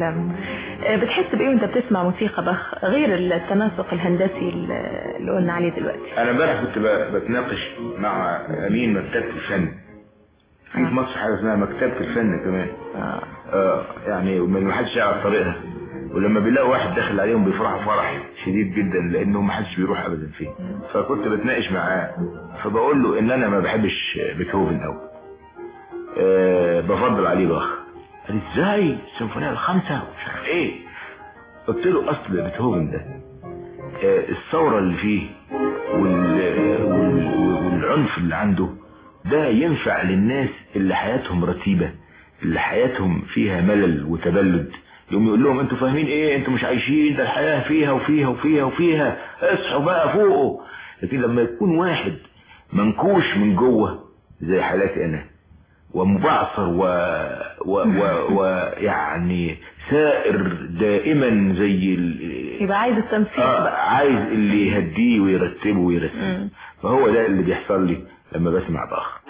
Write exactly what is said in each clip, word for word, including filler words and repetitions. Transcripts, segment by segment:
سلام. بتحس بايه وانت بتسمع موسيقى باخ غير التناسق الهندسي اللي قلنا عليه دلوقتي؟ انا امبارح كنت بتناقش مع امين مكتبة الفن في آه. مصر حاجه اسمها مكتبة الفن كمان. اه, آه يعني ما حدش يعرف طريقها، ولما بيلاقوا واحد داخل عليهم بيفرحوا فرح شديد جدا لانه ما حدش بيروح ابدا فيه. فكنت بتناقش معاه فبقول له ان انا ما بحبش بيتهوفن قوي، أه بفضل عليه باخ. قال لي ازاي السيمفونيه الخامسه مش عارف ايه. قلت له اصل بيتهوفن ده أه الثوره اللي فيه وال... وال... والعنف اللي عنده ده ينفع للناس اللي حياتهم رتيبه، اللي حياتهم فيها ملل وتبلد. يوم يقول لهم انتوا فاهمين ايه، انتوا مش عايشين، ده الحياه فيها وفيها وفيها وفيها، اصحوا بقى فوقوا. لكن لما يكون واحد منكوش من جوه زي حالاتي انا ومبعثر و... و... و... ويعني سائر دائما زي ال... يبقى عايز التمثيل آه بقى، عايز اللي يهديه ويرتبه ويرتبه. فهو ده اللي بيحصل لي لما بسمع باخ.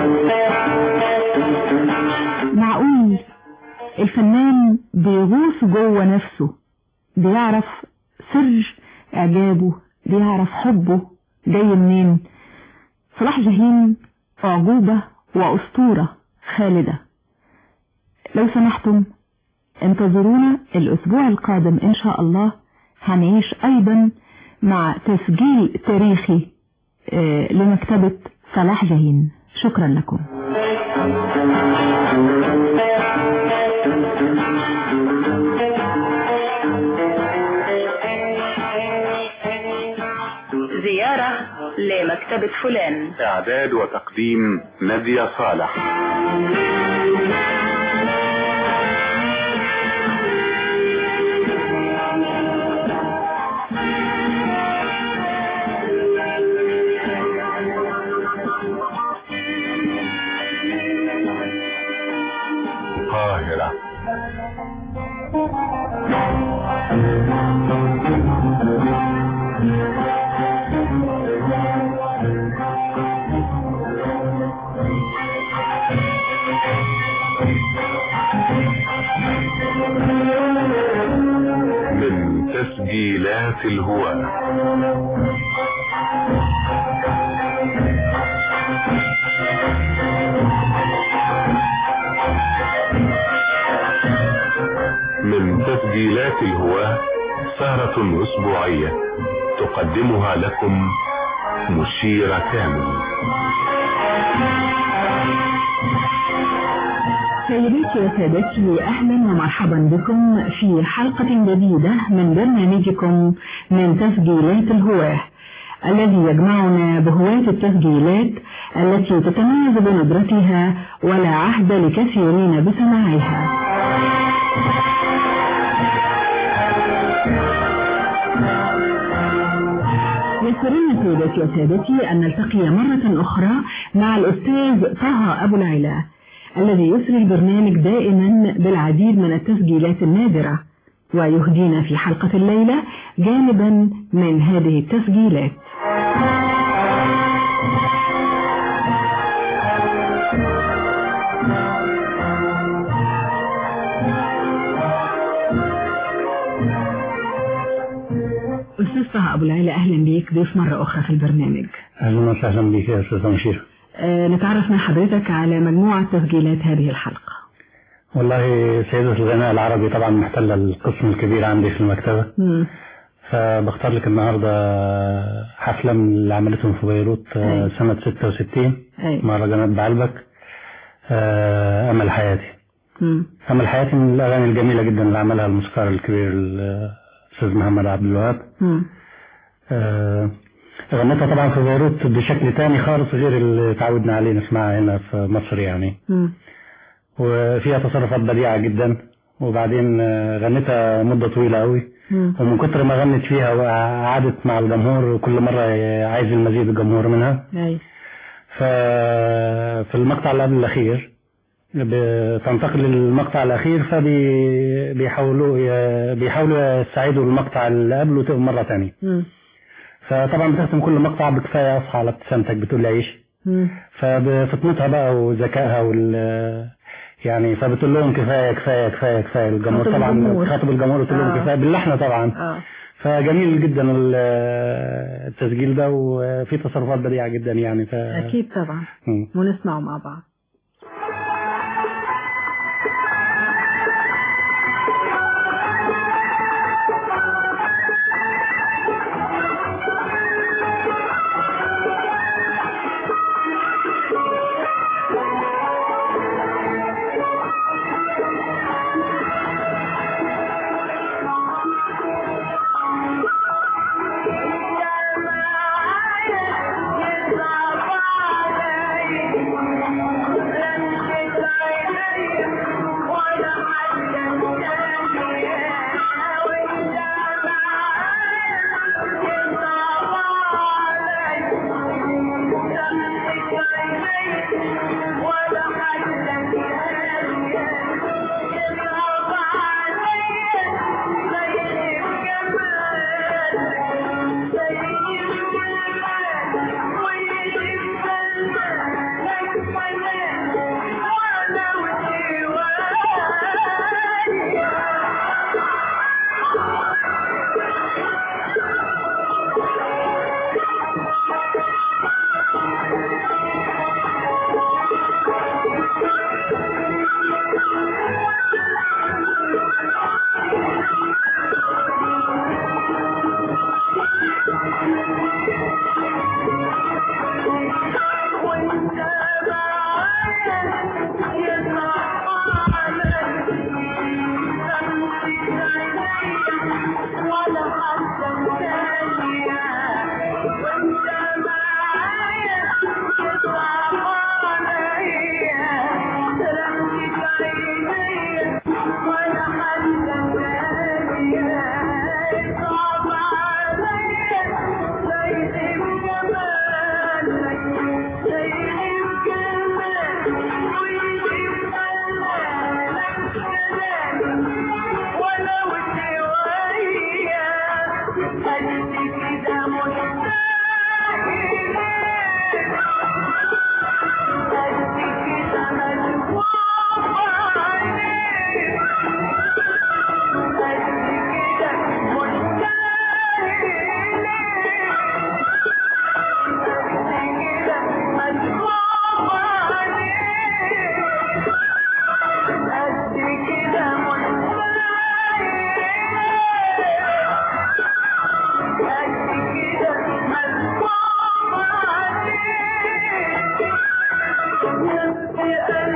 معقول الفنان بيغوص جوه نفسه، بيعرف سر اعجابه، بيعرف حبه جاي منين. صلاح جاهين اعجوبة واسطورة خالدة. لو سمحتم انتظرونا الاسبوع القادم ان شاء الله، هنعيش ايضا مع تسجيل تاريخي لمكتبة صلاح جاهين. شكرا لكم. زيارة لمكتبة فلان. إعداد وتقديم نادية صالح. القاهرة. من تسجيلات الهواة. من تسجيلات الهواة سهرة أسبوعية تقدمها لكم مشيرة كامل. سيداتي وسادتي، أهلا ومرحبا بكم في حلقة جديدة من برنامجكم من تسجيلات الهواة، الذي يجمعنا بهواة التسجيلات التي تتميز بندرتها ولا عهد لكثيرين بسماعها. يسرنا سيداتي وسادتي أن نلتقي مرة أخرى مع الأستاذ طه أبو العلا، الذي يسري البرنامج دائما بالعديد من التسجيلات النادرة، ويهدينا في حلقة الليلة جانبا من هذه التسجيلات. أستاذ طه أبو العلا، أهلا بيك ضيف مرة أخرى في البرنامج. أهلا وسهلا بك يا أستاذ مشير. أه نتعرف مع حضرتك على مجموعة تسجيلات هذه الحلقة. والله سيدة الغناء العربي طبعا محتلة القسم الكبير عندي في المكتبة. م. فبختار لك النهاردة حفلة من اللي عملتهم في بيروت أي. سنة ستة وستين مهرجانات بعلبك. أمل حياتي. م. أمل حياتي من الأغاني الجميلة جدا اللي عملها الموسيقار الكبير الأستاذ محمد عبد الوهاب. أه غنيتها طبعا في بيروت بشكل تاني خالص غير اللي تعودنا عليه نسمعها هنا في مصر يعني. م. وفيها تصرفات بديعة جدا، وبعدين غنيتها مدة طويلة قوي، ومن كتر ما غنت فيها وقعدت مع الجمهور وكل مرة عايز المزيد الجمهور منها. أي. ففي المقطع اللي قبل الأخير بتنتقل للمقطع الأخير، فبيحاولوا بيحاولوا يستعيدوا المقطع اللي قبله مرة تانية. م. فطبعا بتختم كل مقطع بكفاية أصحى على ابتسامتك بتقول لي عيش. فبفطنتها بقى وذكائها وال يعني فبتقول لهم كفايه كفايه كفايه كفايه الجمهور طبعا تخاطب الجمهور وتقول لهم كفايه باللحن طبعا. آه. فجميل جدا التسجيل ده وفي تصرفات بديعه جدا يعني ف... اكيد طبعا. م. ونسمعه مع بعض. Yeah.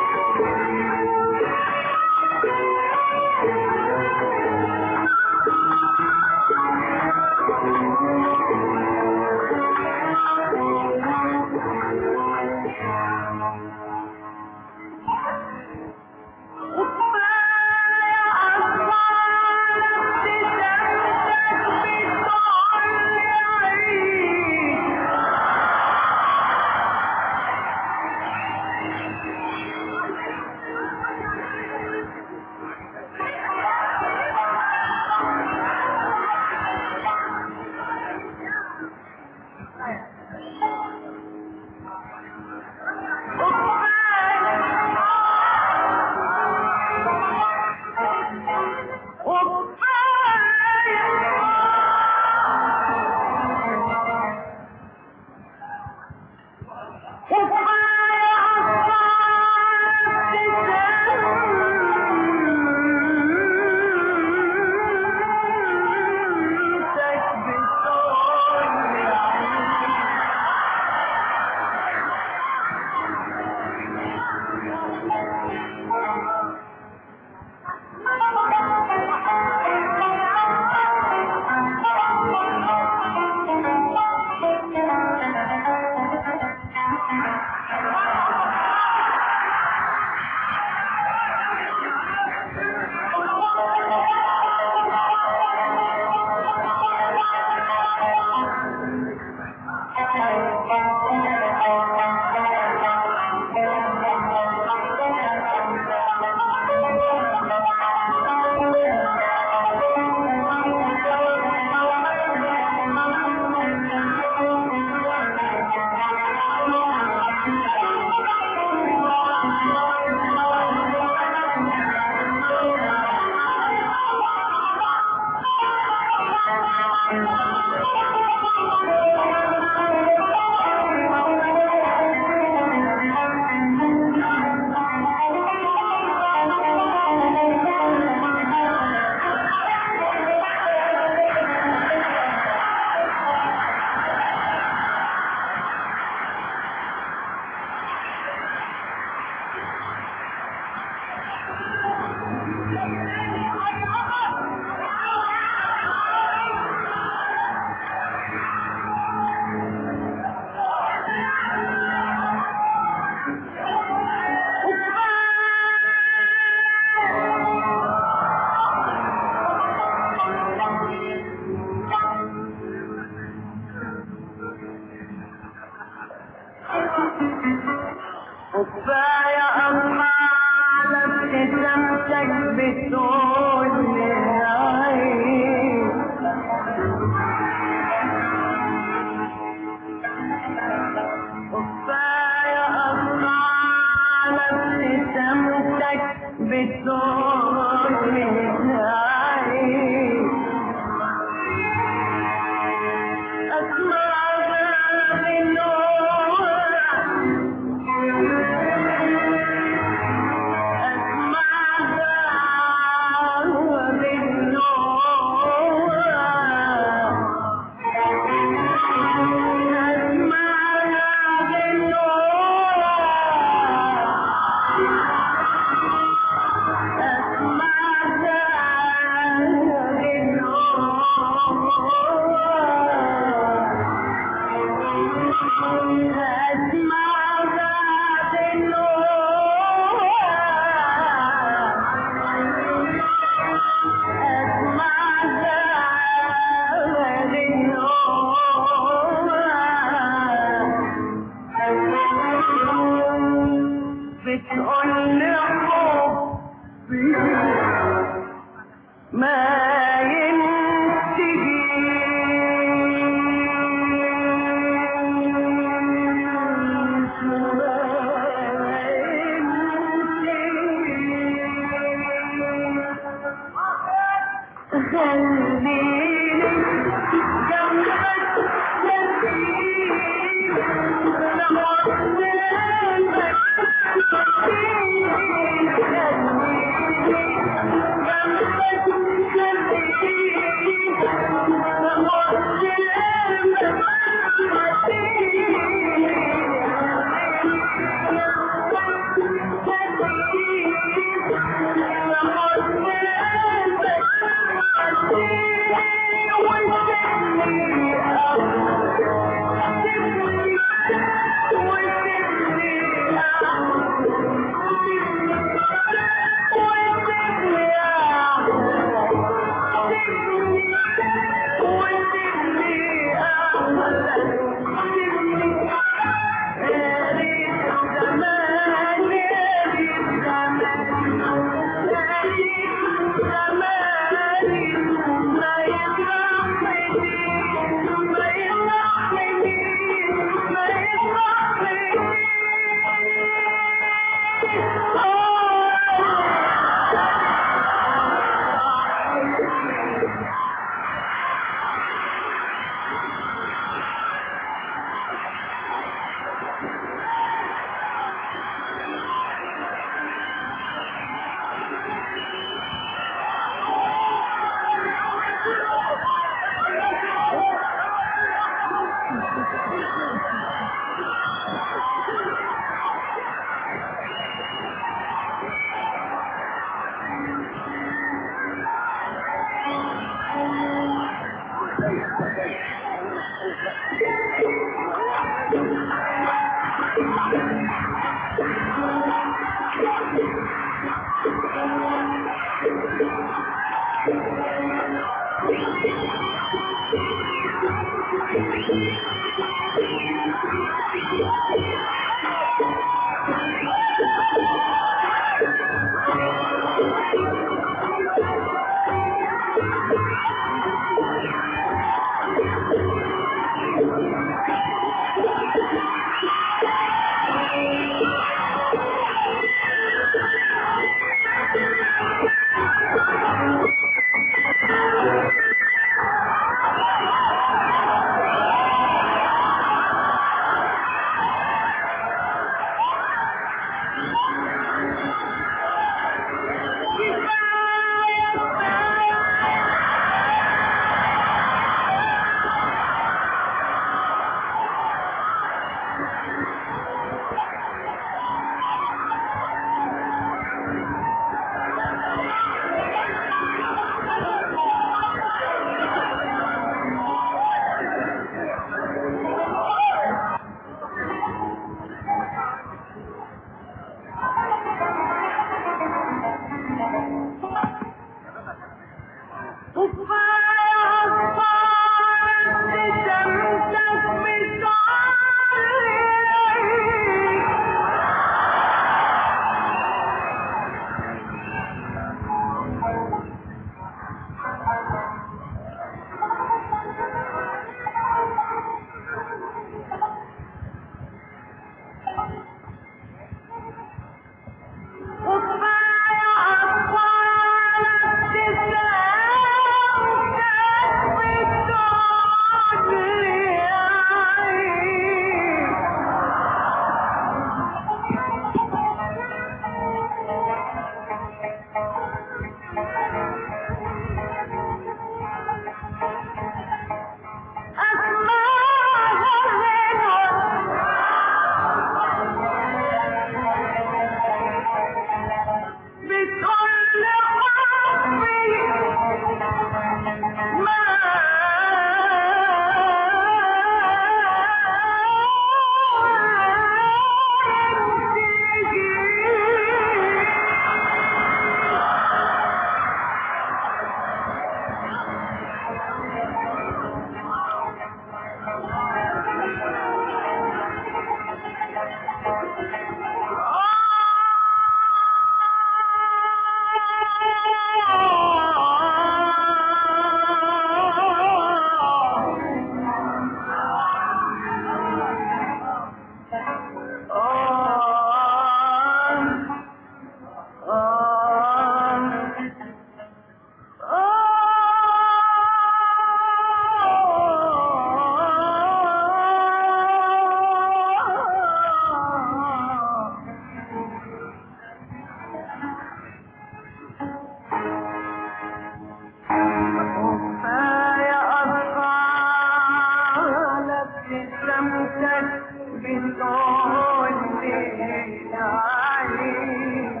ابتسامتك بتقول لي عيني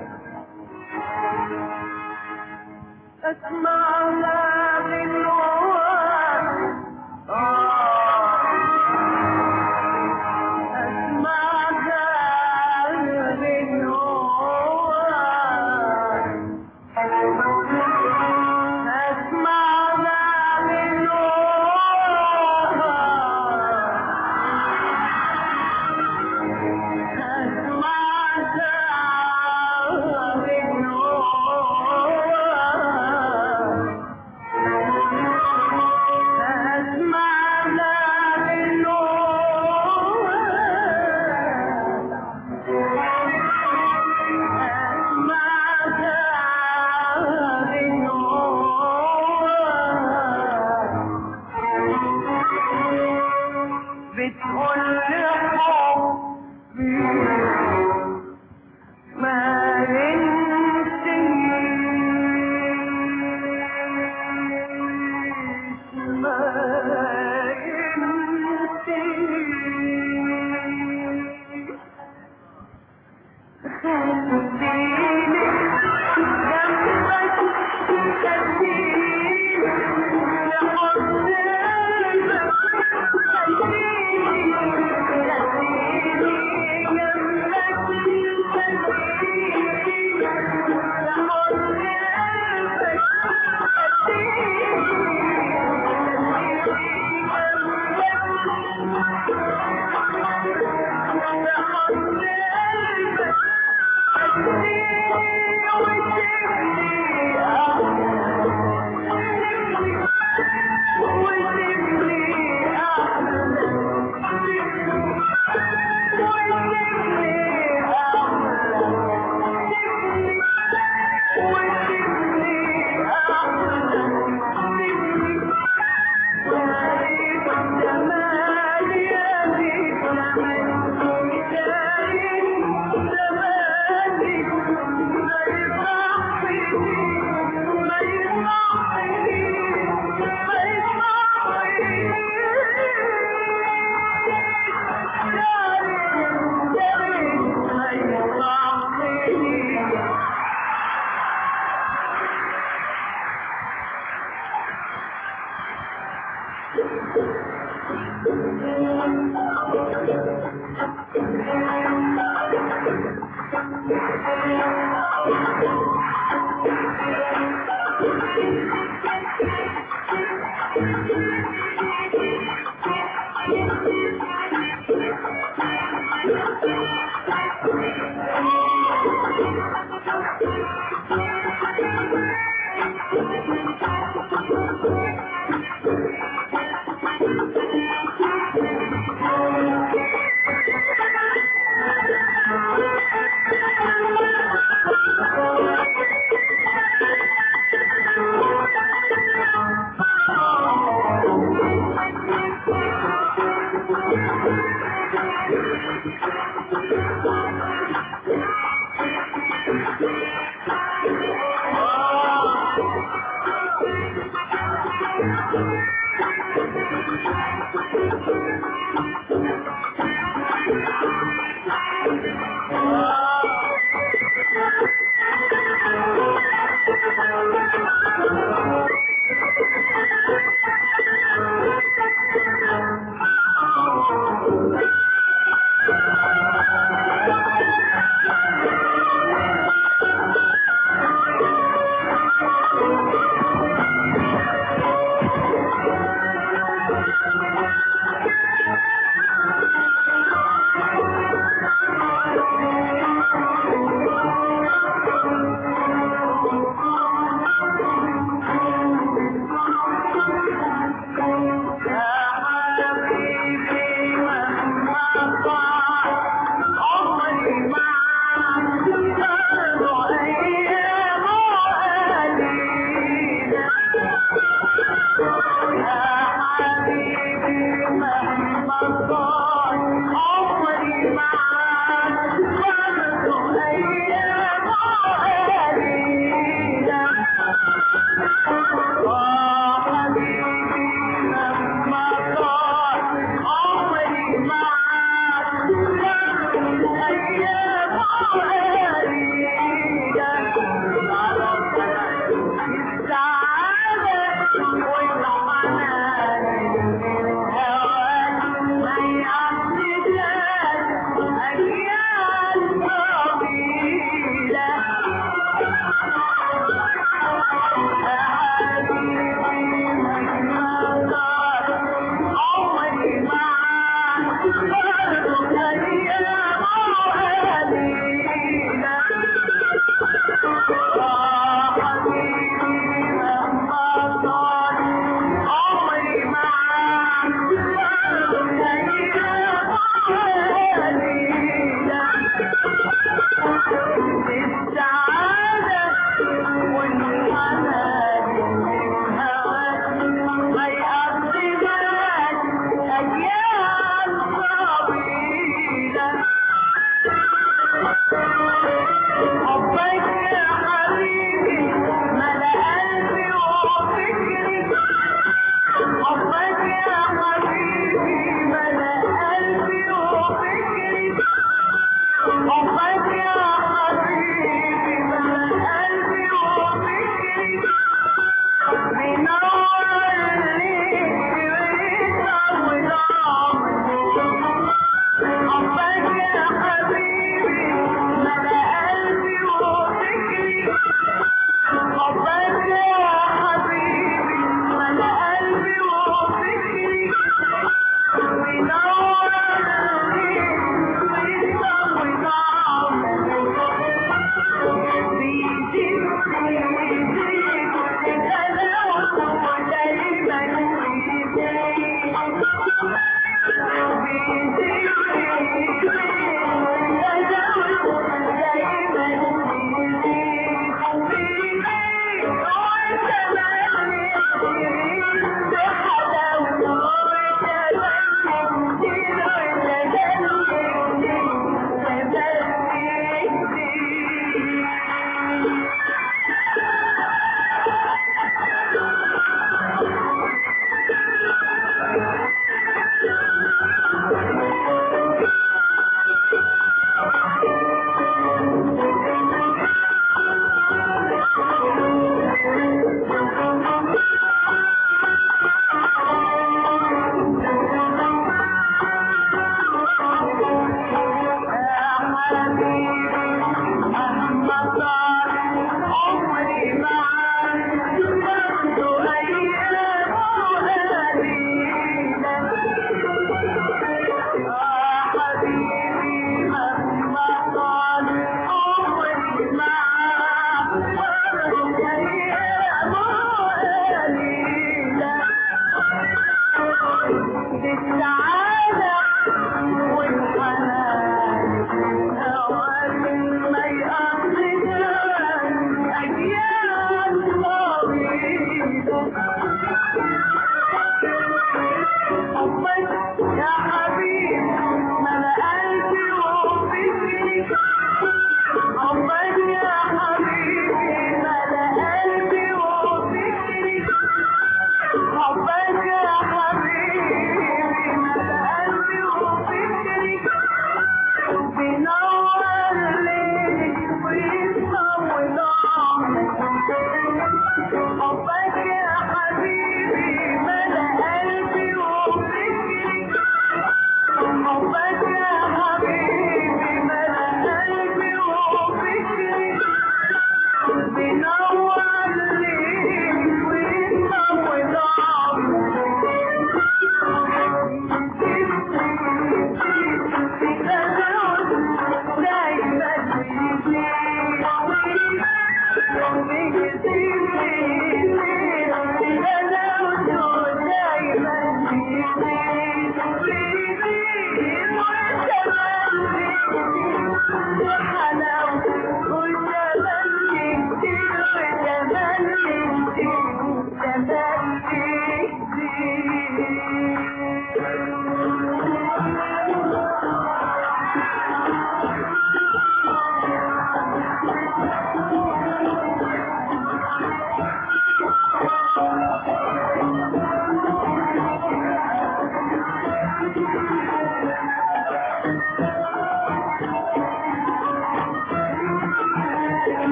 اسمعها من جواك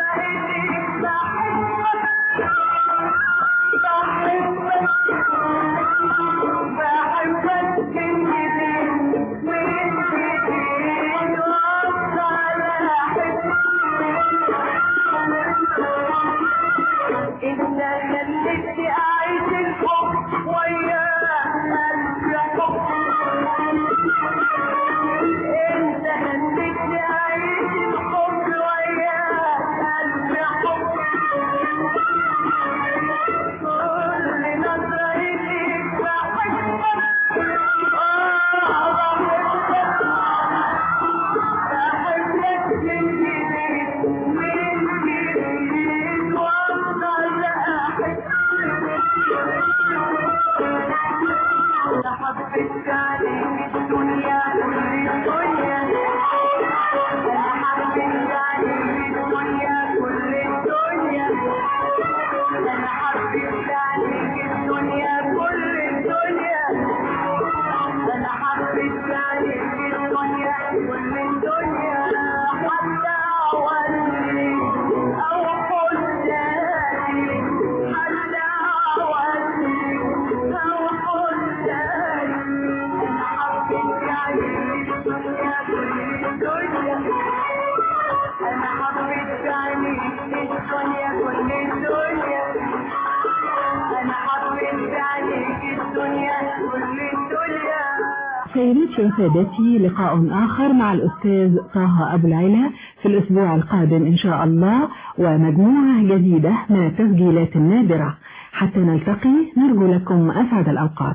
سيداتي وسادتي، لقاء آخر مع الأستاذ طه أبو العلا في الأسبوع القادم إن شاء الله، ومجموعة جديدة من التسجيلات النادرة. حتى نلتقي نرجو لكم أسعد الأوقات.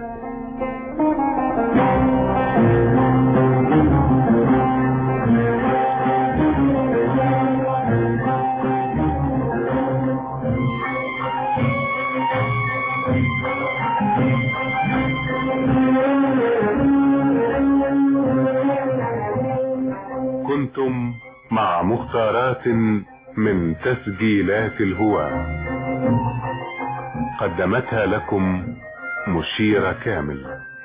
كنتم مع مختارات من تسجيلات الهواة، قدمتها لكم مشيرة كامل.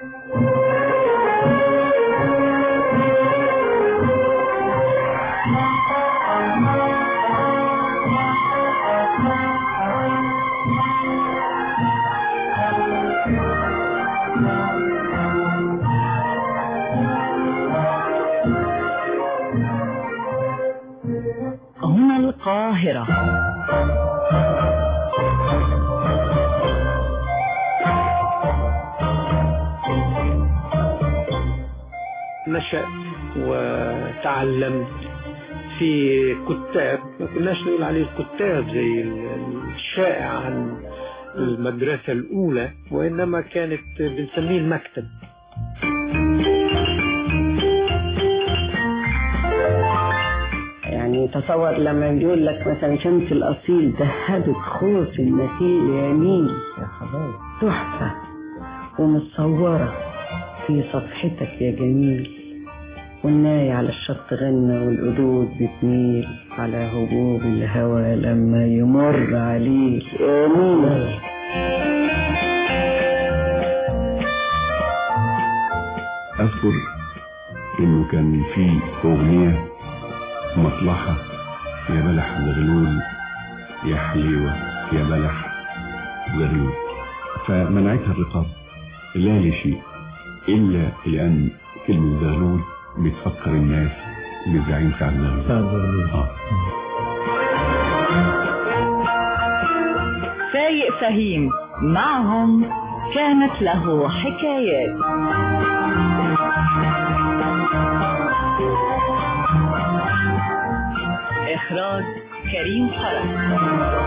هنا القاهرة. نشأت وتعلمت في كتاب، ما كناش نقول عليه الكتاب زي الشائع عن المدرسة الأولى، وإنما كانت بنسميه المكتب. يعني تصور لما يقول لك مثلا شمس الأصيل ذهبت خوص النخيل يمين، يا خبر تحفة ومتصورة في صفحتك يا جميل، والناي على الشط غنى والقدود بتميل على هبوب الهوى لما يمر عليه. آمين. أذكر إنه كان في أغنية مطلحة يا بلح زغلول يا حليوة يا بلح زغلول، فمنعتها الرقاب لا لشيء إلا لأن كلمة زغلول بتفكر الناس بالزعيم سعد زغلول. آه. سايق فهيم معهم كانت له حكايات. إخراج كريم حرب.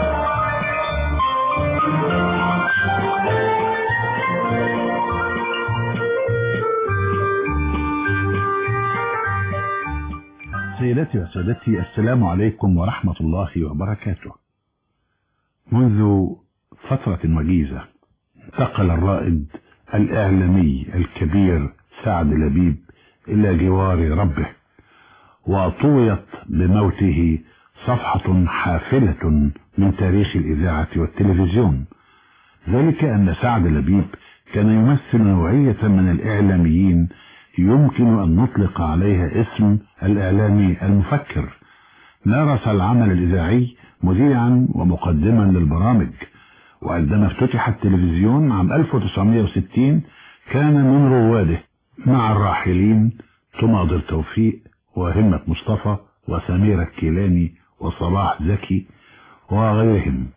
سيداتي وسادتي، السلام عليكم ورحمة الله وبركاته. منذ فترة وجيزة انتقل الرائد الإعلامي الكبير سعد لبيب إلى جوار ربه، وطويت بموته صفحة حافلة من تاريخ الإذاعة والتلفزيون. ذلك أن سعد لبيب كان يمثل نوعية من الإعلاميين يمكن أن نطلق عليها اسم الإعلامي المفكر، مارس العمل الإذاعي مذيعا ومقدما للبرامج، وعندما افتتح التلفزيون عام ألف وتسعمائة وستين كان من رواده مع الراحلين تماضر توفيق وهمة مصطفى وسميرة الكيلاني وصلاح زكي وغيرهم.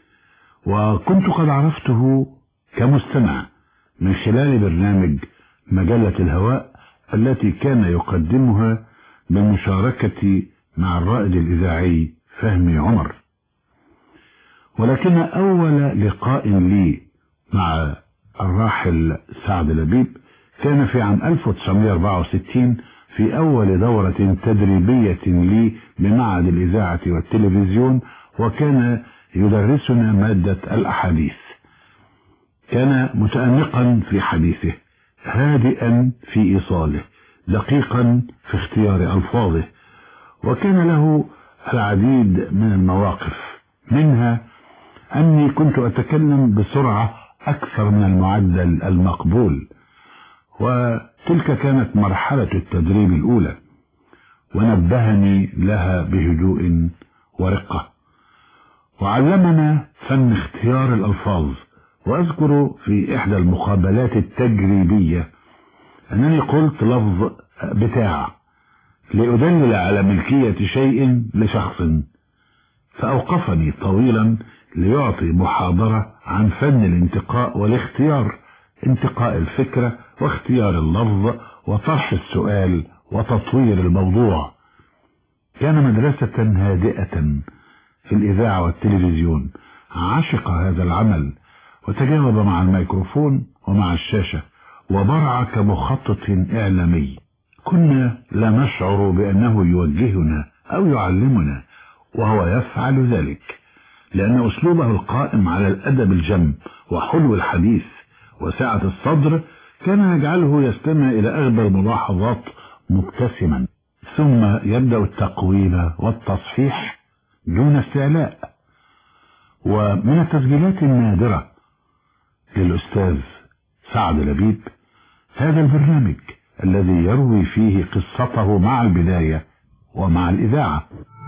وكنت قد عرفته كمستمع من خلال برنامج مجلة الهواء التي كان يقدمها بالمشاركة مع الرائد الإذاعي فهمي عمر. ولكن أول لقاء لي مع الراحل سعد لبيب كان في عام ألف وتسعمائة وأربعة وستين في أول دورة تدريبية لي بمعهد الإذاعة والتلفزيون، وكان يدرسنا مادة الأحاديث. كان متأنقا في حديثه، هادئا في إيصاله، دقيقا في اختيار ألفاظه، وكان له العديد من المواقف، منها أني كنت أتكلم بسرعة أكثر من المعدل المقبول، وتلك كانت مرحلة التدريب الأولى، ونبهني لها بهدوء ورقة، وعلمنا فن اختيار الألفاظ. وأذكر في إحدى المقابلات التجريبية أنني قلت لفظ بتاع لأدلل على ملكية شيء لشخص، فأوقفني طويلا ليعطي محاضرة عن فن الانتقاء والاختيار، انتقاء الفكرة واختيار اللفظ وطرح السؤال وتطوير الموضوع. كان مدرسة هادئة في الإذاعة والتلفزيون، عشق هذا العمل وتجاوب مع الميكروفون ومع الشاشة، وبرع كمخطط إعلامي. كنا لا نشعر بأنه يوجهنا أو يعلمنا، وهو يفعل ذلك، لأن أسلوبه القائم على الأدب الجم وحلو الحديث وسعة الصدر كان يجعله يستمع إلى أغلب الملاحظات مبتسما، ثم يبدأ التقويم والتصحيح دون استعلاء. ومن التسجيلات النادرة للأستاذ سعد لبيب هذا البرنامج الذي يروي فيه قصته مع البداية ومع الإذاعة.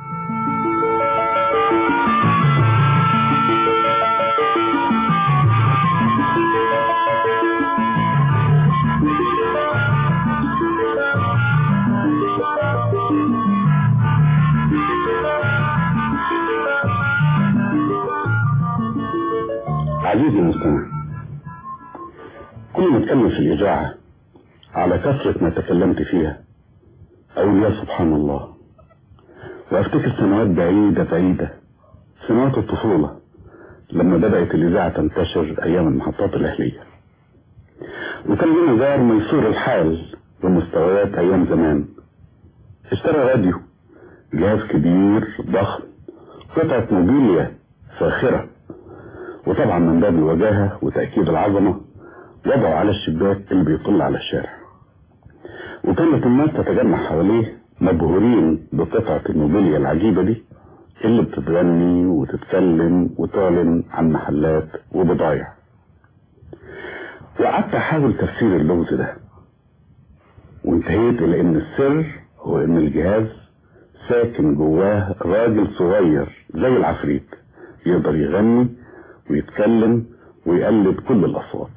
عزيزي المستمع، كل ما اتكلم في الإذاعة على كثرة ما تكلمت فيها أقول يا سبحان الله، وأفتكر سنوات بعيدة بعيدة، سنوات الطفولة لما بدأت الإذاعة تنتشر أيام المحطات الأهلية، وكان لنا جار ميسور الحال بمستويات أيام زمان اشترى راديو، جهاز كبير ضخم، قطعة موبيليا فاخرة، وطبعا من باب الوجاهة وتأكيد العظمة وضعه على الشباك اللي بيطل على الشارع، وكانت الناس تتجمع حواليه مبهورين بقطعة الموبيليا العجيبة دي اللي بتتغني وتتكلم وتعلن عن محلات وبضايع. وقعدت احاول تفسير اللغز ده، وانتهيت الى ان السر هو ان الجهاز ساكن جواه راجل صغير زي العفريت يقدر يغني ويتكلم ويقلد كل الاصوات.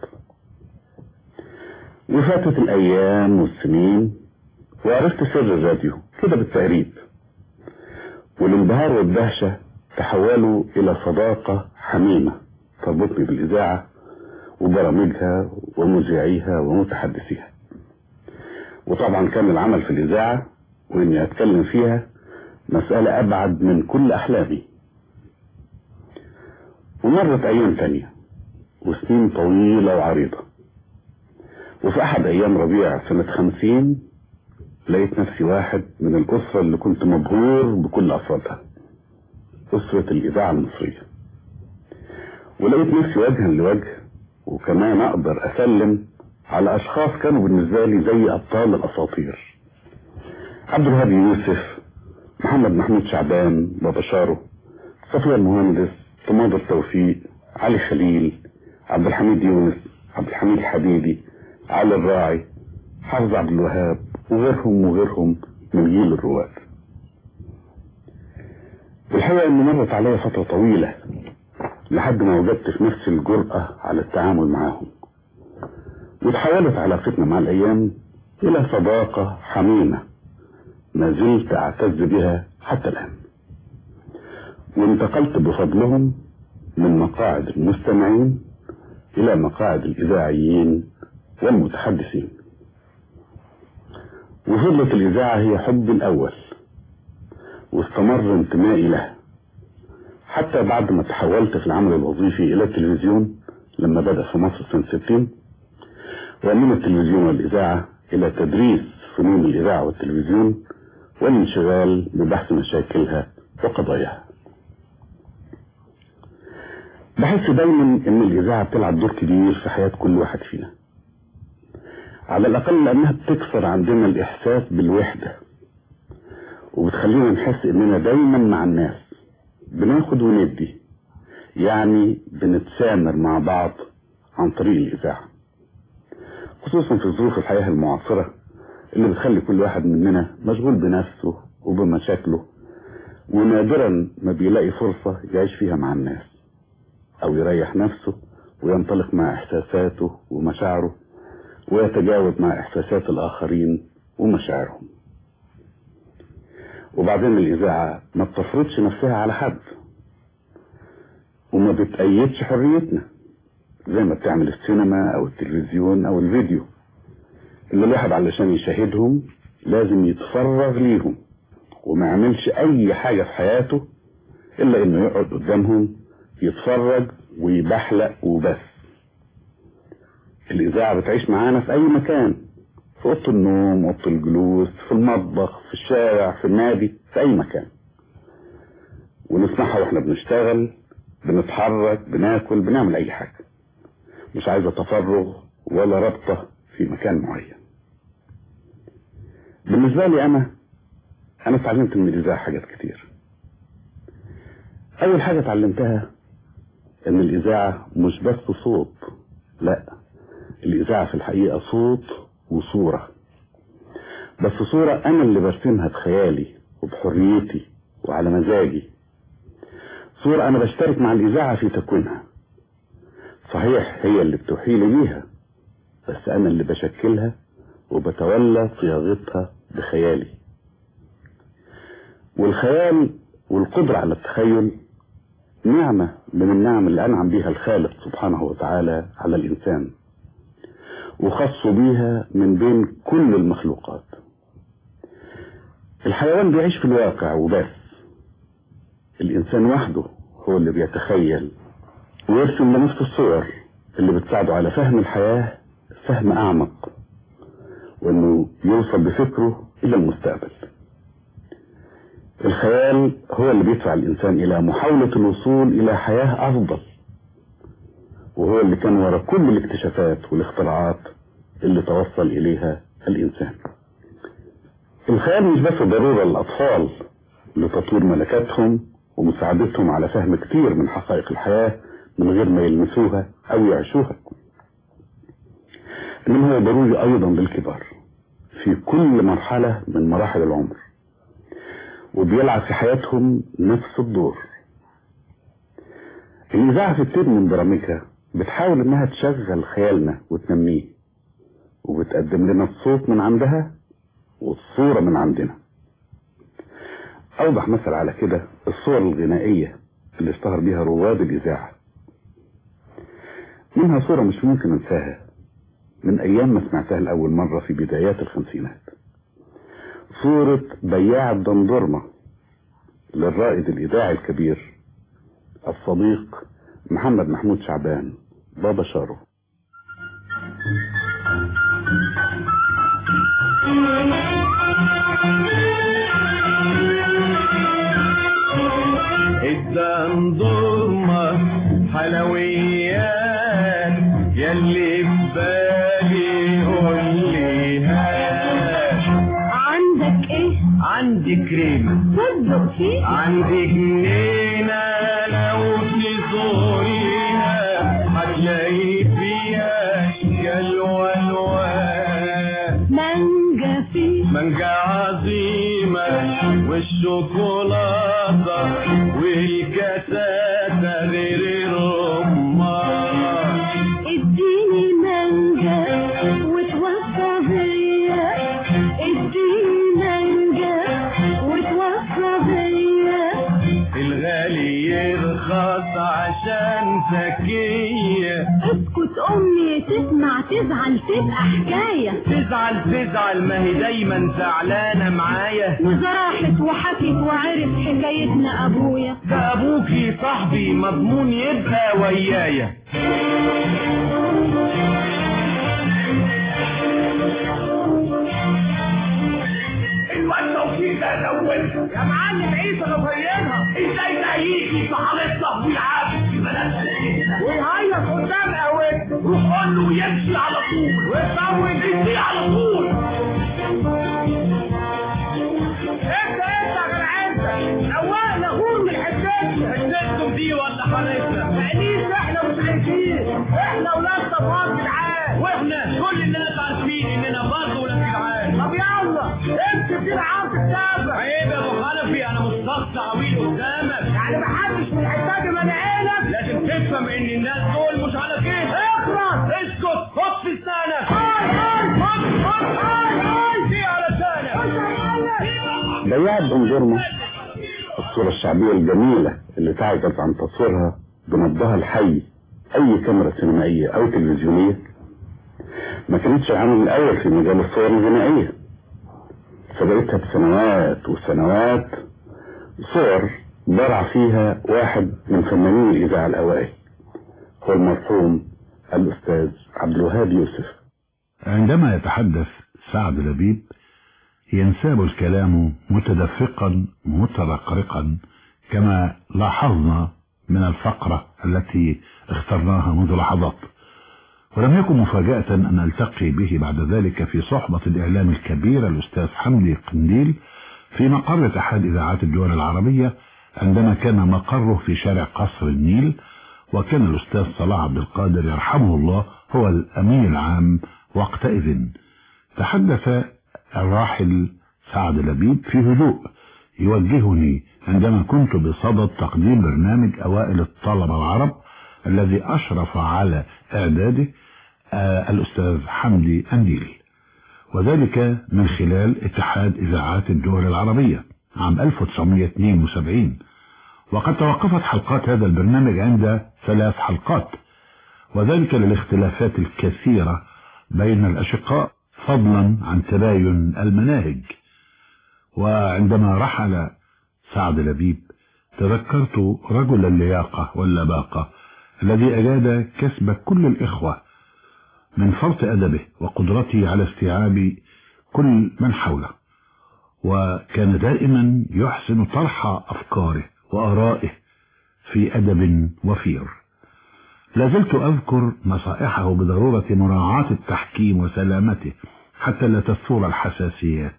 وفاتت الايام والسنين وعرفت سر الراديو كده بالتقريب، والانبهار والدهشة تحولوا الى صداقة حميمة تربطني بالاذاعة وبرامجها ومذيعيها ومتحدثيها. وطبعا كان العمل في الاذاعة واني اتكلم فيها مسألة ابعد من كل احلامي. ومرت ايام تانية وسنين طويلة وعريضة، وفي احد ايام ربيع سنة خمسين لقيت نفسي واحد من الاسرة اللي كنت مبهور بكل افرادها، اسرة الاذاعة المصرية، ولقيت نفسي وجها لوجه، وكمان اقدر اسلم على اشخاص كانوا بالنسبة لي زي ابطال الاساطير: عبد الهادي يوسف، محمد محمود شعبان، بابا شارو، صفية المهندس، تماضر توفيق، علي خليل، عبد الحميد يونس، عبد الحميد حديدي، علي الراعي، حافظ عبد الوهاب، وغيرهم وغيرهم من جيل الرواد. الحقيقة ان مرت عليا فترة طويلة لحد ما وجدت في نفسي الجرأة على التعامل معهم، وتحولت علاقتنا مع الايام الى صداقة حميمة ما زلت اعتز بها حتى الان، وانتقلت بفضلهم من مقاعد المستمعين الى مقاعد الاذاعيين والمتحدثين. وفضلت الاذاعة هي حبي الاول، واستمر انتمائي له حتى بعد ما تحولت في العمل الوظيفي الى التلفزيون لما بدأ في مصر سنة ستين، ومن التلفزيون والاذاعة الى تدريس فنون الاذاعة والتلفزيون والانشغال ببحث مشاكلها وقضاياها. بحس دايما ان الاذاعة بتلعب دور كبير في حياة كل واحد فينا، على الاقل لانها بتكسر عندنا الاحساس بالوحدة، وبتخلينا نحس اننا دايما مع الناس، بناخد وندي، يعني بنتسامر مع بعض عن طريق الاذاعة، خصوصا في ظروف الحياة المعاصرة اللي بتخلي كل واحد مننا مشغول بنفسه وبمشاكله، ونادرا ما بيلاقي فرصة يعيش فيها مع الناس او يريح نفسه وينطلق مع احساساته ومشاعره ويتجاوب مع احساسات الاخرين ومشاعرهم. وبعدين الاذاعة ما بتفرضش نفسها على حد، وما بتأيدش حريتنا زي ما بتعمل السينما او التلفزيون او الفيديو، اللي الواحد علشان يشاهدهم لازم يتفرغ ليهم وما يعملش اي حاجة في حياته الا انه يقعد قدامهم يتفرج ويبحلق وبس. الاذاعة بتعيش معانا في اي مكان، في اوضه النوم، اوضه الجلوس، في المطبخ، في الشارع، في النادي، في اي مكان، ونسمعها واحنا بنشتغل، بنتحرك، بناكل، بنعمل اي حاجة، مش عايزة تفرغ ولا ربطة في مكان معين. بالنسبة لي انا انا اتعلمت من الاذاعة حاجات كتير. اول حاجة اتعلمتها ان الاذاعة مش بس صوت، لا، الاذاعة في الحقيقة صوت وصورة، بس صورة انا اللي برسمها بخيالي وبحريتي وعلى مزاجي، صورة انا بشترك مع الاذاعة في تكوينها. صحيح هي اللي بتوحيلي بيها، بس انا اللي بشكلها وبتولى صياغتها بخيالي. والخيال والقدرة على التخيل نعمة من النعم اللي انعم بيها الخالق سبحانه وتعالى على الانسان، وخصوا بيها من بين كل المخلوقات. الحيوان بيعيش في الواقع وبس، الانسان وحده هو اللي بيتخيل ويرسم لنفسه الصور اللي بتساعده على فهم الحياة فهم اعمق، وانه يوصل بفكره الى المستقبل. الخيال هو اللي بيدفع الانسان الى محاولة الوصول الى حياة افضل، وهو اللي كان وراء كل الاكتشافات والاختراعات اللي توصل اليها الانسان. الخيال مش بس ضرورة للاطفال لتطوير ملكاتهم ومساعدتهم على فهم كتير من حقائق الحياة من غير ما يلمسوها او يعيشوها، انما هو ضروري ايضا للكبار في كل مرحلة من مراحل العمر، وبيلعب في حياتهم نفس الدور. الإذاعة في كتير من برامجها بتحاول انها تشغل خيالنا وتنميه، وبتقدم لنا الصوت من عندها والصورة من عندنا. اوضح مثل على كده الصور الغنائية اللي اشتهر بيها رواد الإذاعة. منها صورة مش ممكن انساها من ايام ما سمعتها لأول مرة في بدايات الخمسينات، صورة بياع الدندورمة للرائد الإذاعي الكبير الصديق محمد محمود شعبان بابا شارو. الدندورمة حلويات يلي ببالي قوليهاش. عندك ايه؟ عندي كريمة صدق فيه؟ عندي جنينة لو تزوريها هتلاقي فيها جلوة الوان. مانجا فيه؟ مانجا عظيمة والشوكولاتة والكاسات غير الرمان. اديني مانجا وتوصى بيا، اديني مانجا وتوصى بيا. الغالي يرخص عشان ذكية. اسكت امي تسمع تزعل تبقى حكاية. تزعل تزعل ما هي دايما زعلانة معايا. وزراحت وحكت وعرف حكايتنا ابويا. ده ابوكي صاحبي مضمون يبقى ويايا. الواد توفيق ده الاول يا معلم عيسى غفيرها. ازاي ده يجي في حالتنا ويلعب في بلدنا ويهيص قدام قهوتنا. روح قول له يمشي على طول ويطول يمشي على طول. انت انت يا جدعان نوقنا غور من حتتنا. حتتكم دي ولا حالتنا؟ مقليش احنا مش عايزين. احنا ولاد طبقات جدعان، واحنا كل الناس عارفين اننا برضه ولاد جدعان. طب يلا امشي في العرض السابع. عيب يا ابو حنفي انا مش شخص عويل قدامك. يعني محدش من الحته دي مانعينك. لازم تفهم ان الناس دول مش على كيف. اخرس اسكت خد في لسانك. هاي هاي خد خد هاي هاي دي على لسانك. بياع بنجرمة الصورة الشعبية الجميلة اللي تعجز عن تصويرها بنبضها الحي أي كاميرا سينمائية أو تلفزيونية، ما كانتش العامل الأول في مجال الصور الغنائية. فبقيتها بسنوات وسنوات صور برع فيها واحد من فنانين الإذاعة الأوائل، هو المرحوم الأستاذ عبد الوهاب يوسف. عندما يتحدث سعد لبيب ينساب الكلام متدفقا مترقرقا كما لاحظنا من الفقرة التي اخترناها منذ لحظات. ولم يكن مفاجأة أن ألتقي به بعد ذلك في صحبة الإعلام الكبير الأستاذ حمدي قنديل في مقر أحد إذاعات الدول العربية، عندما كان مقره في شارع قصر النيل، وكان الأستاذ صلاح عبد القادر يرحمه الله هو الأمين العام وقتئذ. تحدث الراحل سعد لبيب في هدوء يوجهني عندما كنت بصدد تقديم برنامج أوائل الطلبة العرب الذي أشرف على إعداده آه الأستاذ حمدي قنديل، وذلك من خلال اتحاد إذاعات الدول العربية عام ألف وتسعمائة واثنين وسبعين. وقد توقفت حلقات هذا البرنامج عند ثلاث حلقات، وذلك للاختلافات الكثيرة بين الأشقاء فضلا عن تباين المناهج. وعندما رحل سعد لبيب تذكرت رجل اللياقة واللباقة الذي أجاد كسب كل الإخوة من فرط أدبه وقدرته على استيعاب كل من حوله، وكان دائما يحسن طرح أفكاره وآرائه في أدب وفير. لازلت أذكر نصائحه بضرورة مراعاة التحكيم وسلامته حتى لا تثور الحساسيات،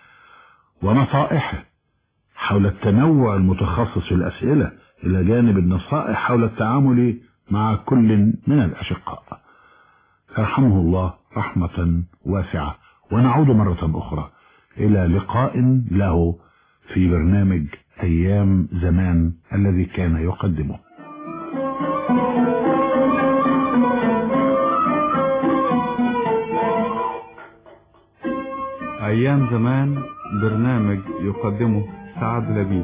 ونصائحه حول التنوع المتخصص في الأسئلة إلى جانب النصائح حول التعامل مع كل من الأشقاء. يرحمه الله رحمة واسعة. ونعود مرة أخرى إلى لقاء له في برنامج أيام زمان الذي كان يقدمه. أيام زمان برنامج يقدمه سعد لبيب.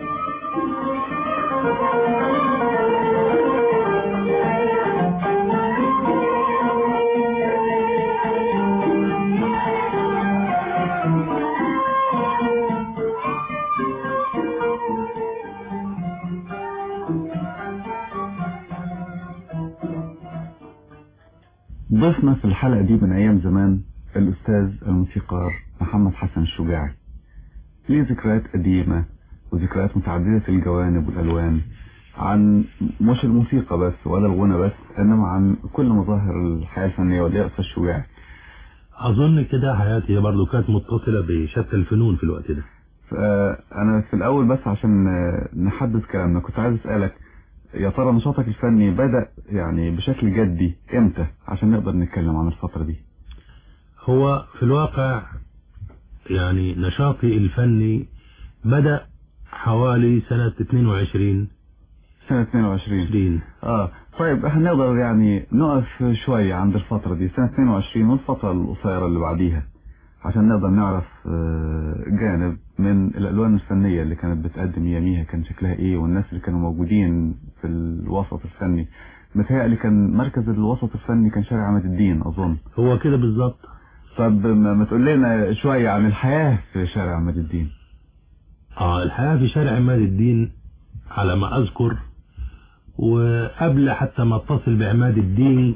ضيفنا في الحلقة دي من أيام زمان الأستاذ الموسيقار محمد حسن الشجاعي. ليه ذكريات قديمة وذكريات متعددة الجوانب والألوان عن مش الموسيقى بس ولا الغنى بس، إنما عن كل مظاهر الحياة الفنية. وليه أستاذ الشجاعي؟ أظن كده حياتي برضو كانت متصلة بشتى الفنون في الوقت ده. أنا في الأول بس عشان نحدد كلامنا كنت عايز أسألك، يا ترى نشاطك الفني بدأ يعني بشكل جدي امتى عشان نقدر نتكلم عن الفترة دي؟ هو في الواقع يعني نشاطي الفني بدأ حوالي سنة اثنين وعشرين. سنة اثنين وعشرين. اه طيب احنا نقدر يعني نقف شوية عند الفترة دي سنة اثنين وعشرين والفترة القصيرة اللي بعديها عشان نقدر نعرف جانب من الألوان الفنية اللي كانت بتقدم ياميها كان شكلها ايه، والناس اللي كانوا موجودين في الوسط الفني. متهيألي كان مركز الوسط الفني كان شارع عماد الدين أظن. هو كده بالظبط. طب ما تقول لنا شوية عن الحياة في شارع عماد الدين. اه الحياة في شارع عماد الدين على ما أذكر، وقبل حتى ما اتصل بعماد الدين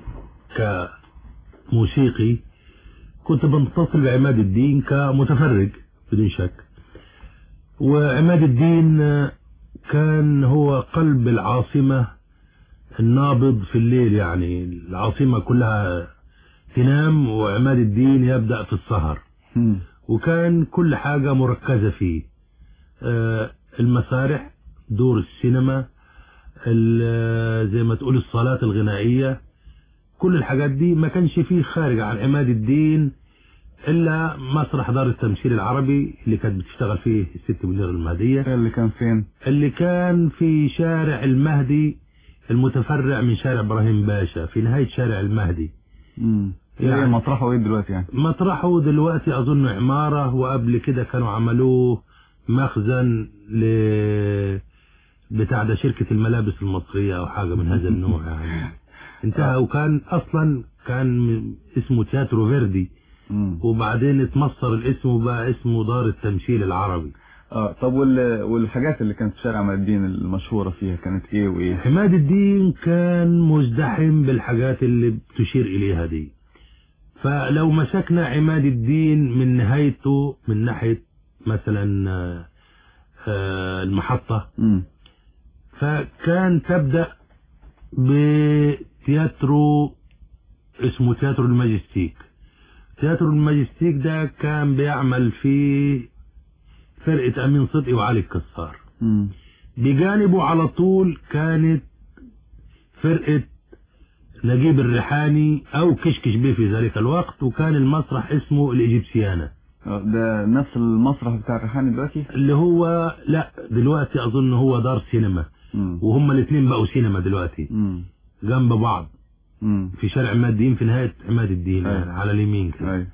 كموسيقي كنت بنتصل بعماد الدين كمتفرج بدون شك. وعماد الدين كان هو قلب العاصمة النابض في الليل، يعني العاصمة كلها تنام وعماد الدين يبدأ في السهر. وكان كل حاجة مركزة فيه، المسارح، دور السينما، زي ما تقول الصالات الغنائية، كل الحاجات دي ما كانش فيه خارج عن عماد الدين إلا مسرح دار التمثيل العربي اللي كانت بتشتغل فيه الست منيرة المهدية. اللي كان فين؟ اللي كان في شارع المهدي المتفرع من شارع إبراهيم باشا في نهاية شارع المهدي. امم يعني مطرحه ايه دلوقتي؟ يعني مطرحه دلوقتي أظن عمارة، وقبل كده كانوا عملوه مخزن ل بتاع ده شركة الملابس المصرية أو حاجة من هذا النوع يعني. انتهى، وكان أصلا كان اسمه تياترو فيردي، وبعدين اتمصر الاسم وبقى اسمه دار التمثيل العربي. اه طب وال... والحاجات اللي كانت في شارع عماد الدين المشهورة فيها كانت ايه وايه؟ عماد الدين كان مزدحم بالحاجات اللي بتشير اليها دي. فلو مسكنا عماد الدين من نهايته من ناحية مثلا آه المحطة، م. فكان تبدأ بتياترو اسمه تياترو الماجستيك. تياترو الماجستيك ده كان بيعمل فيه فرقة أمين صدقي وعلي الكسار. م. بجانبه على طول كانت فرقة نجيب الريحاني أو كشكش بيه في ذلك الوقت، وكان المسرح اسمه الإيجيبسيانا. ده نفس المسرح بتاع الريحاني دلوقتي؟ اللي هو لا دلوقتي أظن هو دار سينما. م. وهم الاثنين بقوا سينما دلوقتي م. جنب بعض. م. في شارع عماد الدين في نهاية عماد الدين يعني على اليمين كده.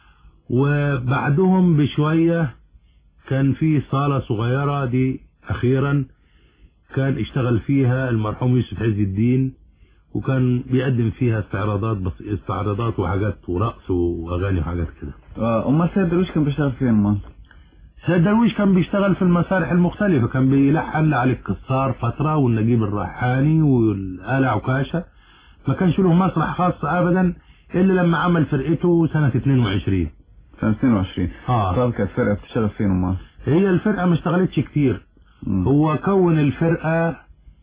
وبعدهم بشوية كان في صالة صغيرة دي أخيرا كان اشتغل فيها المرحوم يوسف عز الدين، وكان بيقدم فيها استعراضات بس استعراضات وحاجات ورقص وأغاني وحاجات كده. اه أما سيد درويش كان بيشتغل فين ما؟ سيد درويش كان بيشتغل في المسارح المختلفة، كان بيلحن لعلي الكسار فترة والنجيب الريحاني والآلة عكاشة. ما كانش له مسرح خاص أبدا إلا لما عمل فرقته سنة اثنين وعشرين. سنة اثنين وعشرين. اه طب كانت فرقة بتشتغل فين ما؟ هي الفرقة ما اشتغلتش كتير. م. هو كون الفرقة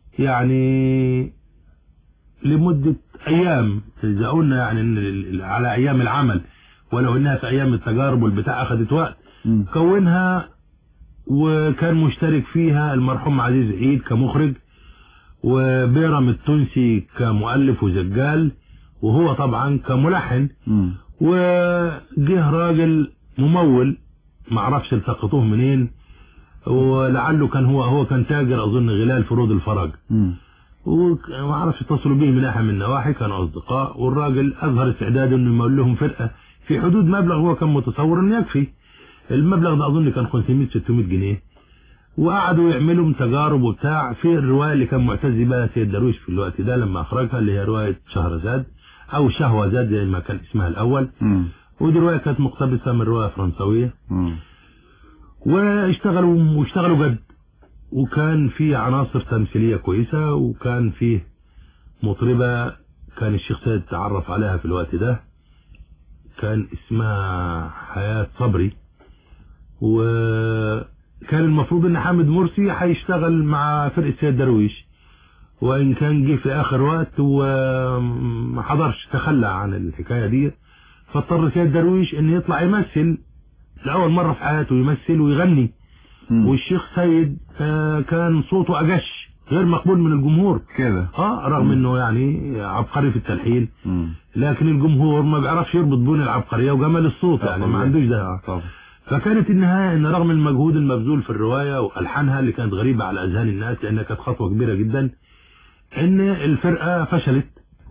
يعني لمدة أيام، إذا قلنا يعني على أيام العمل، ولو إنها في أيام التجارب والبتاع أخذت وقت. م. كونها وكان مشترك فيها المرحوم عزيز عيد كمخرج، وبيرم التونسي كمؤلف وزجال، وهو طبعا كملحن. م. وجه راجل ممول معرفش التقطوه منين، ولعله كان هو هو كان تاجر أظن غلال فروض الفرج. م. ومعرفش اتصلوا به من ناحية من النواحي، كانوا أصدقاء، والراجل أظهر استعداده إنه يمول لهم فرقة في حدود مبلغ هو كان متصور إنه يكفي. المبلغ ده أظن كان خمسمائة ستمائة جنيه، وقعدوا يعملوا تجارب وبتاع في الرواية اللي كان معتز بها سيد درويش في الوقت ده لما أخرجها، اللي هي رواية شهرزاد أو شهوزاد زي ما كان اسمها الأول. م. ودي رواية كانت مقتبسة من رواية فرنسوية. م. واشتغلوا واشتغلوا جد، وكان في عناصر تمثيلية كويسة، وكان فيه مطربة كان الشيخ سيد تعرف عليها في الوقت ده كان اسمها حياة صبري، وكان المفروض ان حامد مرسي هيشتغل مع فرقة سيد درويش، وان كان جه في اخر وقت وما حضرش تخلى عن الحكاية دي، فاضطر سيد درويش ان يطلع يمثل لأول مرة في حياته، يمثل ويغني. م. والشيخ سيد كان صوته أجش غير مقبول من الجمهور كده. اه رغم م. انه يعني عبقري في التلحين، م. لكن الجمهور ما بيعرفش يربط بين العبقرية وجمال الصوت، يعني ما عندوش ده. طبعا. فكانت النهاية ان رغم المجهود المبذول في الرواية والحانها اللي كانت غريبة على اذهان الناس لانها كانت خطوة كبيرة جدا، ان الفرقة فشلت،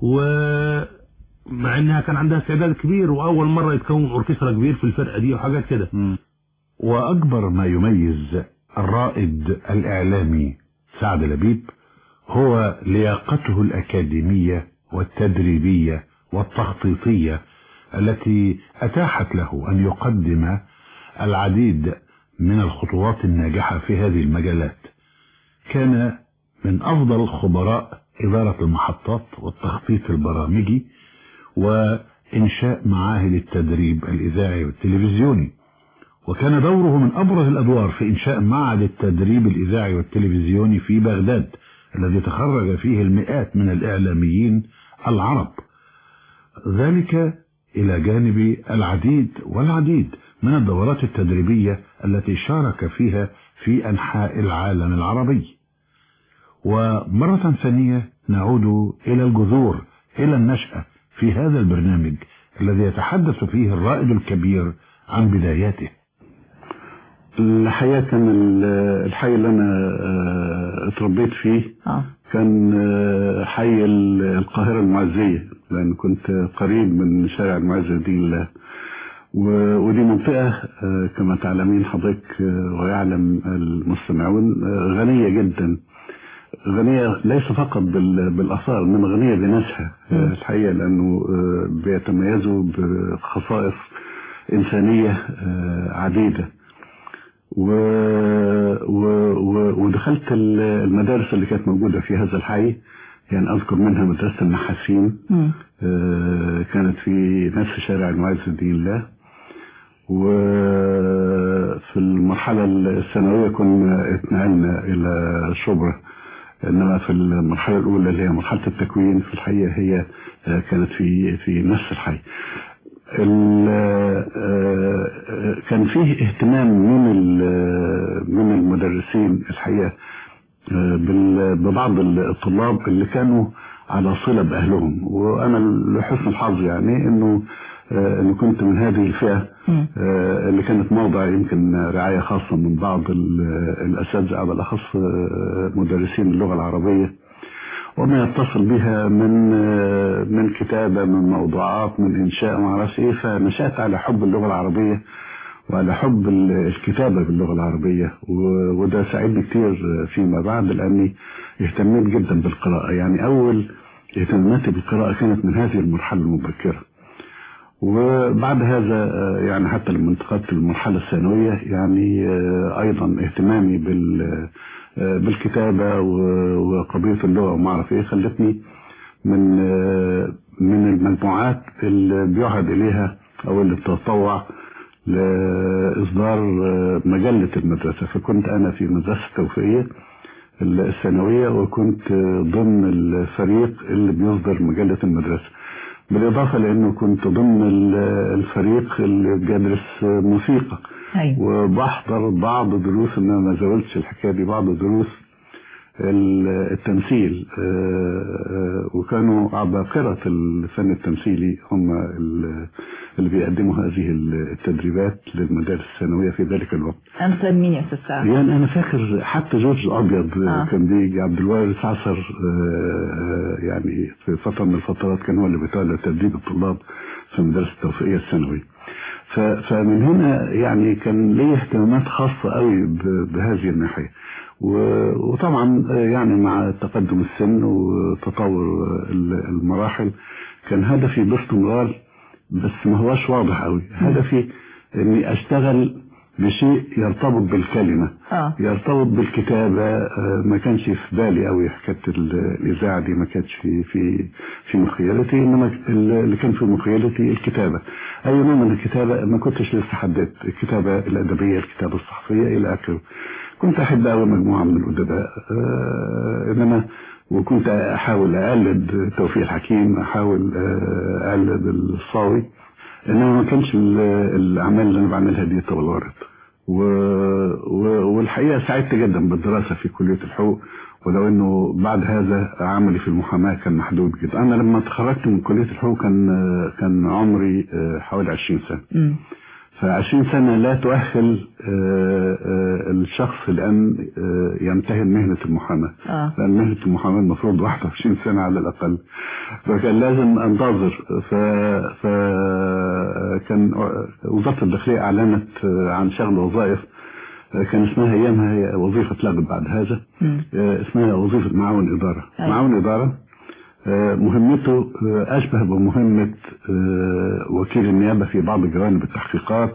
ومع انها كان عندها استعداد كبير واول مرة يتكون اوركسترا كبير في الفرقة دي وحاجات كده. واكبر ما يميز الرائد الاعلامي سعد لبيب هو لياقته الاكاديمية والتدريبية والتخطيطية التي اتاحت له ان يقدم العديد من الخطوات الناجحة في هذه المجالات. كان من افضل خبراء ادارة المحطات والتخطيط البرامجي وانشاء معاهد التدريب الاذاعي والتلفزيوني، وكان دوره من ابرز الادوار في انشاء معهد التدريب الاذاعي والتلفزيوني في بغداد الذي تخرج فيه المئات من الاعلاميين العرب، ذلك الى جانب العديد والعديد من الدورات التدريبية التي شارك فيها في انحاء العالم العربي. ومرة ثانية نعود الى الجذور، الى النشأة في هذا البرنامج الذي يتحدث فيه الرائد الكبير عن بداياته. الحقيقة كان الحي اللي أنا اتربيت فيه كان حي القاهرة المعزية، لأن كنت قريب من شارع المعز دين الله، ودي منطقة كما تعلمين حضرتك ويعلم المستمعون غنية جدا، غنية ليس فقط بالآثار إنما غنية بناسها الحقيقة، لأنه بيتميزوا بخصائص إنسانية عديدة. و... و... و... ودخلت المدارس اللي كانت موجودة في هذا الحي، يعني أذكر منها مدرسة النحاسين آه كانت في نفس شارع المعز دين الله. وفي المرحلة الثانوية كنا اتنقلنا إلى شبرا، إنما في المرحلة الأولى اللي هي مرحلة التكوين في الحقيقة هي آه كانت في في نفس الحي. كان فيه اهتمام من من المدرسين الحقيقة ببعض الطلاب اللي كانوا على صلة بأهلهم، وأنا لحسن الحظ يعني إنه إنه كنت من هذه الفئة اللي كانت موضع يمكن رعاية خاصة من بعض الأساتذة على الأخص مدرسين اللغة العربية، وما يتصل بها من من كتابة، من موضوعات، من إنشاء، ما أعرفش إيه. فنشأت على حب اللغة العربية وعلى حب الكتابة باللغة العربية، وده ساعدني كتير فيما بعد لأني اهتميت جدا بالقراءة. يعني أول اهتماماتي بالقراءة كانت من هذه المرحلة المبكرة، وبعد هذا يعني حتى لما انتقلت للمرحلة الثانوية يعني أيضا اهتمامي بال بالكتابة وقضية اللغة وما أعرف إيه خلتني من من المجموعات اللي بيعهد إليها أو اللي بتتطوع لإصدار مجلة المدرسة. فكنت أنا في مدرسة التوفيقية الثانوية وكنت ضمن الفريق اللي بيصدر مجلة المدرسة، بالإضافة لأنه كنت ضمن الفريق اللي بيدرس موسيقى. أيوة. وبحضر بعض دروس، إن أنا ما زولتش الحكاية دي، بعض دروس التمثيل، وكانوا عباقرة الفن التمثيلي هم اللي بيقدموا هذه التدريبات للمدارس الثانوية في ذلك الوقت. أمثل مين يا أستاذ سعد؟ يعني أنا فاكر حتى جورج الأبيض آه. كان بيجي، عبد الوارث عصر يعني في فترة من الفترات كان هو اللي بيتولى تدريب الطلاب في مدرسة التوفيقية الثانوية. فمن هنا يعني كان لي اهتمامات خاصة قوي بهذه الناحية، وطبعا يعني مع تقدم السن وتطور المراحل كان هدفي باستمرار، بس ما هواش واضح قوي، هدفي اني اشتغل بشيء يرتبط بالكلمة آه. يرتبط بالكتابة. ما كانش في بالي قوي حكاية الإذاعة دي، ما كانتش في في في مخيلتي، إنما اللي كان في مخيلتي الكتابة. أي نوع من الكتابة ما كنتش لسه حددت، الكتابة الأدبية، الكتابة الصحفية إلى آخره. كنت أحب أوي مجموعة من الأدباء آه إنما وكنت أحاول أقلد توفيق الحكيم، أحاول أقلد الصاوي، إنما ما كانش الأعمال اللي أنا بعملها دي تبلورت. والحقيقة سعدت جدا بالدراسة في كلية الحقوق، ولو إنه بعد هذا عملي في المحاماة كان محدود جدا. أنا لما تخرجت من كلية الحقوق كان كان عمري حوالي عشرين سنة. فعشرين سنة لا تؤهل الشخص لأن يمتهن مهنة المحاماة، آه. لأن مهنة المحاماة المفروض واحد وعشرين سنة على الأقل، فكان لازم أنتظر. فكان وزارة الداخلية أعلنت عن شغل وظائف كان اسمها أيامها هي وظيفة لغت بعد هذا، اسمها وظيفة معاون إدارة. أي. معاون إدارة مهمته أشبه بمهمة وكيل النيابة في بعض جوانب التحقيقات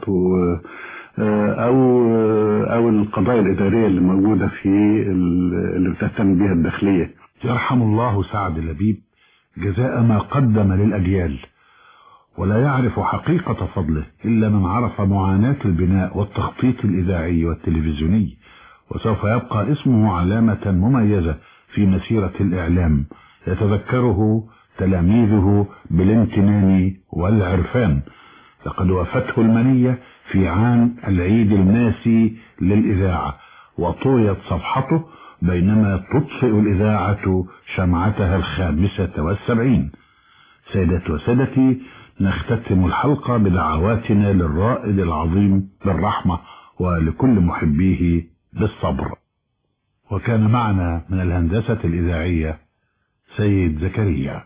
أو أو القضايا الإدارية اللي موجودة في اللي بتهتم بها الداخلية. يرحم الله سعد لبيب جزاء ما قدم للأجيال، ولا يعرف حقيقة فضله إلا من عرف معاناة البناء والتخطيط الإذاعي والتلفزيوني، وسوف يبقى اسمه علامة مميزة في مسيرة الإعلام يتذكره تلاميذه بالامتنان والعرفان. لقد وافته المنية في عام العيد الماسي للإذاعة وطويت صفحته بينما تطفئ الإذاعة شمعتها الخامسة والسبعين. سيداتي وسادتي، نختتم الحلقة بدعواتنا للرائد العظيم بالرحمة ولكل محبيه بالصبر. وكان معنا من الهندسة الإذاعية سيد زكريا.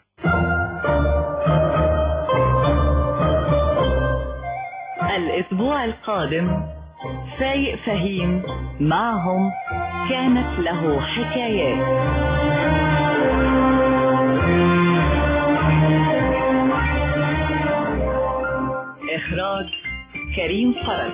الأسبوع القادم سايق فهيم معهم كانت له حكايات. إخراج كريم فرج.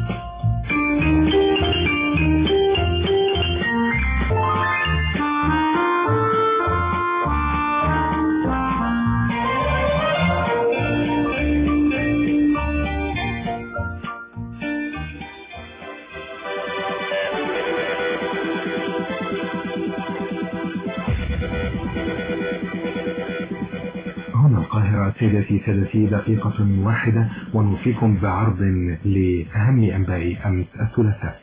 القاهرة. سيدتي سادتي، دقيقة واحدة ونوفيكم بعرض لأهم أنباء أمس الثلاثاء.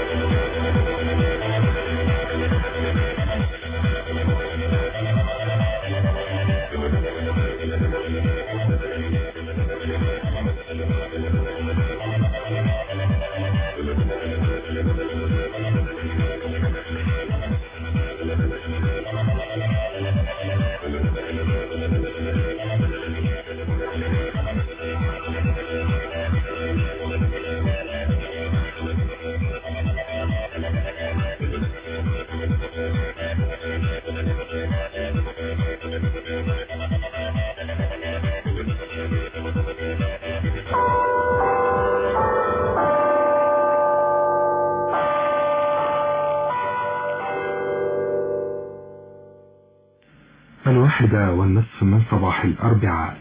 الواحدة والنصف من صباح الأربعاء.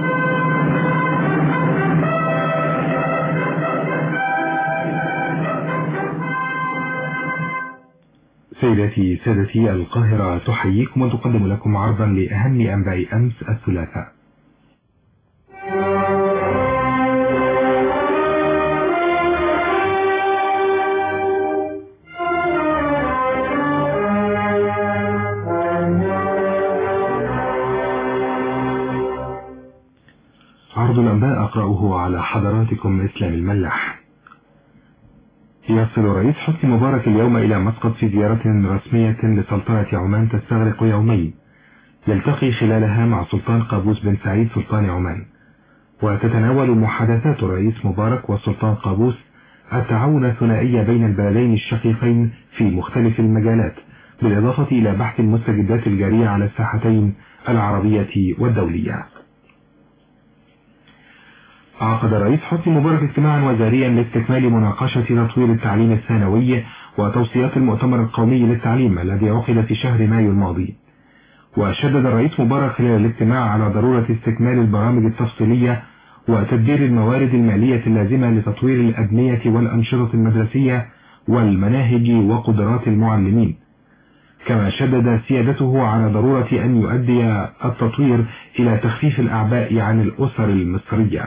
سيداتي سادتي، القاهرة تحييكم وتقدم لكم عرضا لأهم أنباء أمس الثلاثاء. عرض الأنباء أقرأه على حضراتكم إسلام الملاح. يصل رئيس حسني مبارك اليوم إلى مسقط في زيارة رسمية لسلطنة عمان تستغرق يومين، يلتقي خلالها مع سلطان قابوس بن سعيد سلطان عمان، وتتناول محادثات الرئيس مبارك والسلطان قابوس التعاون الثنائي بين البلدين الشقيقين في مختلف المجالات، بالإضافة إلى بحث المستجدات الجارية على الساحتين العربية والدولية. عقد الرئيس حسني مبارك اجتماعا وزاريا لاستكمال مناقشة تطوير التعليم الثانوي وتوصيات المؤتمر القومي للتعليم الذي عقد في شهر مايو الماضي. وشدد الرئيس مبارك خلال الاجتماع على ضرورة استكمال البرامج التفصيلية وتدبير الموارد المالية اللازمة لتطوير الأبنية والأنشطة المدرسية والمناهج وقدرات المعلمين. كما شدد سيادته على ضرورة أن يؤدي التطوير إلى تخفيف الأعباء عن الأسر المصرية.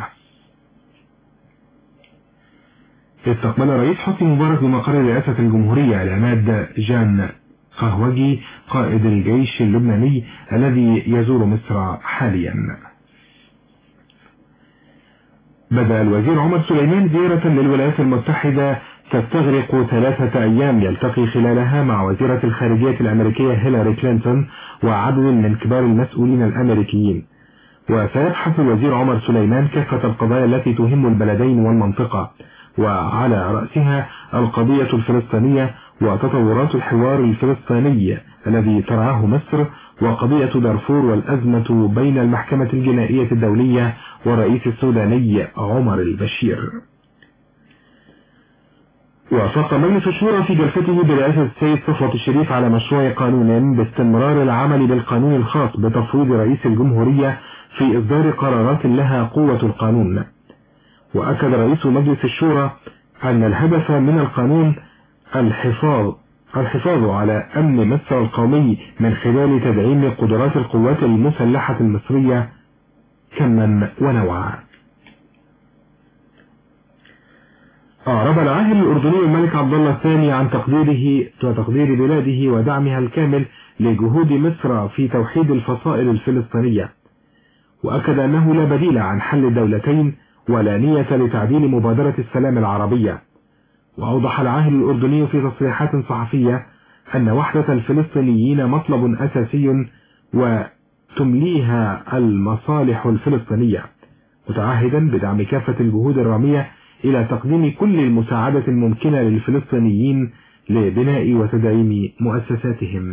استقبل الرئيس حسني مبارك بمقر رئاسة الجمهورية العماد جان قهوجي قائد الجيش اللبناني الذي يزور مصر حاليا. بدأ الوزير عمر سليمان زيارة للولايات المتحدة تستغرق ثلاثة أيام يلتقي خلالها مع وزيرة الخارجية الأمريكية هيلاري كلينتون وعدد من كبار المسؤولين الأمريكيين. وسيبحث الوزير عمر سليمان كافة القضايا التي تهم البلدين والمنطقة، وعلى رأسها القضية الفلسطينية وتطورات الحوار الفلسطيني الذي ترعاه مصر، وقضية دارفور والأزمة بين المحكمة الجنائية الدولية والرئيس السوداني عمر البشير. وافق مجلس الشورى في جلسته برئاسة السيد صفوت الشريف على مشروع قانون باستمرار العمل بالقانون الخاص بتفويض رئيس الجمهورية في إصدار قرارات لها قوة القانون. وأكد رئيس مجلس الشورى أن الهدف من القانون الحفاظ الحفاظ على أمن مصر القومي من خلال تدعيم قدرات القوات المسلحة المصرية كما ونوعا. أعرب العاهل الأردني الملك عبد الله الثاني عن تقديره وتقدير بلاده ودعمها الكامل لجهود مصر في توحيد الفصائل الفلسطينية، وأكد أنه لا بديل عن حل الدولتين ولا نية لتعديل مبادرة السلام العربية. وأوضح العاهل الأردني في تصريحات صحفية أن وحدة الفلسطينيين مطلب أساسي وتمليها المصالح الفلسطينية، متعهدا بدعم كافة الجهود الرامية إلى تقديم كل المساعدة الممكنة للفلسطينيين لبناء وتدعيم مؤسساتهم.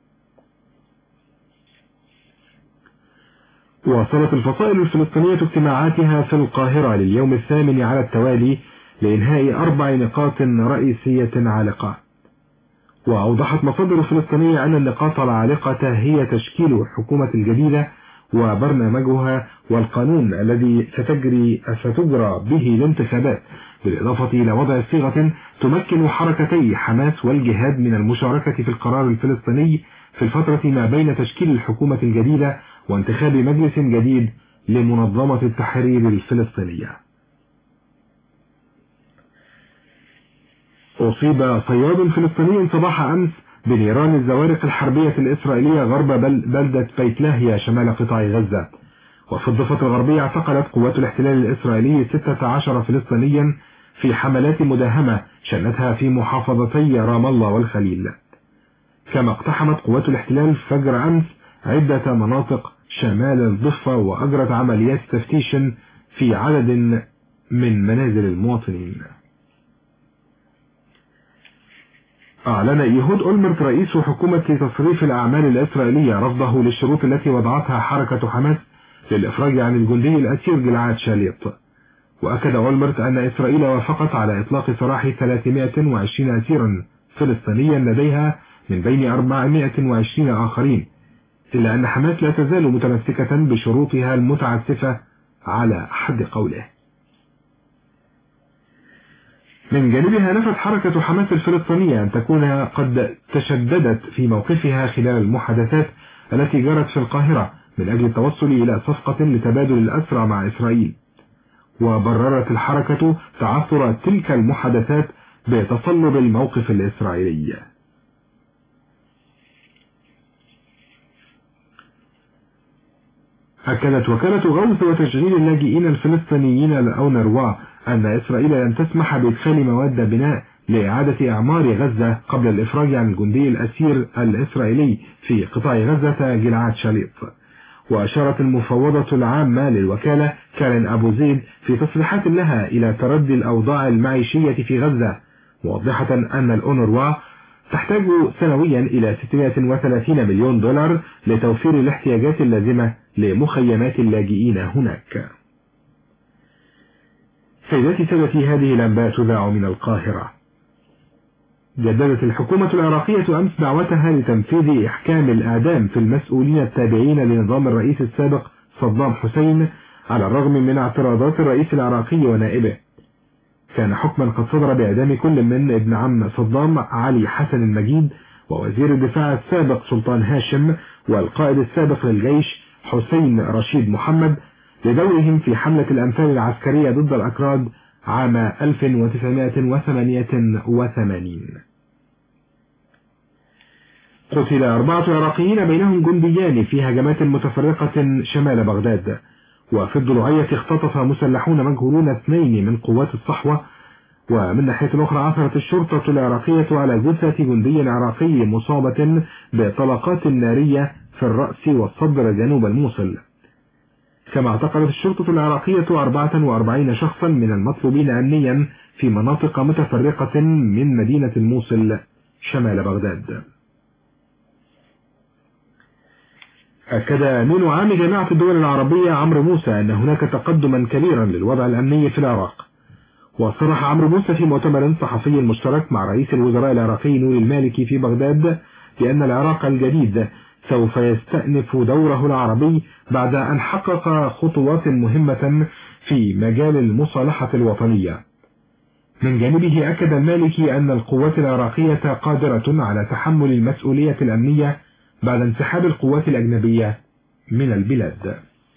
واصلت الفصائل الفلسطينية اجتماعاتها في القاهرة لليوم الثامن على التوالي لإنهاء أربع نقاط رئيسية عالقة. وأوضحت مصادر فلسطينية أن النقاط العالقة هي تشكيل الحكومة الجديدة وبرنامجها والقانون الذي ستجري ستجرى به الانتخابات، بالإضافة إلى وضع صيغة تمكن حركتي حماس والجهاد من المشاركة في القرار الفلسطيني في الفترة ما بين تشكيل الحكومة الجديدة وانتخاب مجلس جديد لمنظمة التحرير الفلسطينية. أصيب صياد فلسطيني صباح أمس بنيران الزوارق الحربية الإسرائيلية غرب بلدة بيت لاهيا شمال قطاع غزة. وفي الضفة الغربية اعتقلت قوات الاحتلال الإسرائيلي ستة عشر فلسطينيا في حملات مداهمة شنتها في محافظتي رام الله والخليل. كما اقتحمت قوات الاحتلال فجر أمس عدة مناطق شمال الضفة وأجرت عمليات تفتيش في عدد من منازل المواطنين. أعلن إيهود أولمرت رئيس حكومة تصريف الأعمال الإسرائيلية رفضه للشروط التي وضعتها حركة حماس للإفراج عن الجندي الأسير جلعاد شاليط. وأكد أولمرت أن إسرائيل وافقت على إطلاق سراح ثلاثمائة وعشرين أسيرا فلسطينيا لديها من بين أربعمائة وعشرين آخرين، إلا أن حماس لا تزال متمسكة بشروطها المتعسفة على حد قوله. من جانبها نفت حركة حماس الفلسطينية أن تكون قد تشددت في موقفها خلال المحادثات التي جرت في القاهرة من أجل التوصل إلى صفقة لتبادل الأسرى مع إسرائيل. وبررت الحركة تعثر تلك المحادثات بتصلب الموقف الإسرائيلي. أكدت وكالة غوث وتشغيل اللاجئين الفلسطينيين الأونروا أن إسرائيل لن تسمح بإدخال مواد بناء لإعادة إعمار غزة قبل الإفراج عن الجندي الأسير الإسرائيلي في قطاع غزة جلعاد شاليط. وأشارت المفوضة العامة للوكالة كارين أبو زيد في تصريحات لها إلى تردي الأوضاع المعيشية في غزة، موضحة أن الأونروا تحتاج سنويا إلى ستمائة وثلاثين مليون دولار لتوفير الاحتياجات اللازمة لمخيمات اللاجئين هناك. سيداتي سادتي، هذه الأنباء تذاع من القاهرة. جددت الحكومة العراقية أمس دعوتها لتنفيذ إحكام الإعدام في المسؤولين التابعين لنظام الرئيس السابق صدام حسين على الرغم من اعتراضات الرئيس العراقي ونائبه. كان حكما قد صدر بإعدام كل من ابن عم صدام علي حسن المجيد ووزير الدفاع السابق سلطان هاشم والقائد السابق للجيش حسين رشيد محمد لدورهم في حملة الأنفال العسكرية ضد الأكراد عام ألف وتسعمائة وثمانية وثمانين. قتل أربعة عراقيين بينهم جنديان في هجمات متفرقة شمال بغداد. وفي الضلوعية اختطف مسلحون مجهولون اثنين من قوات الصحوة. ومن ناحية أخرى عثرت الشرطة العراقية على جثة جندي عراقي مصابة بطلقات نارية في الرأس والصدر جنوب الموصل. كما اعتقلت الشرطة العراقية أربعة وأربعين شخصا من المطلوبين أمنيا في مناطق متفرقة من مدينة الموصل شمال بغداد. أكد أمين عام جامعة الدول العربية عمرو موسى أن هناك تقدما كبيرا للوضع الأمني في العراق. وصرح عمرو موسى في مؤتمر صحفي مشترك مع رئيس الوزراء العراقي نور المالكي في بغداد بأن العراق الجديد سوف يستأنف دوره العربي بعد أن حقق خطوات مهمة في مجال المصالحة الوطنية. من جانبه أكد المالكي أن القوات العراقية قادرة على تحمل المسؤولية الأمنية بعد انسحاب القوات الأجنبية من البلاد.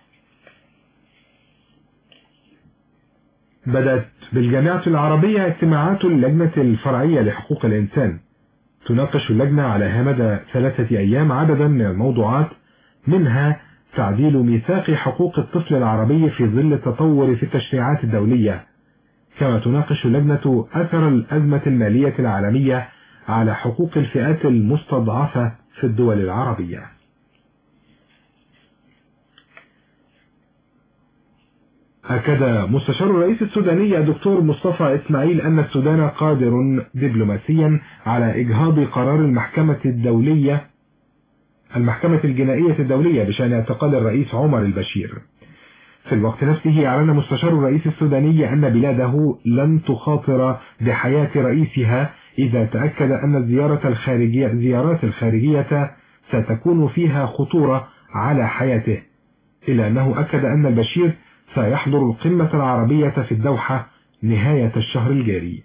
بدأت بالجامعة العربية اجتماعات اللجنة الفرعية لحقوق الإنسان. تناقش اللجنة على مدى ثلاثة أيام عددا من الموضوعات، منها تعديل ميثاق حقوق الطفل العربي في ظل التطور في التشريعات الدولية. كما تناقش اللجنة أثر الأزمة المالية العالمية على حقوق الفئات المستضعفة في الدول العربية. أكد مستشار الرئيس السوداني الدكتور مصطفى إسماعيل أن السودان قادر دبلوماسيا على إجهاض قرار المحكمة الدولية المحكمة الجنائية الدولية بشأن اعتقال الرئيس عمر البشير. في الوقت نفسه أعلن مستشار الرئيس السوداني أن بلاده لن تخاطر بحياة رئيسها إذا تأكد أن الزيارة الخارجية الزيارات الخارجية ستكون فيها خطورة على حياته، إلا أنه أكد أن البشير سيحضر القمة العربية في الدوحة نهاية الشهر الجاري.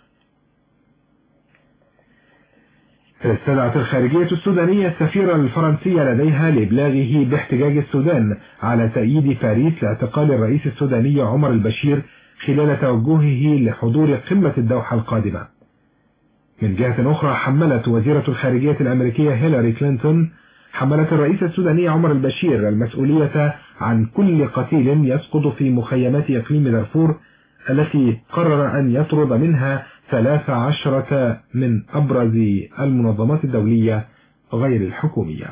استدعت الخارجية السودانية السفير الفرنسي لديها لإبلاغه باحتجاج السودان على تأييد باريس لاعتقال الرئيس السوداني عمر البشير خلال توجهه لحضور قمة الدوحة القادمة. من جهة أخرى حملت وزيرة الخارجية الأمريكية هيلاري كلينتون حملت الرئيس السوداني عمر البشير المسؤولية عن كل قتيل يسقط في مخيمات إقليم دارفور التي قرر أن يطرد منها ثلاث عشرة من أبرز المنظمات الدولية غير الحكومية.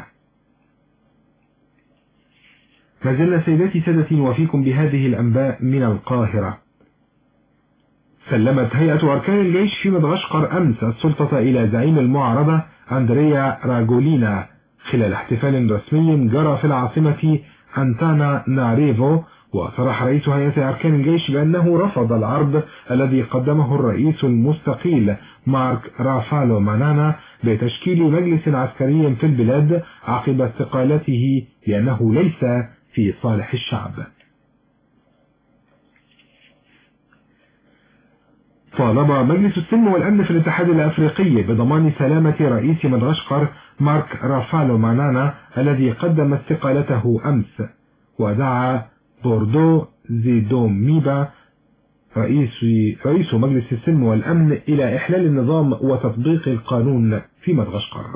ما زلنا سيداتي سادتي وفيكم بهذه الأنباء من القاهرة. سلمت هيئة أركان الجيش في مدغشقر أمس السلطة إلى زعيم المعارضة أندريا راغولينا خلال احتفال رسمي جرى في العاصمة أنتانا ناريفو. وصرح رئيس هيئة أركان الجيش بأنه رفض العرض الذي قدمه الرئيس المستقيل مارك رافالو مانانا بتشكيل مجلس عسكري في البلاد عقب استقالته لأنه ليس في صالح الشعب. طالب مجلس السلم والأمن في الاتحاد الأفريقي بضمان سلامة رئيس مدغشقر مارك رافالو مانانا الذي قدم استقالته أمس. ودعا بوردو زيدوميبا رئيس رئيس مجلس السلم والأمن إلى إحلال النظام وتطبيق القانون في مدغشقر.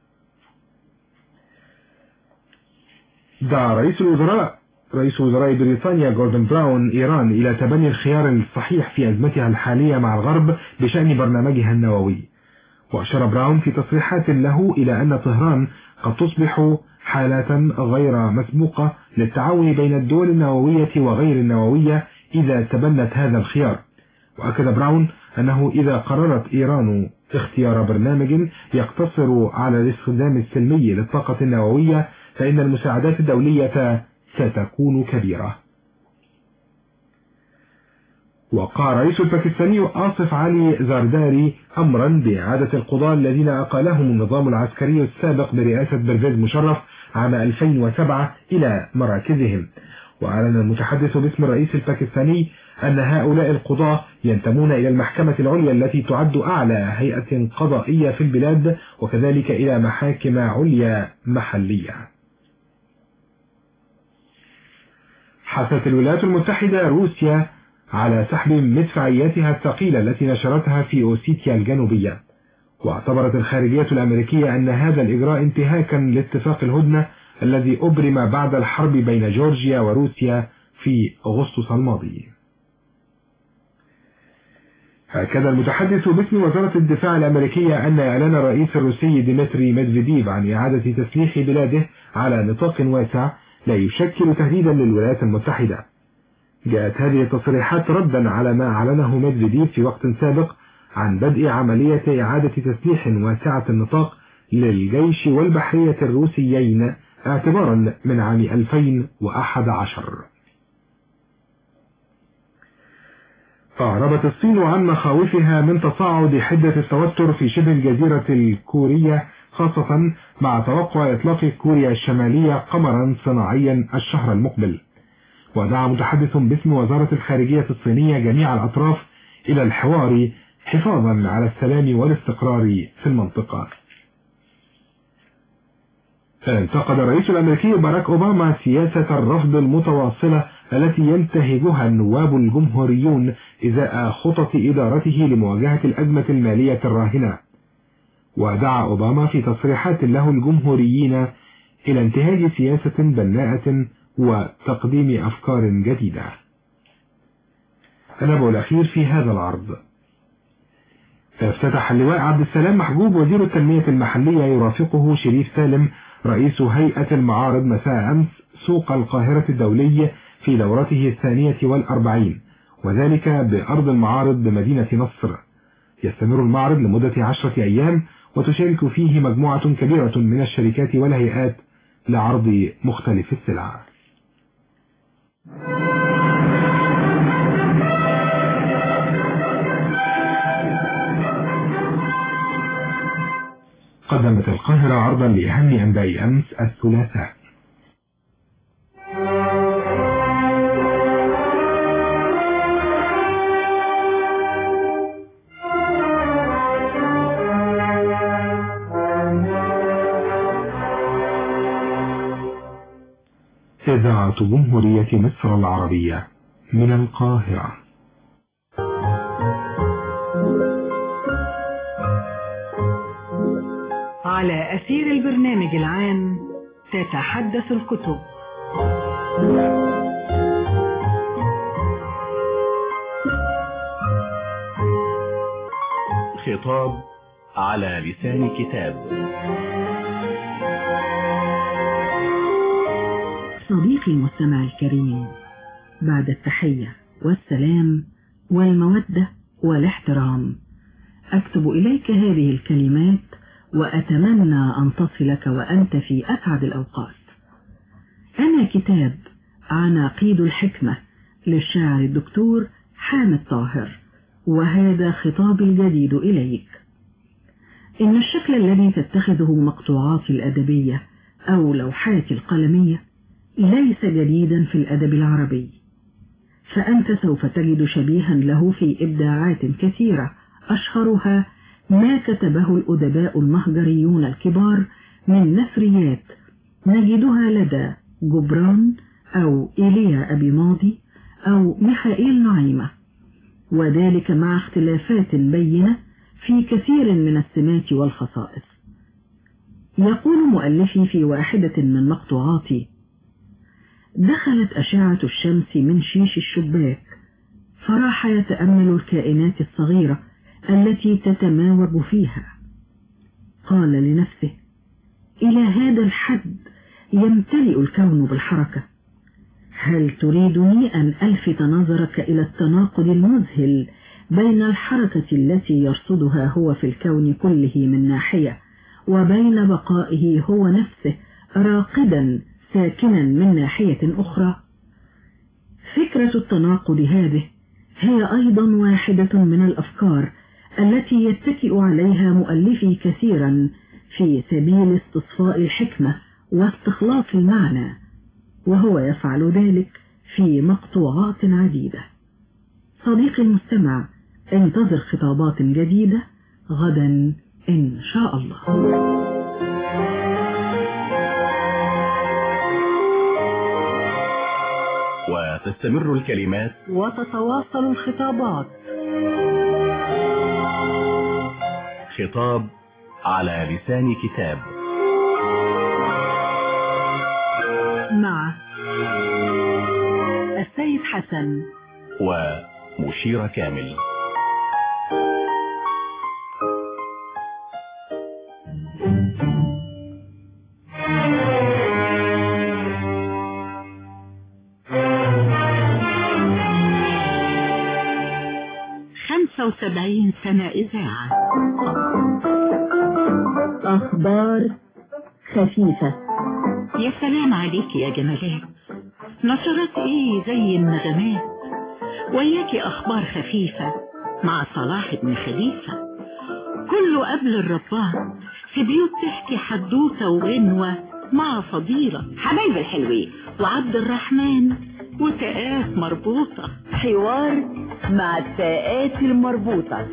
دعا رئيس الوزراء رئيس وزراء بريطانيا جوردن براون إيران إلى تبني الخيار الصحيح في أزمتها الحالية مع الغرب بشأن برنامجها النووي. وأشار براون في تصريحات له إلى أن طهران قد تصبح حالة غير مسبوقة للتعاون بين الدول النووية وغير النووية إذا تبنت هذا الخيار. وأكد براون أنه إذا قررت إيران اختيار برنامج يقتصر على الاستخدام السلمي للطاقة النووية فإن المساعدات الدولية ستكون كبيرة. وقع رئيس الباكستاني آصف علي زرداري أمرا بإعادة القضاة الذين أقالهم النظام العسكري السابق برئاسة برفيز مشرف عام ألفين وسبعة إلى مراكزهم. وأعلن المتحدث باسم الرئيس الباكستاني أن هؤلاء القضاة ينتمون إلى المحكمة العليا التي تعد أعلى هيئة قضائية في البلاد وكذلك إلى محاكم عليا محلية. حثت الولايات المتحدة روسيا على سحب مدفعياتها الثقيلة التي نشرتها في أوسيتيا الجنوبية. واعتبرت الخارجية الأمريكية أن هذا الإجراء انتهاكا لاتفاق الهدنة الذي أبرم بعد الحرب بين جورجيا وروسيا في أغسطس الماضي. هكذا المتحدث باسم وزارة الدفاع الأمريكية أن إعلان الرئيس الروسي ديمتري ميدفيديف عن إعادة تسليح بلاده على نطاق واسع لا يشكل تهديدا للولايات المتحدة. جاءت هذه التصريحات ردا على ما أعلنه ميدفيديف في وقت سابق عن بدء عملية إعادة تسليح واسعة النطاق للجيش والبحرية الروسيين اعتبارا من عام ألفين وأحد عشر. أعربت الصين عن مخاوفها من تصاعد حدة التوتر في شبه الجزيرة الكورية، خاصة مع توقع إطلاق كوريا الشمالية قمرا صناعيا الشهر المقبل. ودعا متحدث باسم وزارة الخارجية الصينية جميع الأطراف إلى الحوار حفاظا على السلام والاستقرار في المنطقة. انتقد الرئيس الأمريكي باراك أوباما سياسة الرفض المتواصلة التي ينتهجها النواب الجمهوريون إزاء خطط إدارته لمواجهة الأزمة المالية الراهنة. ودعا أوباما في تصريحات له الجمهوريين إلى انتهاج سياسة بناءة وتقديم أفكار جديدة. النبأ الأخير في هذا العرض. افتتح اللواء عبد السلام محجوب وزير التنمية المحلية يرافقه شريف سالم رئيس هيئة المعارض مساء أمس سوق القاهرة الدولي في دورته الثانية والأربعين، وذلك بأرض المعارض بمدينة نصر. يستمر المعرض لمدة عشرة أيام وتشارك فيه مجموعة كبيرة من الشركات والهيئات لعرض مختلف السلع. قدمت القاهرة عرضا لأهم أنباء أمس الثلاثاء. إذاعة جمهورية مصر العربية من القاهرة. على أثير البرنامج العام تتحدث الكتب. خطاب على لسان كتاب. صديقي المستمع الكريم، بعد التحية والسلام والمودة والاحترام، أكتب إليك هذه الكلمات وأتمنى أن تصلك وأنت في أسعد الأوقات. أنا كتاب عناقيد الحكمة للشاعر الدكتور حامد طاهر، وهذا خطابي الجديد إليك. إن الشكل الذي تتخذه مقطوعات الأدبية أو لوحات القلمية ليس جديدا في الأدب العربي، فأنت سوف تجد شبيها له في إبداعات كثيرة، أشهرها ما كتبه الأدباء المهجريون الكبار من نثريات نجدها لدى جبران أو إيليا أبي ماضي أو ميخائيل نعيمة، وذلك مع اختلافات بينة في كثير من السمات والخصائص. يقول مؤلفي في واحدة من مقطوعاتي: دخلت أشعة الشمس من شيش الشباك، فراح يتأمل الكائنات الصغيرة التي تتماوج فيها. قال لنفسه: إلى هذا الحد يمتلئ الكون بالحركة، هل تريدني أن ألفت نظرك إلى التناقض المذهل بين الحركة التي يرصدها هو في الكون كله من ناحية، وبين بقائه هو نفسه راقدا ساكنا من ناحية أخرى؟ فكرة التناقض هذه هي أيضا واحدة من الأفكار التي يتكئ عليها مؤلفي كثيرا في سبيل استصفاء الحكمة واستخلاص المعنى، وهو يفعل ذلك في مقطوعات عديدة. صديقي المستمع، انتظر خطابات جديدة غدا إن شاء الله. وتستمر الكلمات وتتواصل الخطابات. خطاب على لسان كتاب مع السيد سيد حسن ومشيرة كامل. خمسة وسبعين سنة إذاعة. أخبار خفيفة. يا سلام عليك يا جمالات، نشرات ايه زي النغمات، وياكي أخبار خفيفة مع صلاح بن خليفة، كله قبل الربان، في بيوت تحكي حدوثة وغنوة مع فضيلة، حبايب الحلوين وعبد الرحمن وتاءات مربوطة، حوار مع التاءات المربوطة.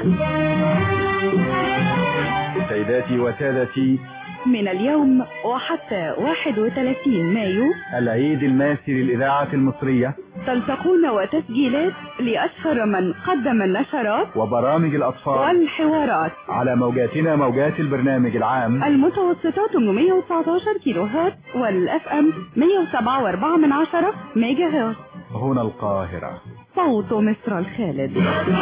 سيداتي وسادتي، من اليوم وحتى واحد وثلاثين مايو العيد الماسي للإذاعة المصرية، تلتقون وتسجيلات لأشهر من قدم النشرات وبرامج الأطفال والحوارات على موجاتنا، موجات البرنامج العام المتوسطة ثمانمائة وتسعة عشر كيلو هرتز والأف أم مئة وسبعة فاصلة أربعة من عشرة ميجا هرتز. هنا القاهرة، صوت مصر الخالد.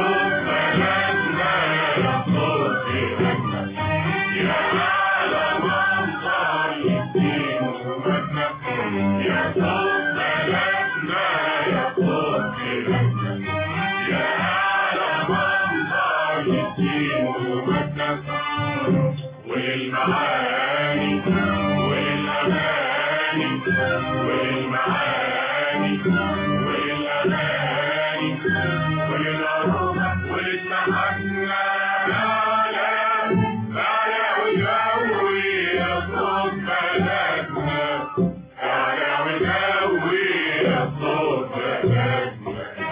والمعاني والأماني والمعاني والأماني والأرومة والمحنة على على وجوي الصوت بلدنا، على وجوي الصوت بلدنا.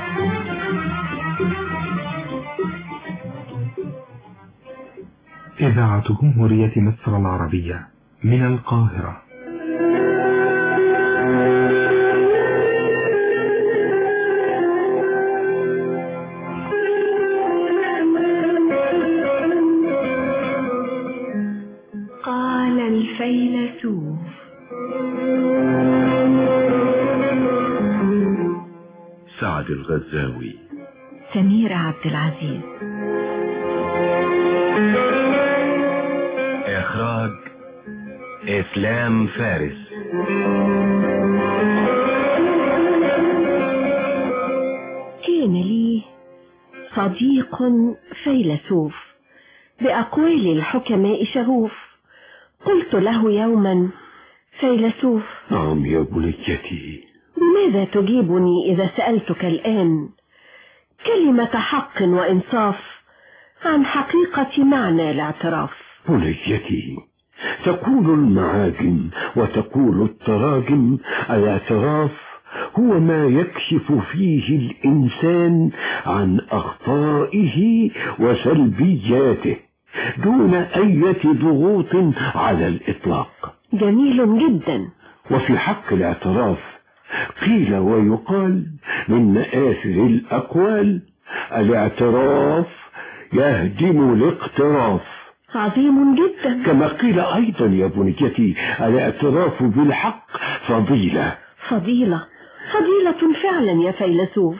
إذاعة جمهورية مصر العربية من القاهرة. قال الفيلسوف. سعد الغزاوي. سميرة عبد العزيز. إخراج إسلام فارس. كان لي صديق فيلسوف بأقوال الحكماء شغوف، قلت له يوما: فيلسوف. نعم يا بنيتي. ماذا تجيبني إذا سألتك الآن كلمة حق وإنصاف عن حقيقة معنى الاعتراف؟ بنيتي، تقول المعاجم وتقول التراجم: الاعتراف هو ما يكشف فيه الإنسان عن أخطائه وسلبياته دون أي ضغوط على الإطلاق. جميل جدا. وفي حق الاعتراف قيل ويقال من مآثر الأقوال: الاعتراف يهدم الاقتراف. عظيم جدا. كما قيل أيضا يا بنيتي: الاعتراف بالحق فضيلة. فضيلة فضيلة فعلا يا فيلسوف.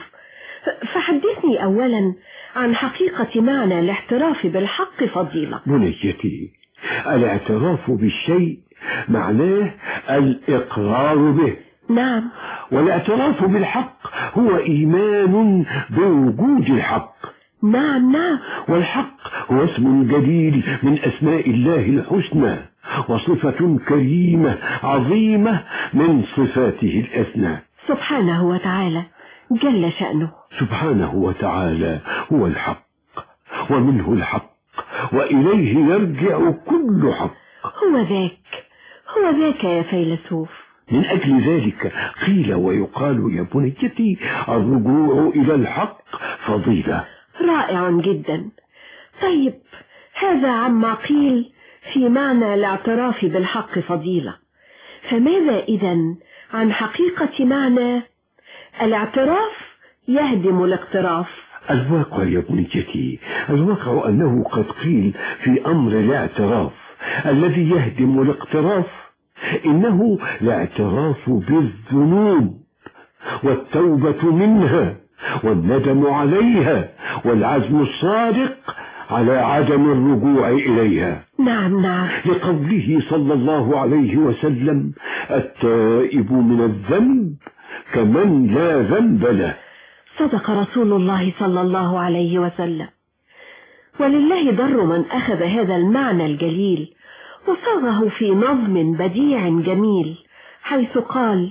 فحدثني أولا عن حقيقة معنى الاعتراف بالحق فضيلة. بنيتي، الاعتراف بالشيء معناه الإقرار به. نعم. والاعتراف بالحق هو إيمان بوجود الحق. نعم نعم. والحق هو اسم جليل من أسماء الله الحسنى، وصفة كريمة عظيمة من صفاته الأسنى سبحانه وتعالى جل شأنه. سبحانه وتعالى هو الحق، ومنه الحق، وإليه يرجع كل حق. هو ذاك هو ذاك يا فيلسوف. من أجل ذلك قيل ويقال يا بنيتي: الرجوع إلى الحق فضيلة. رائع جدا. طيب، هذا عما قيل في معنى الاعتراف بالحق فضيلة، فماذا إذن عن حقيقة معنى الاعتراف يهدم الاقتراف؟ الواقع يا بنيتي، الواقع أنه قد قيل في أمر الاعتراف الذي يهدم الاقتراف: إنه الاعتراف بالذنوب، والتوبة منها والندم عليها والعزم الصادق على عدم الرجوع إليها. نعم نعم. لقوله صلى الله عليه وسلم: التائب من الذنب كمن لا ذنب له. صدق رسول الله صلى الله عليه وسلم. ولله در من أخذ هذا المعنى الجليل وصاغه في نظم بديع جميل، حيث قال: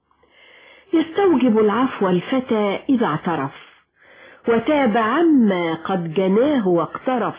يستوجب العفو الفتى إذا اعترف وتاب عما قد جناه واقترف.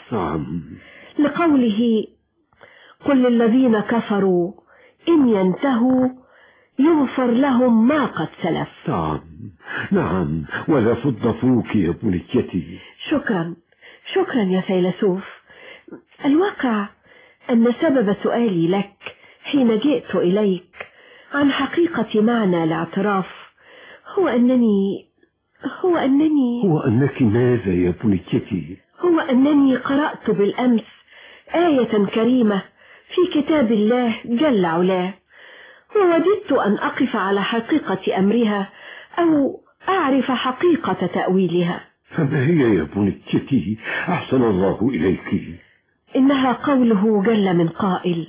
لقوله: قل للذين كفروا إن ينتهوا يغفر لهم ما قد سلف. نعم نعم، ولا فض فوك يا بنيتي. شكرا شكرا يا فيلسوف. الواقع أن سبب سؤالي لك حين جئت إليك عن حقيقة معنى الاعتراف هو أنني هو أنني هو أنك ماذا يا بنيتي؟ هو أنني قرأت بالأمس آية كريمة في كتاب الله جل علاه، ووددت أن أقف على حقيقة أمرها أو أعرف حقيقة تأويلها. فما هي يا بنيتي؟ أحسن الله إليك. إنها قوله جل من قائل: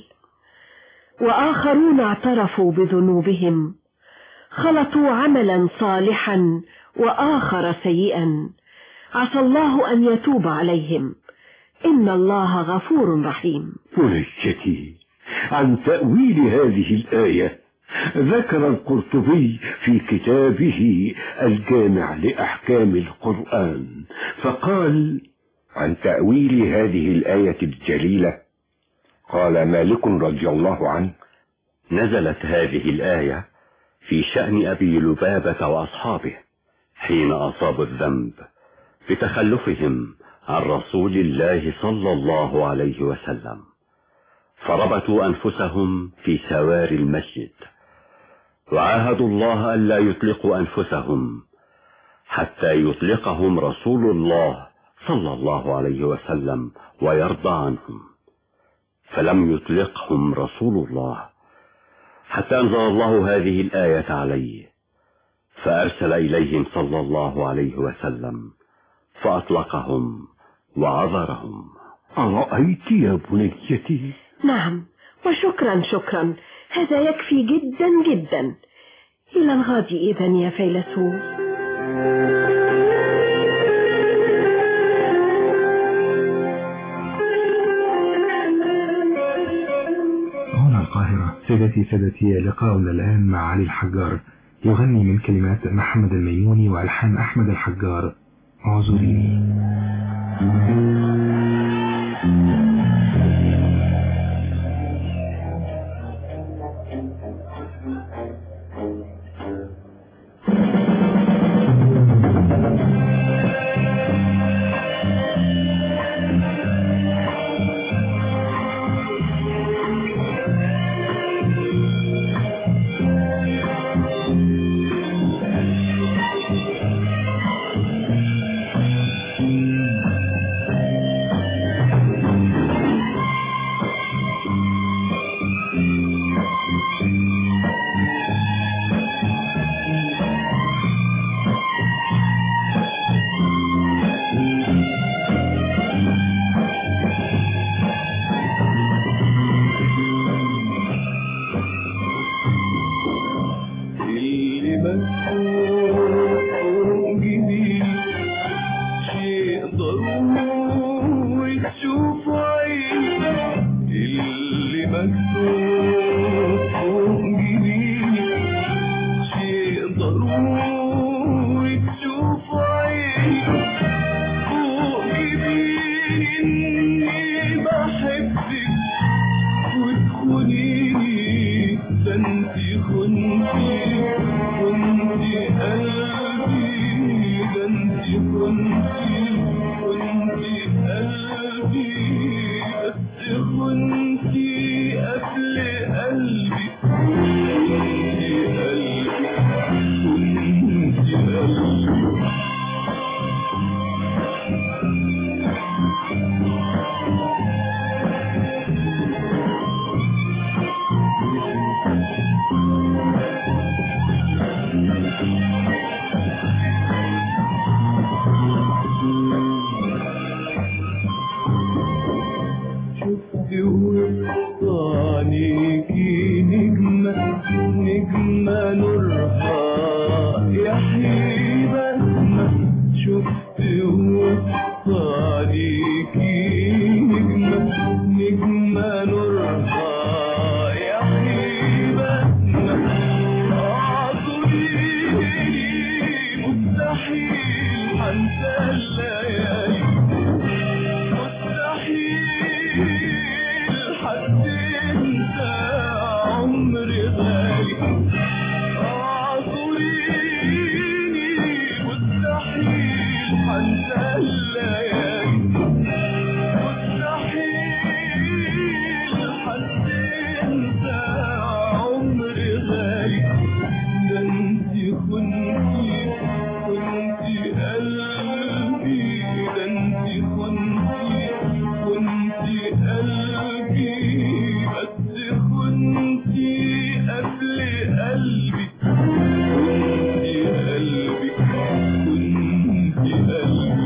وآخرون اعترفوا بذنوبهم خلطوا عملا صالحا وآخر سيئا عسى الله أن يتوب عليهم إن الله غفور رحيم. بنيتي، عن تأويل هذه الآية ذكر القرطبي في كتابه الجامع لأحكام القرآن فقال: عن تأويل هذه الآية الجليلة قال مالك رضي الله عنه: نزلت هذه الآية في شأن أبي لبابة وأصحابه حين أصابوا الذنب بتخلفهم عن رسول الله صلى الله عليه وسلم، فربطوا أنفسهم في سواري المسجد وعاهدوا الله ألا يطلقوا أنفسهم حتى يطلقهم رسول الله صلى الله عليه وسلم ويرضى عنهم، فلم يطلقهم رسول الله حتى أنزل الله هذه الآية عليه، فأرسل إليهم صلى الله عليه وسلم فأطلقهم وعذرهم. أرأيت يا بنيتي؟ نعم، وشكرا شكرا، هذا يكفي جدا جدا. إلى الغد إذن يا فيلسوف. هنا القاهرة. سيدتي سادتي، لقاؤنا الآن مع علي الحجار يغني من كلمات محمد الميموني وألحان أحمد الحجار. اعذريني. عينيكي نجمة نجمة نورها يحيي بسمة شفت وسط عينيكي نجمة نجمة نورها يحيي بسمة عطوليني مستحيل حنسى الليالي عمري غالي اعذريني مستحيل حنسى الليالي مستحيل حنسى عمري غالي ده انتي كنتي كنتي قلبي ده انتي كنتي كنتي قلبي بس كنتي قبل قلبي كنتي قلبي كنتي قلبي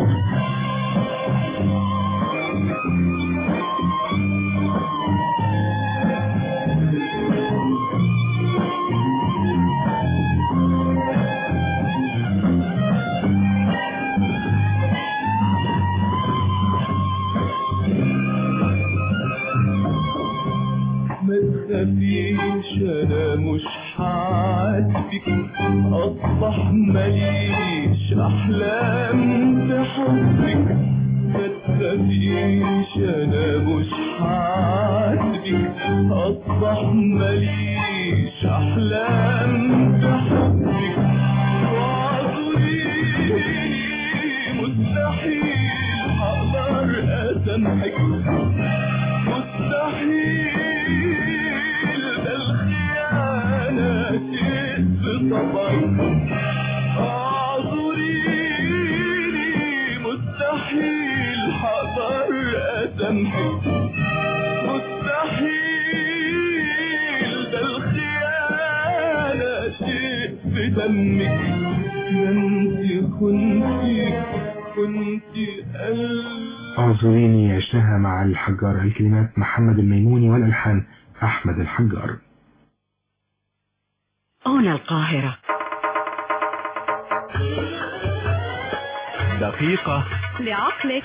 ما تخافيش انا مش هعاتبك اصبح ماليش احلام بحبك ما تخافيش انا مش هعاتبك اصبح ماليش احلام بحبك واعذريني مستحيل هقدر اسامحك مستحيل ده الخيانة شيء بطبعي اعذريني مستحيل هقدر اسامحك مستحيل ده الخيانة شيء بدمك ده انتي كنتي كنتي قلبي اعذريني عشناها مع الحجار. الكلمات محمد الميموني والألحان أحمد الحجار. هنا القاهرة. دقيقة لعقلك.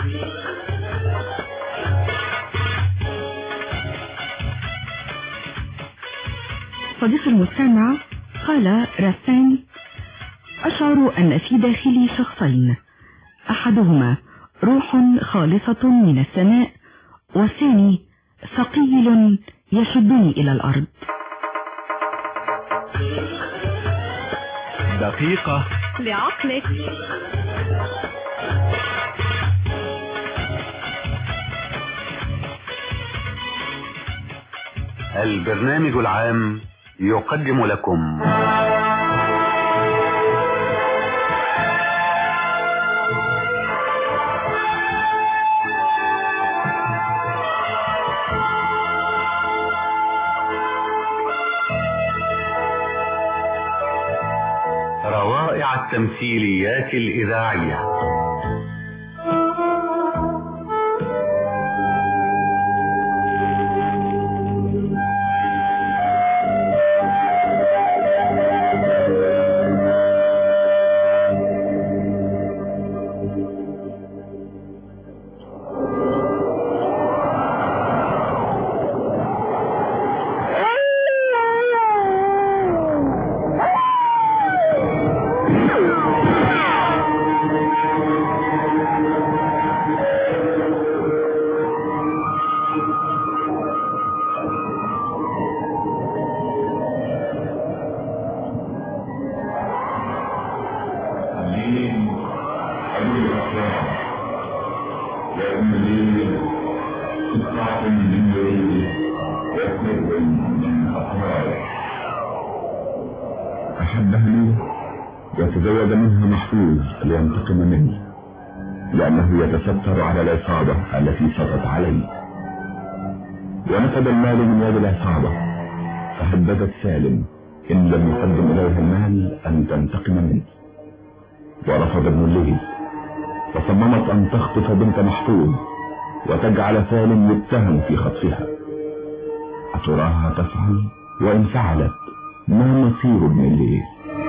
صديق المستمع، قال راسين: أشعر أن في داخلي شخصين، أحدهما روح خالصة من السماء، والثاني ثقيل يشدني إلى الأرض. دقيقة لعقلك. البرنامج العام يقدم لكم روائع التمثيليات الإذاعية. أحبها وتزوج منها محفوظ لينتقم مني، لأنه يتستر على العصابة التي سطت علي، ونفذ المال من يد العصابة، فهددت سالم إن لم يقدم إليها المال أن تنتقم مني، ورفض ابن الليل، فصممت أن تخطف بنت محفوظ وتجعل سالم يتهم في خطفها، أتراها تفعل؟ وإن فعلت ما مصير ابن الليل؟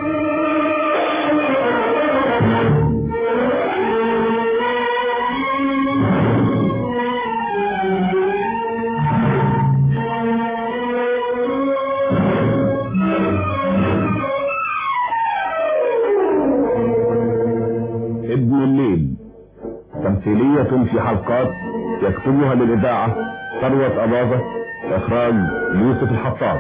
ابن الليل تمثيلية في حلقات يكتبها للإذاعة ثروة أباظة، إخراج يوسف الحطاب.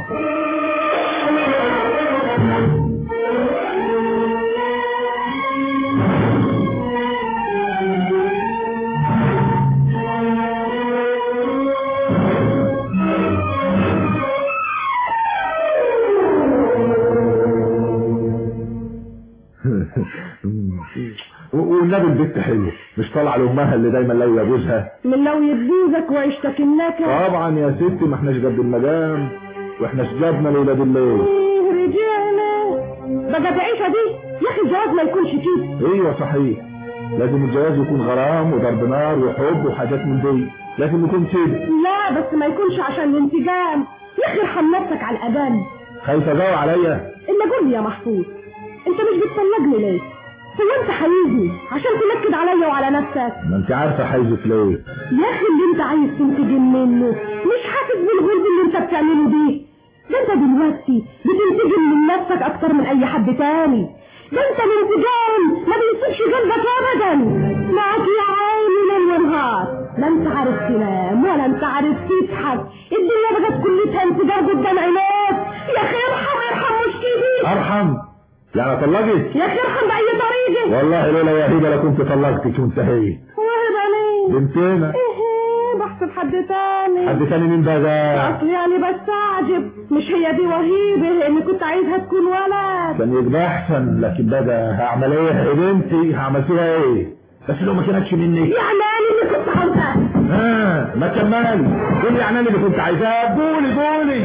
والنبي البت حلو، مش طالعه لامها اللي دايما لو جوزها من لو يجوزك ويشتكي لك. طبعا يا ستي، ما احناش جنب المدام واحنا شجابنا لولاد الليل. ايه رجاله بقى العيشه دي يا اخي، الجواز ما يكونش كده. ايوه صحيح، لازم الجواز يكون غرام وضرب نار وحب وحاجات من دي، لازم يكون كده. لا بس ما يكونش عشان الانتقام يا اخي، ارحم نفسك على الاقل. خايفه جاوب عليا؟ الا قول لي يا محفوظ، انت مش بتطلقني ليه؟ هو انت حايزني عشان تنكد عليا وعلى نفسك؟ ما انت عارفه حايزك ليه يا اخي. اللي انت عايز تنتقم منه مش حاسس بالغلب اللي انت بتعمله بيه. ده انت دلوقتي بتنتقم من نفسك اكتر من اي حد تاني. ده انت الانتقام ما بيسيبش قلبك ابدا. معاك يا عيني ليل ونهار، لا انت عارف تنام ولا انت عارف تضحك. الدنيا بقت كلها انفجار قدام عينيك. يا اخي ارحم ارحم، مش كده؟ ارحم يعني طلقت؟ يا اخي ارحم باي طريقه. والله لولا يا هبه لكنت طلقتك وانتهيت. وهبه ليه؟ بنتنا. ايه بحسب حد تاني. حد تاني مين بقى؟ اصل يعني بستعجب، مش هي دي وهيبه لان كنت عايزها تكون ولد. كان يبقى احسن، لكن بقى هعمل ايه يا بنتي؟ هعمل فيها ايه؟ بس لو ما كانتش مني. يعني انا اللي كنت عاوزاه. ها ما كملي، قولي يعني اللي كنت عايزاه. قولي قولي.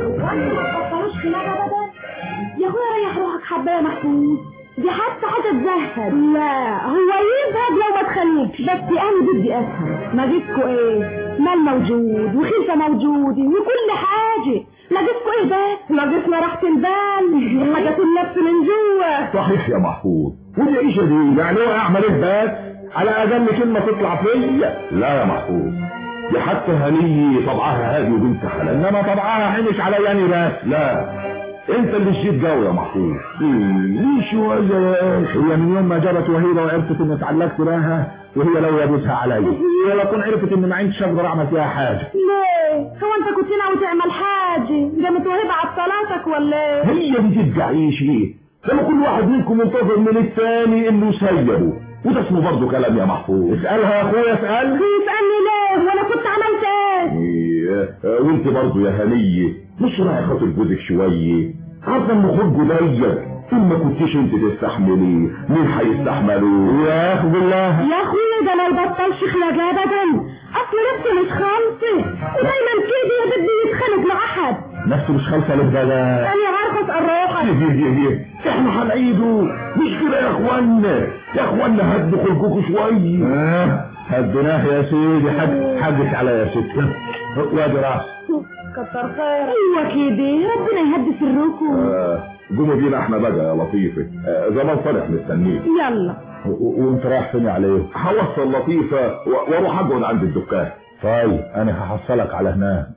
ما تفكروش في لعبه ابدا يا اخويا، ريح روحك حبه يا محمود. دي حتى حاجه تزهد. لا هو يزهد لو ما تخليكش، بس انا بدي افهم ناقصكوا ايه؟ مال موجود وخلفه موجوده وكل حاجه، ناقصكوا ايه بس؟ ناقصنا راحه البال، حاجه النفس من جوه. صحيح يا محفوظ، ودي عيشه دي يعني هو اعمل ايه بس؟ على اقل كلمه تطلع فيا. لا يا محفوظ، دي حتى هنيه طبعها هادي وبنت حلال، انما طبعها حنش عليا انا بس. لا انت اللي شديت جو يا محفوظ. ليه شويه يا اخي؟ هي من يوم ما جابت وهيبه وعرفت اني اتعلقت بها وهي لو يابسها عليا، ولا كون عرفت ان ما عنديش اقدر اعمل فيها حاجه. ليه؟ هو انت كنت ناوي تعمل حاجه؟ جابت وهيبه عطلاتك ولا ايه؟ هي بتبقى عيش ايه؟ لما كل واحد منكم منتظر من الثاني انه يسيبه، وده اسمه برضه كلام يا محفوظ. اسالها يا اخويا، اسال. اسالني ليه؟ وانا كنت عملت ايه؟ ايه وانت برضه يا هنيه مش رايح خاطر جوزك شويه؟ عارفه ان خلقه ضيق، ان ما كنتيش انت تستحملي مين هيستحملوه؟ يا اخي بالله يا اخويا ده ما يبطلش خلاق ابدا، اصل نفسه مش خالصه ودايما كده بدي يتخانق مع احد. نفسه مش خالصه ليه بقى؟ انا عارفه اسال روحك. احنا هنعيده مش كده يا اخوانا؟ يا اخوانا هدوا خلقكم شويه. اه هدناه يا سيدي. حد حدك على يا ستي وادي راس. كتر خيرك. ايوه كده، ربنا يهدي سركم. آه قوموا بينا احنا بقى يا لطيفه. آه زمان صالح مستنيك. يلا. وانت رايح فين عليه؟ هوصل لطيفه واروح اقعد عند الدكان. طيب انا هحصلك على هناك.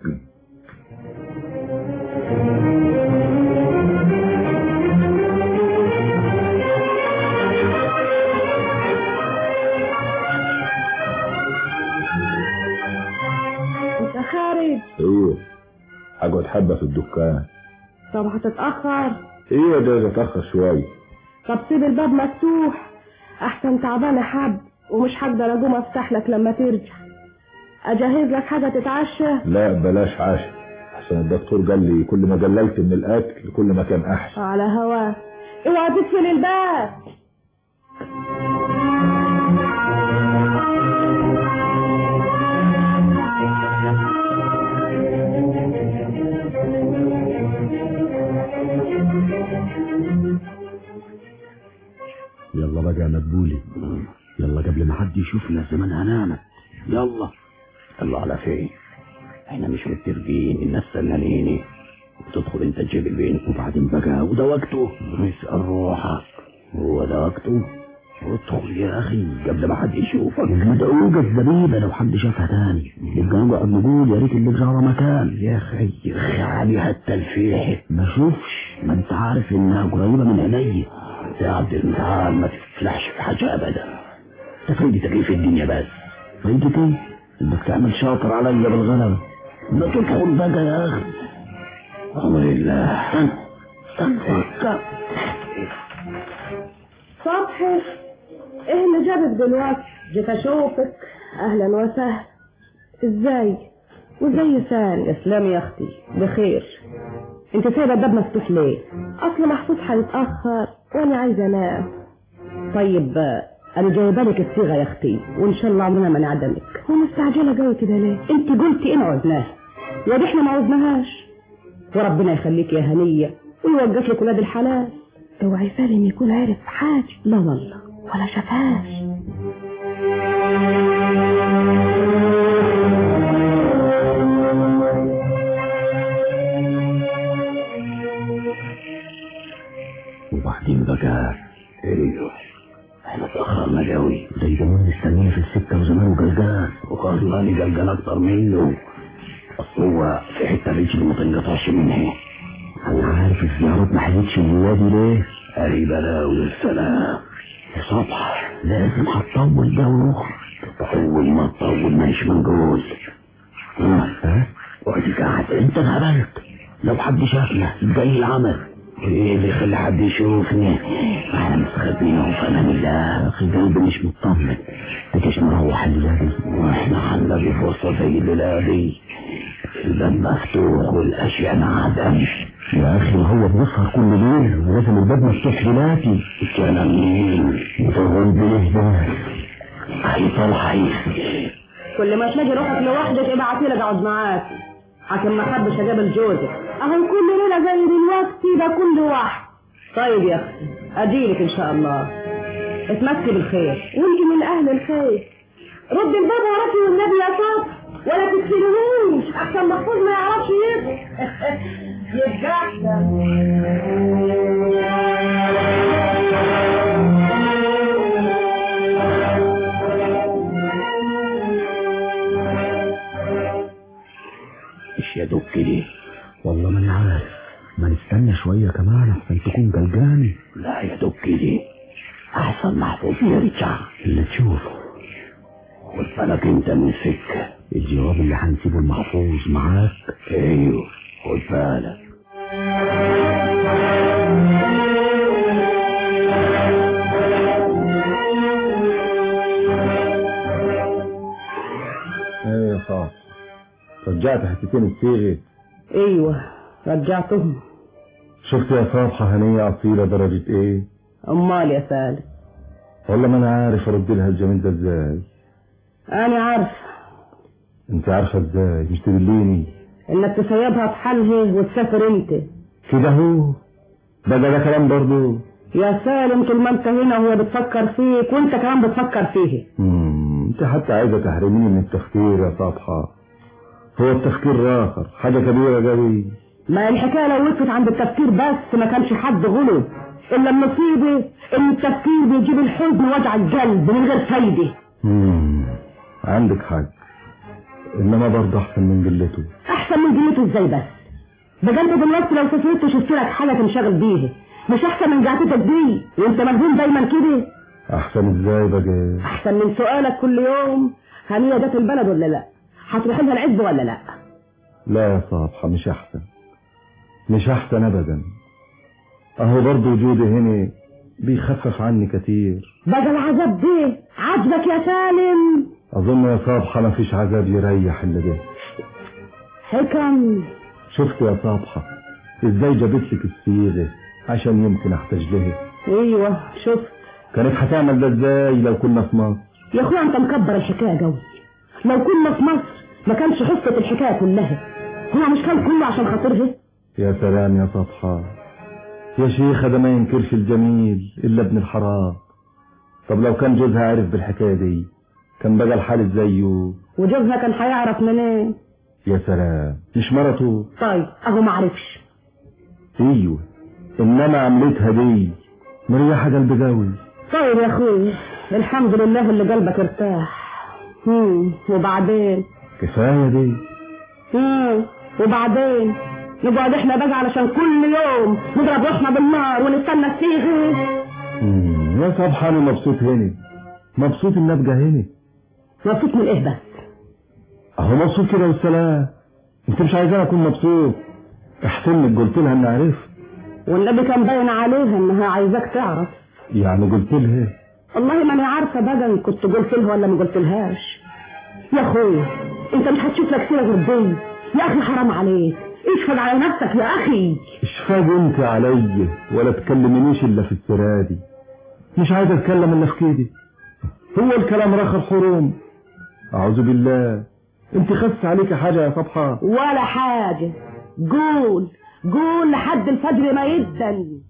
انت خارج؟ ايوه هقعد حبه في الدكان. طب هتتاخر؟ ايوه ده اتاخر شويه. طب سيب الباب مفتوح احسن، تعبانه حب ومش هقدر اقوم افتح لك لما ترجع. اجهز لك حاجه تتعشى؟ لا بلاش عشاء، عشان الدكتور قال لي كل ما قللت من الاكل كل ما كان احسن. على هواه. اوعى تقفل الباب. يلا بقى يا مدبولي، يلا قبل ما حد يشوفنا، زمان هنامت. يلا يلا على فين؟ احنا مش متفقين، الناس سنانيني، وتدخل انت تجيب البنت وبعدين بقى وده وقته. اسأل روحك، هو ده وقته؟ ادخل يا اخي قبل ما حد يشوفك. مدعوقة الزبيبة لو حد شافها تاني نبقى نقعد نقول يا ريت اللي جرى مكان. يا اخي يا اخي عليها التلفيح ما شوفش، ما انت عارف انها قريبة من عيني. يا عبد المتعال ما تفلحش في حاجة ابدا، فايدتك ايه في الدنيا؟ بس فايدتي ايه؟ انك تعمل شاطر عليا بالغلبة. ما تدخل بقى يا اخي. امر الله. استنى صبحي، ايه اللي جابك دلوقتي؟ جيت اشوفك. اهلا وسهلا. ازاي وازاي سال؟ اسلام يا اختي بخير. انت سايبه الباب مفتوح ليه؟ اصل محفوظ هيتاخر وانا عايزه انام. طيب انا جايبه لك الصيغه يا اختي وان شاء الله عمرنا ما نعدمك. ومستعجله جايه كده ليه؟ انت قلتي ان عوزناها ودي احنا ما عوزناهاش. وربنا يخليك يا هنيه ويوقف لك ولاد الحلال. اوعي سالم يكون عارف حاجه. لا والله ولا شافهاش. وبعدين بقى ايوه احنا اتأخرنا قوي، زي زمان مستنيني في السكة وزمان قلقان، وقالوا قلقان اكتر منه. اصل هو في حتة رجلي ما تنقطعش منها. انا عارف الزيارات ما حدتش الوادي ليه؟ اهي بلاوي والسلام. يا صبح لازم هتطول ده ونخرج. تطول ما تطول ماهيش منقول. ها ها وادي قاعد انت اتهبلت. لو حد شافنا جاي العمل ايه اللي يخلي حد يشوفني؟ احنا مستخبيين في امان الله. يا اخي قلبي مش مطمن. تجيش نروح الليله دي واحنا هنلاقي فرصه زي الليله دي؟ الباب مفتوح والاشياء معدن. يا اخي هو بيسهر كل ليل ولازم الباب مفتوح دلوقتي. الكلام مين؟ تقول بيه ده هيطلع حيث. كل ما تلاقي روحك لوحدك ابعتي لك اقعد معاك عشان ما حدش اجابل جوزك. اهو كل ليله زي دلوقتي ده كل واحد. طيب يا اختي اجيلك ان شاء الله. اتمسكي بالخير وانت من اهل الخير. رد الباب وراكي والنبي يا صاحبي ولا تكسلهوش احسن محفوظ ما يعرفش يفتح. يتجحد ايش يا دوب كده؟ والله ما انا عارف. ما نستنى شويه كمان احسن تكون قلقاني. لا يا دوب كده احسن محفوظ يرجع. اللي تشوفه خد بالك انت من السكه. الجواب اللي هنسيبه المحفوظ معاك. ايوه خد بالك. ايه يا صاحبي رجعت حتتين الصيغه؟ ايوه رجعتهم. شفت يا صبحة هنية أصيلة درجة ايه؟ امال يا سالم والله ما انا عارف ارد لها الجميل ده ازاي. انا عارف. انت عارفة ازاي؟ مش تدليني انك تسيبها في حالها وتسافر انت كده. هو بقى ده كلام برضو يا سالم. طول ما انت هنا وهي بتفكر فيك وانت كمان بتفكر فيه. امم انت حتى عايزة تحرميني من التفكير يا صبحة. هو التفكير راخر حاجة كبيرة قوي. ما الحكاية لو وقفت عند التفكير بس ما كانش حد غلب. الا النصيبة ان التفكير بيجيب الحزن ووجع القلب من غير فايدة. امم عندك حق، انما برضه احسن من قلته. احسن من قلته ازاي بس؟ ده انت دلوقتي لو سافرت شفت لك حاجة تنشغل بيها مش احسن من قعدتك دي وانت ملهوم دايما كده. احسن ازاي بقى؟ احسن من سؤالك كل يوم هنية جت البلد ولا لا؟ هتروح لها العزب ولا لا؟ لا يا صبحة مش احسن، مش احسن ابدا. اهو برضه وجودي هنا بيخفف عني كتير. بقى العذاب ده عجبك يا سالم؟ اظن يا صبحة ما فيش عذاب يريح الا ده. حكم شفت يا صبحة ازاي جابت لك الصيغة عشان يمكن احتاج لها. ايوه شفت. كانت هتعمل ده ازاي لو كنا في مصر؟ يا اخويا انت مكبر الحكاية قوي. لو كنا في مصر ما كانش حصة الحكاية كلها. هو مش كان كله عشان خاطرها؟ يا سلام يا صبحة يا شيخة، ده ما ينكرش الجميل الا ابن الحرام. طب لو كان جوزها عارف بالحكاية دي كان بقى الحال ازايه؟ وجوزها كان هيعرف منين؟ يا سلام، مش مرته؟ طيب اهو معرفش. ايوه، انما عملتها دي مريحة قلب قوي. طيب يا اخوي، الحمد لله اللي قلبك ارتاح. امم وبعدين؟ كفاية دي. امم وبعدين نقعد احنا بقى علشان كل يوم نضرب روحنا بالنار ونستنى الصيغه. امم يا صبحي انا مبسوط هنا، مبسوط ان ابقى هنا. مبسوط من ايه بس؟ اهو مبسوط كده والسلام. انت مش عايزاني اكون مبسوط؟ احسن لك قلت لها اني عرفت. والنبي كان باين عليها انها عايزاك تعرف. يعني قلت لها؟ والله ما انا عارفه بقى ان كنت قلت لها ولا ما قلت لهاش. يا اخويا انت مش هتشوف لك سيره غير دي. يا اخي حرام عليك، اشفق على نفسك يا اخي. اشفق انت عليا ولا تكلمنيش الا في السيره دي. مش عايز اتكلم الا في كده. هو الكلام رخ الحروم. اعوذ بالله. انت خس عليك حاجه يا صبحه؟ ولا حاجه. قول قول لحد الفجر ما يدن.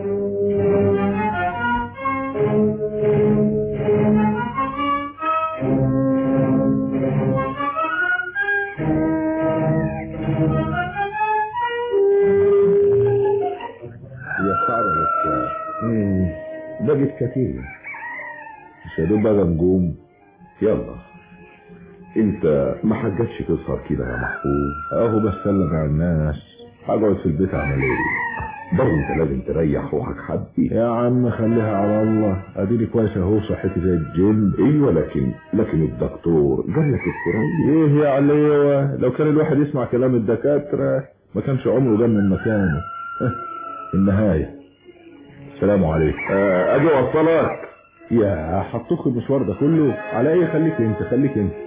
يا صعبة بس بقت كتير. مش هدول بقى نقوم. يلا انت ما حاجتش تسهر كده يا محفوظ. اهو بسلم على الناس، هقعد في البيت اعمل ايه؟ برضه انت لازم تريح روحك حبي. يا عم خليها على الله، اديني كويس اهو، صحتي زي الجن. ايوه لكن لكن الدكتور قال لك استريح. ايه يا عليوه، لو كان الواحد يسمع كلام الدكاتره ما كانش عمره جه من مكانه. النهايه السلام عليكم. آه اجي اوصلك. يا هتخرج المشوار ده كله على ايه؟ خليك انت خليك انت.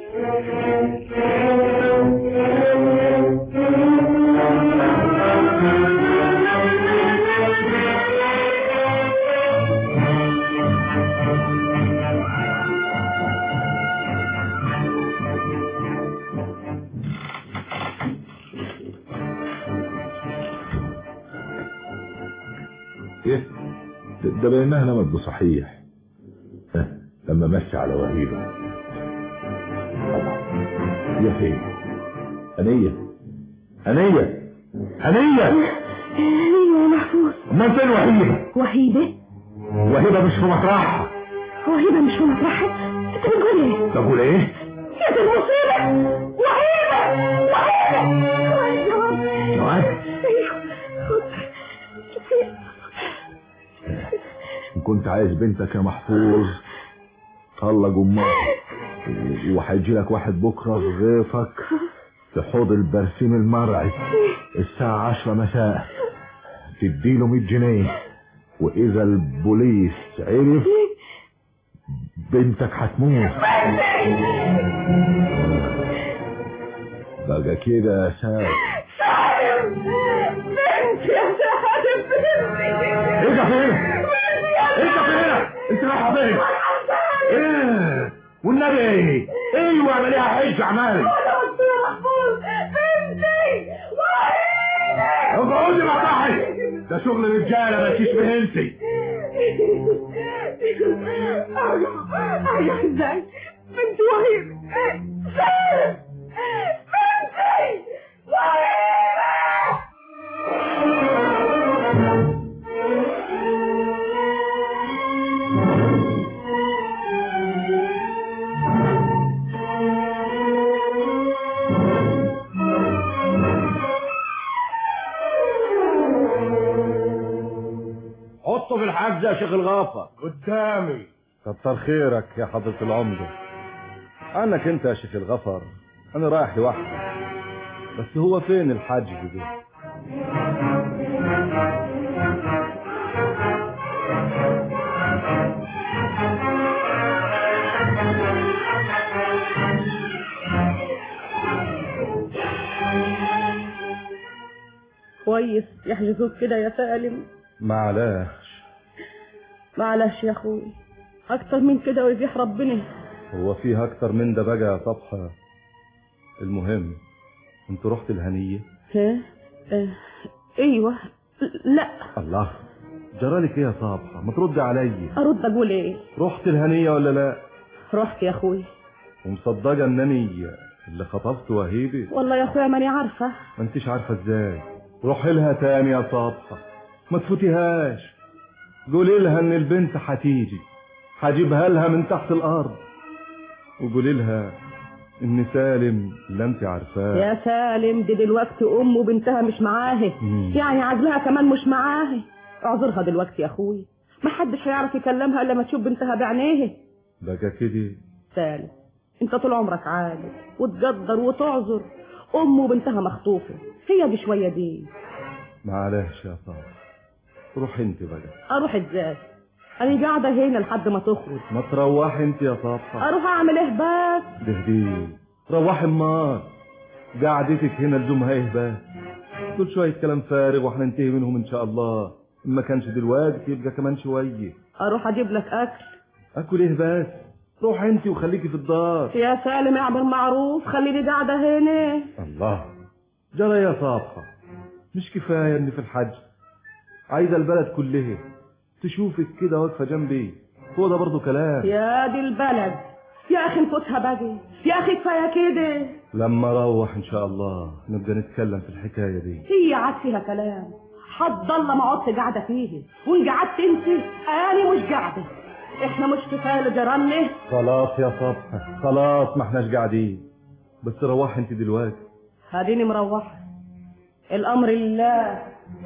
ايه ده بينها نمت بصحيح. لما مشي على وهيبه يا خي. هنية هنية هنية. ايوه يا محفوظ. امال فين وهيبه؟ وهيبه وهيبه مش في مطرحها. وهيبه مش في مطرحها؟ انت بتقول ايه؟ بقول ايه؟ يا دي المصيبه. وهيبه وهيبه وهيبه. كنت عايز بنتك يا محفوظ طلق امك، وهيجي لك واحد بكره في ضيفك في حوض البرسيم المرعي الساعه عشرة مساء، تديله مية جنيه، واذا البوليس عرف بنتك هتموت. بقى كده يا سالم. سالم بنتي يا سالم بنتي. ايه ده فين؟ انت فين؟ انت رايحه فين؟ ايه والنبي ايه؟ ايوه اعمليها حج عمالي. بنتي وهيبه. اقعدي مطرحي، ده شغل رجاله ما تشبه انتي. ارجع ازاي؟ بنتي وهيبه. سالم بنتي وهيبه. حطه في الحجز يا شيخ الغافة. قدامي. كتر خيرك يا حضرة العمدة. عنك انت يا شيخ الغفر، انا رايح لوحدي. بس هو فين الحجز ده؟ كويس يحجزوك كده يا سالم. معلش معلش يا اخوي، اكتر من كده ويزيح ربنا. هو فيها اكتر من ده بقى يا صبحة. المهم انت رحت الهنية؟ ها اه. ايوه. لا الله، جرالك ايه يا صبحة؟ ما تردي عليا. ارد اقول ايه؟ رحت الهنية ولا لا؟ رحت يا اخوي. ومصدقة انني اللي خطفت وهيبي؟ والله يا اخويا ماني عارفه. ما انتش عارفه ازاي؟ روحي لها تاني يا صبحه، ما تفوتيهاش. قولي لها ان البنت هتيجي، هجيبها لها من تحت الارض. وقولي لها ان سالم اللي انت عارفاه. يا سالم دي دلوقتي ام وبنتها مش معاها، يعني عزلها كمان مش معاها. اعذرها دلوقتي يا اخوي، ما حدش هيعرف يكلمها الا ما تشوف بنتها بعينيها. بقى كده سالم انت طول عمرك عادل وتقدر وتعذر. ام وبنتها مخطوفه، هي دي شويه دي. معلش يا صاحبي، روح انت بقى. اروح ازاي؟ انا قاعده هنا لحد ما تخرج. ما تروحي انت يا صاحبي. اروح اعمل ايه بس؟ دهدي روحي امال، قعدتك هنا لزومها ايه بس؟ دول شويه كلام فارغ وهننتهي منهم ان شاء الله. ما كانش دلوقتي يبقى كمان شويه. اروح اجيب لك اكل. اكل ايه بس؟ روح انت وخليكي في الدار. يا سالم اعمل معروف، خليني قاعده هنا. الله، جرى يا صابحه، مش كفايه اني في الحج؟ عايزه البلد كلها تشوفك كده واقفه جنبي، هو ده برضه كلام؟ يا دي البلد يا اخي نفوتها باقي، يا اخي كفايه كده. لما اروح ان شاء الله نبقى نتكلم في الحكايه دي. هي عاد فيها كلام، حد الله ما عدت قاعده فيه، وان قعدت انت انا مش قاعده. احنا مش كفايه لجيراننا؟ خلاص يا صبحه خلاص، ما احناش قاعدين. بس روحي انت دلوقتي. هاديني مروحه، الامر لله.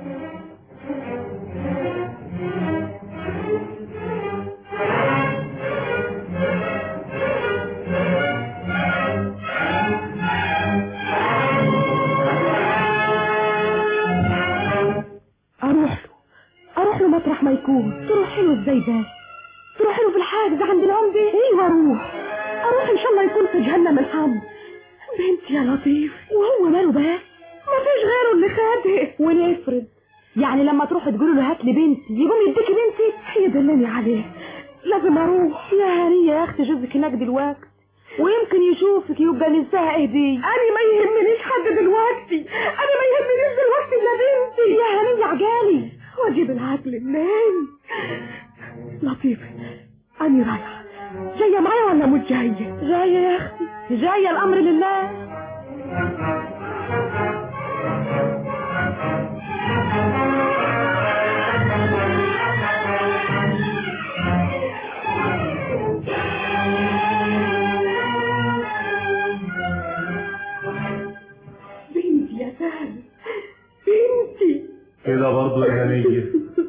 اروح له اروح له مطرح ما يكون. تروحي له ازاي بس؟ تروحي له في الحاجز عند العمده؟ ايوه اروح اروح ان شاء الله يكون في جهنم الحمد. بنتي يا لطيف، وهو ماله بس؟ ما فيش غيره اللي خدها. ونفرض يعني لما تروح تقول له هات لي بنتي يقوم يديكي بنتي؟ يدلني عليه. لازم اروح. يا هنيه يا اختي جوزك هناك دلوقتي ويمكن يشوفك يبقى ننساها اهدي. انا ما يهمنيش حد دلوقتي، انا ما يهمنيش دلوقتي الا بنتي. يا هنيه عجالي واجيب العقل منين؟ لطيفه انا رايحه، جايه معايا ولا مش جايه؟ جايه يا اختي جايه، الامر لله. بنتي يا سهل، بنتي. كده برضه يا هنيه؟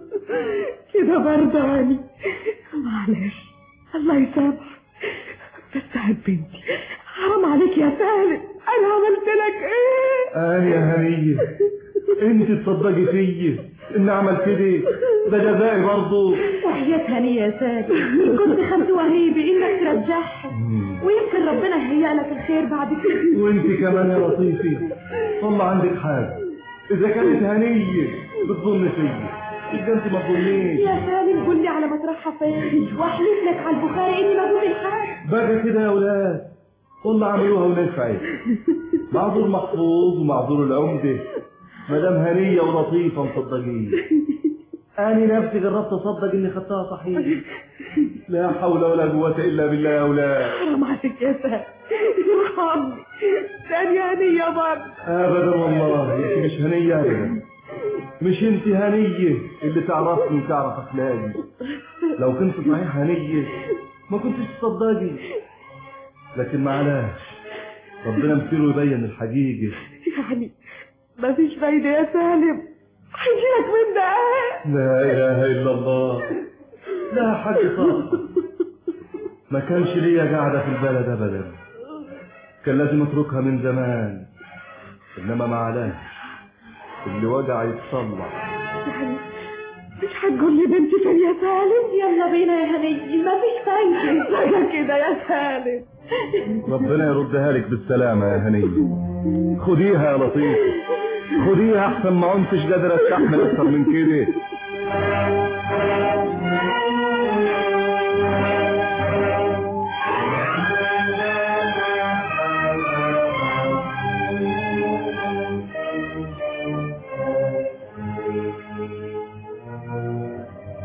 كده برضه هاني، معلش الله يسامحك. بس هات بنتي، حرام عليك يا سالم، انا عملت لك ايه؟ اه يا هنيه، انت تصدقي فيي ان عمل كده؟ ده جزائي برضه. وحياة هنيه يا سالم كنت خدت وهيبي انك ترجعها، ويمكن ربنا يهيئ لك الخير بعد كده. وانت كمان يا لطيفي والله عندك حاجه، اذا كانت هنيه بتظن فيي يبقى انت ما تظنيش. يا سالم قول لي على مطرحها فين، واحلف لك على البخاري اني ما بقول حاجه. بقى كده يا اولاد، والله عملوها ونفعت. معذور محفوظ ومعذور العمده، مدام هنيه ولطيفه مصدقين. انا نفسي جربت اصدق اني خدتها صحيح. لا حول ولا قوه الا بالله يا اولاد. حرام عليك يا سالم، ارحمني. ثاني هنيه برضه. ابدا والله انت مش هنيه ابدا، مش انت هنيه اللي تعرفني وتعرف اخلاقي. لو كنت صحيح هنيه ما كنتش تصدقي، لكن معلش ربنا مصيره يبين الحقيقه. يعني ما فيش فايده يا سالم، هيجيلك من ده. لا اله الا الله، لا حد صح. ما كانش ليا قاعده في البلد ابدا، كان لازم اتركها من زمان. انما معلش اللي وجع يتصلح. يعني مش هتقول لي بنتي فين يا سالم؟ يلا بينا يا هنيه، ما فيش فايده. بقى كده يا سالم. ربنا يردها لك بالسلامه يا هنيه. خديها يا لطيف، خديها احسن ما كنتش قادر استحمل اكتر من كده.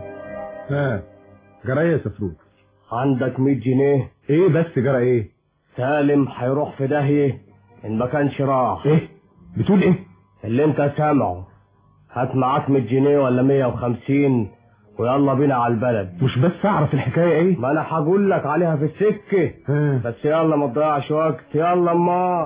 ها جرى ايه يا سفروت؟ عندك مية جنيه؟ ايه بس جرى ايه؟ سالم هيروح في داهية ان ما كانش راح. ايه بتقول ايه؟ اللي انت سامعه. هات معاك مية جنيه ولا مية وخمسين ويلا بينا على البلد. مش بس اعرف الحكايه ايه؟ ما انا هقول لك عليها في السكه. بس يلا ما تضيعش وقت، يلا ما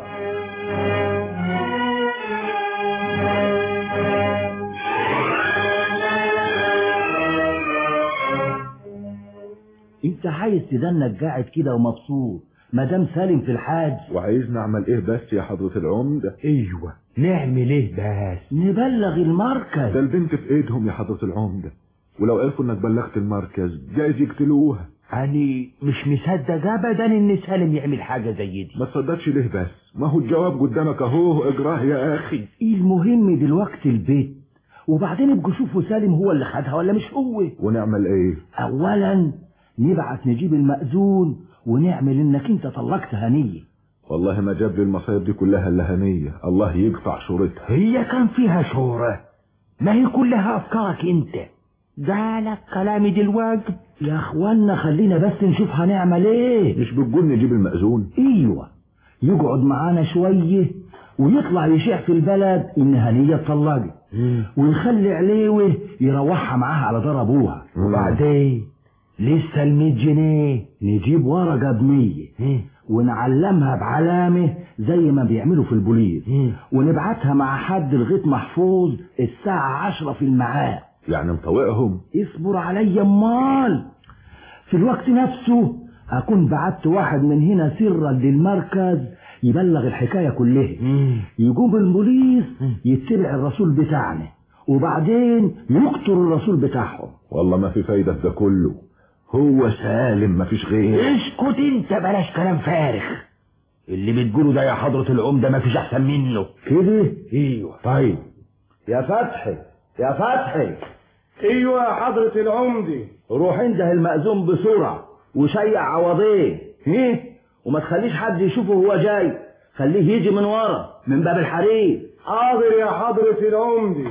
انت عايز تدنك قاعد كده ومبسوط مدام سالم في الحاج؟ وعايزنا نعمل ايه بس يا حضرة العمدة؟ ايوه نعمل ايه بس؟ نبلغ المركز. ده البنت في ايدهم يا حضرة العمدة، ولو عرفوا انك بلغت المركز جايز يقتلوها. يعني مش مصدق ابدا ان سالم يعمل حاجة زي دي. ما تصدقش ليه بس؟ ما هو الجواب قدامك اهو، اجراه يا اخي. المهم دلوقتي البيت، وبعدين ابقوا شوفوا سالم هو اللي خدها ولا مش هو. ونعمل ايه؟ اولا نبعت نجيب المأذون ونعمل انك انت طلقت هنية. والله ما جاب لي المصايب دي كلها الا هنية، الله يقطع شورتها. هي كان فيها شورة؟ ما هي كلها افكارك انت. ده لك كلامي دلوقتي يا اخوانا، خلينا بس نشوف هنعمل ايه. مش بتقول نجيب المأذون؟ ايوه، يقعد معانا شوية ويطلع يشيع في البلد ان هنية اتطلقت، ونخلي عليوه يروحها معاها على دار ابوها. وبعدين لسه المية جنيه نجيب ورقة بمية ونعلمها بعلامة زي ما بيعملوا في البوليس، ونبعتها مع حد لغاية محفوظ الساعة عشرة في المعاد. يعني مطوقهم؟ اصبر عليا امال. في الوقت نفسه اكون بعت واحد من هنا سرا للمركز يبلغ الحكاية كلها، يقوم البوليس يتبع الرسول بتاعنا وبعدين يقتل الرسول بتاعهم. والله ما في فايدة في ده كله، هو سالم ما فيش غيره. اسكت انت، بلاش كلام فارغ. اللي بتقوله ده يا حضرة العمدة ما فيش احسن منه كده. ايوه. طيب يا فتحي يا فتحي. ايوه يا حضرة العمدة. روح انده المأذون بسرعة وشيع عوضيه، ايه، وما تخليش حد يشوفه هو جاي، خليه يجي من ورا من باب الحرير. حاضر يا حضرة العمدة.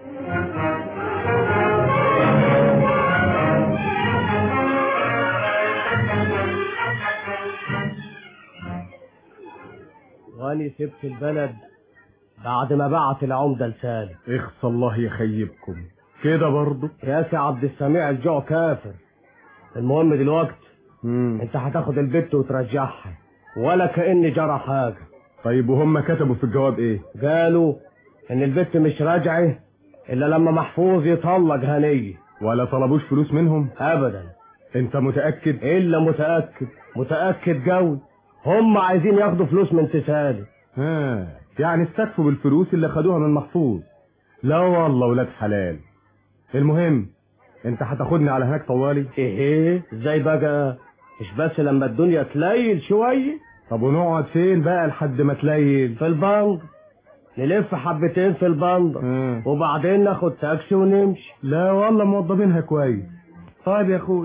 واني سبت البلد بعد ما بعت العمدة لسالم. اخص الله يخيبكم كده برضه يا سي عبد السميع، الجوع كافر. المهم دلوقتي مم. انت هتاخد البت وترجعها ولا كأن جرى حاجة. طيب وهم كتبوا في الجواب ايه؟ قالوا ان البت مش راجعه الا لما محفوظ يطلق هنية. ولا طلبوش فلوس منهم؟ ابدا. انت متأكد؟ الا متأكد متأكد قوي. هم عايزين ياخدوا فلوس من تسالي. ها يعني استكفوا بالفلوس اللي خدوها من محفوظ. لا والله ولاد حلال. المهم انت هتاخدني على هناك طوالي؟ ايه ازاي بقى؟ مش بس لما الدنيا تليل شوية. طب ونقعد فين بقى لحد ما تليل؟ في البنك، نلف حبتين في البنك وبعدين ناخد تاكسي ونمشي. لا والله موضبينها كويس. طيب يا اخوي.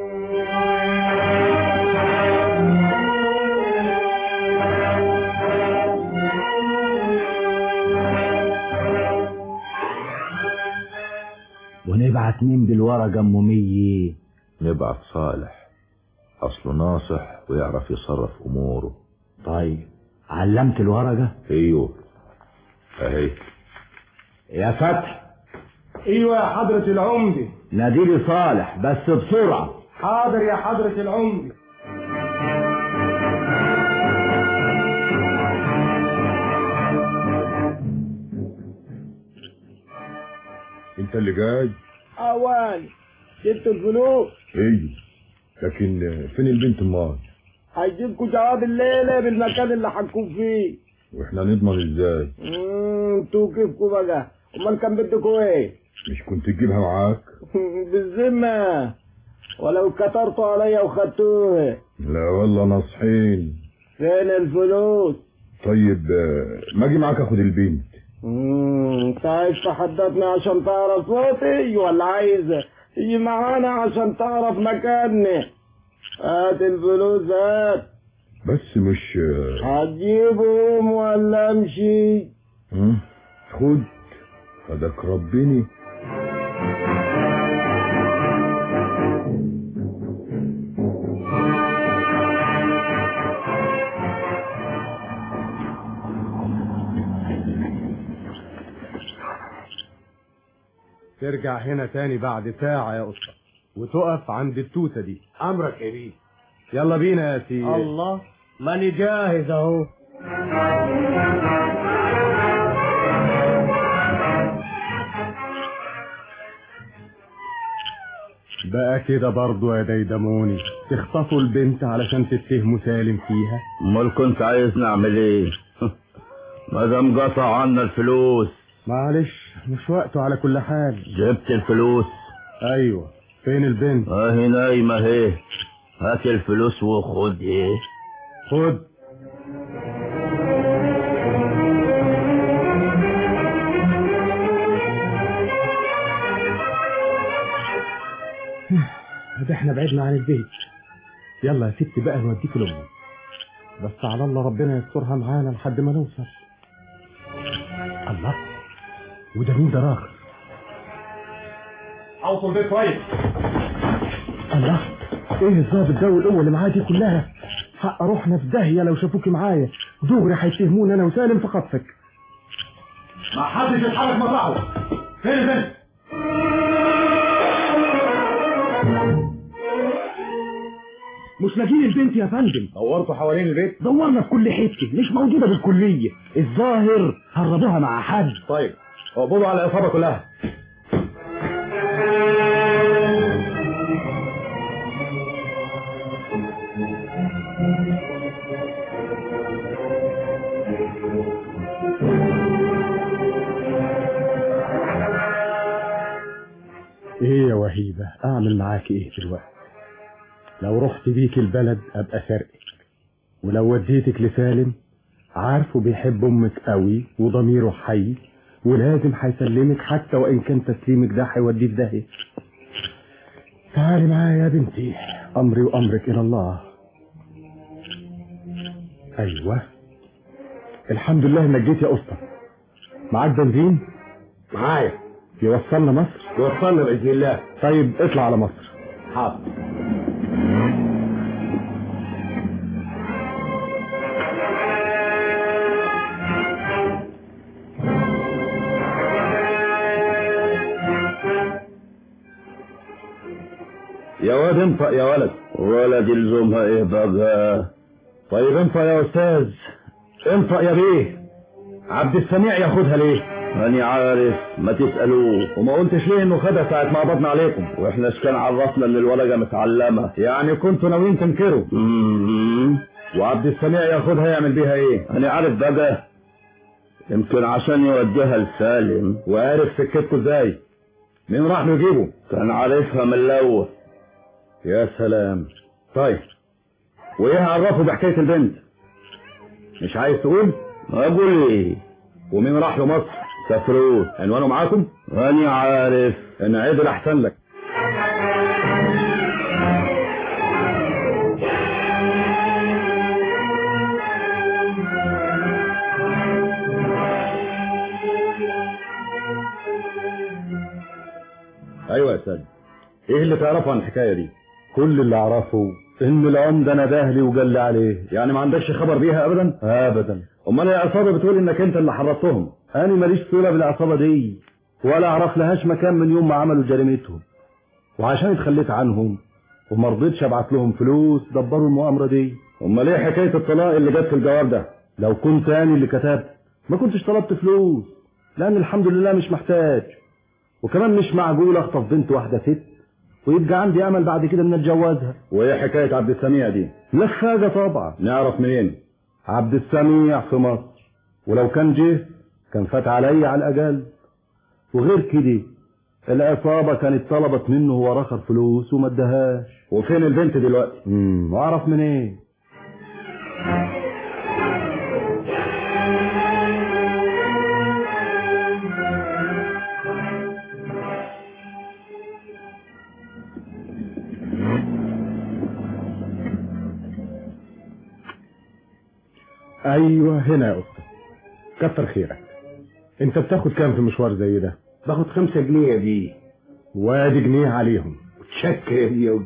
ونبعت مين بالورقة ام مية؟ نبعت صالح، اصله ناصح ويعرف يصرف اموره. طيب علمت الورقة؟ ايوه اهي. يا فتح. ايوه يا حضرة العمدة. ناديلي صالح بس بسرعة. حاضر يا حضرة العمدة. انت اللي جاي؟ اوان جبت الفلوس. ايوه لكن فين البنت امال؟ هيجيبكوا جواب الليلة بالمكان اللي هنكون فيه. واحنا نضمن ازاي؟ امم انتوا كيفكوا بقى؟ امال كان بدكوا ايه؟ مش كنت تجيبها معاك؟ بالذمة ولو كترتوا عليا وخدتوها. لا والله ناصحين. فين الفلوس؟ طيب ما اجي معاك اخد البنت. امم انت عايز تحددني عشان تعرف صوتي ولا عايز تيجي معانا عشان تعرف مكاني؟ هات الفلوس هات. بس مش هتجيبهم ولا امشي؟ خد فدك ربني. ترجع هنا تاني بعد ساعة يا أسطى، وتقف عند التوتة دي. امرك يا بيه. يلا بينا يا سيدي. الله، ماني جاهز اهو. بقى كده برضو يا ديدموني تخطفوا البنت علشان تتهموا سالم فيها؟ امال كنت عايز نعمل ايه؟ ما دام قطع عنا الفلوس. معلش مش وقته على كل حال. جبت الفلوس؟ ايوه. فين البنت؟ اهي نايمه اهي. هات الفلوس وخد. ايه خد. ده احنا بعدنا عن البيت. يلا يا ستي بقى نوديك لامك، بس على الله ربنا يسترها معانا لحد ما نوصل. الله، وده مين ده راخر؟ اوصل البيت كويس. الله، ايه الظابط ده والقوه اللي معاه دي كلها؟ حق روحنا في داهيه لو شافوكي معايا، دغري هيتهموني انا وسالم في خطفك. ما حدش يتحرك مطرحه. فين البنت؟ مش لاقيين البنت يا فندم. دورتوا حوالين البيت؟ دورنا في كل حته، مش موجوده بالكليه. الظاهر هربوها مع حد. طيب اقبضوا على العصابه كلها. ايه يا وهيبه، اعمل معاكي ايه دلوقتي؟ لو رحت بيك البلد ابقى سرقك، ولو وديتك لسالم عارفه بيحب امك قوي وضميره حي، ولازم هيسلمك حتى وان كان تسليمك ده هيوديه في داهيه. تعالي معايا يا بنتي، امري وامرك الى الله. ايوه الحمد لله انك جيت يا اسطى. معاك بنزين؟ معايا. يوصلنا مصر؟ يوصلنا باذن الله. طيب اطلع على مصر. حاضر. يا واد انفق يا ولد. ولد يلزمها ايه بقى؟ طيب انفق يا استاذ، انفق يا بيه. عبد السميع ياخدها ليه؟ ماني عارف، ما تسألوه. وما قلتش ليه انه خدها ساعة ما قبضنا عليكم؟ واحنا اش كان عرفنا ان الورقة متعلمة؟ يعني كنتوا ناويين تنكروا. امم وعبد السميع ياخدها يعمل بيها ايه؟ انا عارف بقى، يمكن عشان يوديها لسالم. وعارف سكتكوا ازاي؟ مين راح له يجيبه؟ كان عارفها من الاول. يا سلام. طيب وايه عرفه بحكاية البنت؟ مش عايز تقول؟ اقول ايه؟ ومين راح له مصر؟ سافروه. عنوانه معاكم؟ انا عارف. انا عدل احسن لك. ايوه يا سالم، ايه اللي تعرفه عن الحكايه دي؟ كل اللي اعرفه ان العمده نداه لي وقال لي عليه. يعني ما عندكش خبر بيها ابدا؟ ابدا. امال العصابه بتقول انك انت اللي حرصتهم. انا ماليش صله بالعصابه دي، ولا اعرف لهاش مكان من يوم ما عملوا جريمتهم، وعشان اتخليت عنهم وما رضيتش ابعت لهم فلوس دبروا المؤامره دي. امال ايه حكايه الطلاق اللي جت في الجواب ده؟ لو كنت انا اللي كتبت ما كنتش طلبت فلوس، لان الحمد لله مش محتاج، وكمان مش معقول اخطف بنت واحده ست ويبقى عندي امل بعد كده ان اتجوزها. وايه حكايه عبد السميع دي؟ لفاجه طبعا. نعرف منين؟ عبد السميع في مصر، ولو كان جه كان فات عليا على الاقل. وغير كده العصابه كانت طلبت منه هو رخر فلوس وما ادهاش. وفين البنت دلوقتي؟ امم واعرف منين؟ إيه؟ ايوه هنا يا استاذ. كتر خيرك. انت بتاخد كام في مشوار زي ده؟ باخد خمسة جنيه يا بيه. وادي جنيه عليهم. شكر يا بيه.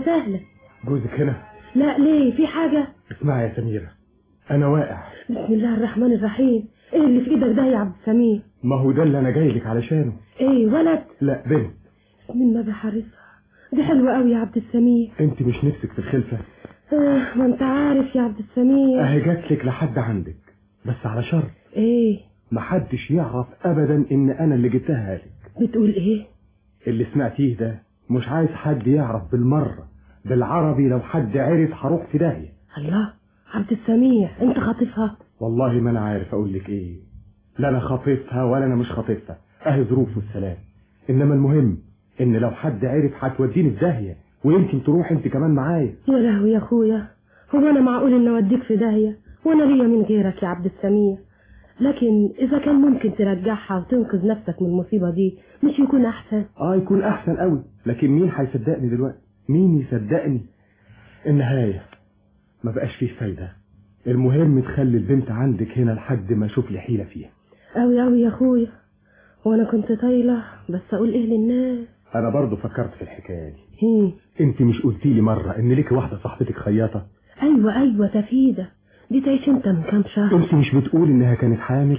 وسهلا. جوزك هنا؟ لا ليه، في حاجة؟ اسمعي يا سميرة، انا واقع. بسم الله الرحمن الرحيم. ايه اللي في ايدك ده يا عبد السميع؟ ما هو ده اللي انا جاي لك علشانه. ايه ولد؟ لا بنت. من ما بحرصها دي حلوة قوي يا عبد السميع. انت مش نفسك في الخلفة؟ اه ما انت عارف يا عبد السميع. اهي جات لك لحد عندك، بس على شرط. ايه؟ محدش يعرف ابدا ان انا اللي جبتها لك. بتقول ايه؟ اللي سمعتيه ده مش عايز حد يعرف بالمرة، بالعربي لو حد عرف هروح في داهية. الله، عبد السميع انت خاطفها؟ والله ما انا عارف اقول لك ايه، لا انا خاطفها ولا انا مش خاطفها، اهي ظروف والسلام. انما المهم ان لو حد عرف هتوديني في داهية، ويمكن تروح انت كمان معايا. يا لهوي يا اخويا، هو انا معقول ان اوديك في داهية وانا ليا من غيرك يا عبد السميع؟ لكن اذا كان ممكن ترجعها وتنقذ نفسك من المصيبة دي مش يكون احسن؟ اه يكون احسن قوي، لكن مين هيصدقني دلوقتي؟ مين يصدقني؟ النهاية ما بقاش فيه فايدة. المهم تخلي البنت عندك هنا لحد ما اشوف لي حيلة فيها. قوي قوي يا اخويا، وانا كنت طايلة بس اقول ايه للناس. انا برضو فكرت في الحكاية دي. هم. انت مش قلتي لي مرة ان ليكي واحدة صاحبتك خياطة؟ ايوه ايوه تفيدة دي تعيش انت من كام شهر. انت مش بتقول انها كانت حامل؟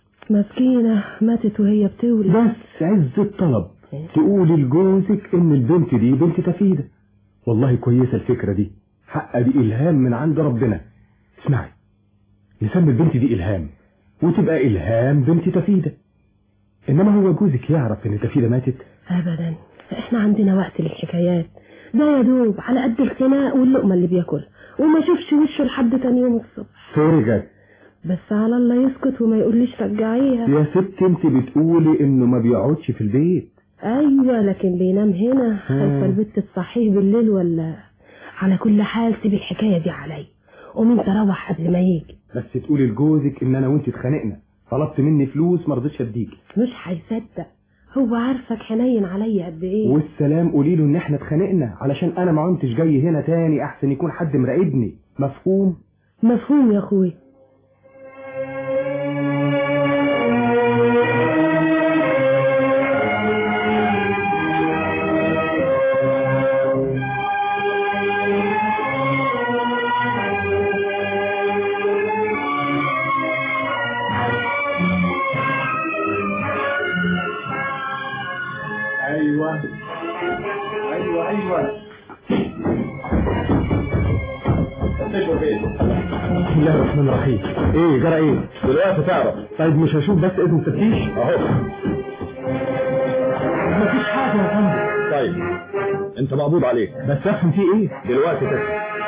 مسكينة ماتت وهي بتولد. بس عز الطلب تقولي لجوزك ان البنت دي بنت تفيدة. والله كويسة الفكرة دي، حق دي الهام من عند ربنا. اسمعي، نسمي البنت دي الهام وتبقى الهام بنت تفيدة. انما هو جوزك يعرف ان تفيدة ماتت؟ ابدا، احنا عندنا وقت للحكايات ده يا دوب على قد الخناق واللقمة اللي بياكلها، وما شوفش وشه لحد تاني يوم الصبح. فرجت بس على الله يسكت وما يقوليش رجعيها. يا ست انت بتقولي انه ما بيقعدش في البيت. ايوه لكن بينام هنا خايفه البت تصحيه بالليل ولا. على كل حال سيب الحكايه دي عليا، قوم انت روح قبل ما يجي. بس تقولي لجوزك ان انا وانت اتخانقنا، طلبت مني فلوس ما رضيتش اديك. مش هيصدق، هو عارفك حنين عليا قد ايه. والسلام قولي له ان احنا اتخانقنا علشان انا ما كنتش جاي هنا تاني، احسن يكون حد مراقبني. مفهوم؟ مفهوم يا اخويا. ايوه ايوه ايوه بسم الله الرحمن الرحيم. ايه جرى ايه؟ دلوقتي تعرف. طيب مش هشوف بس اذن تفتيش؟ اهو مفيش حاجة يا فندم. طيب انت مقبوض عليك. بس افهم فيه ايه؟ دلوقتي تفهم.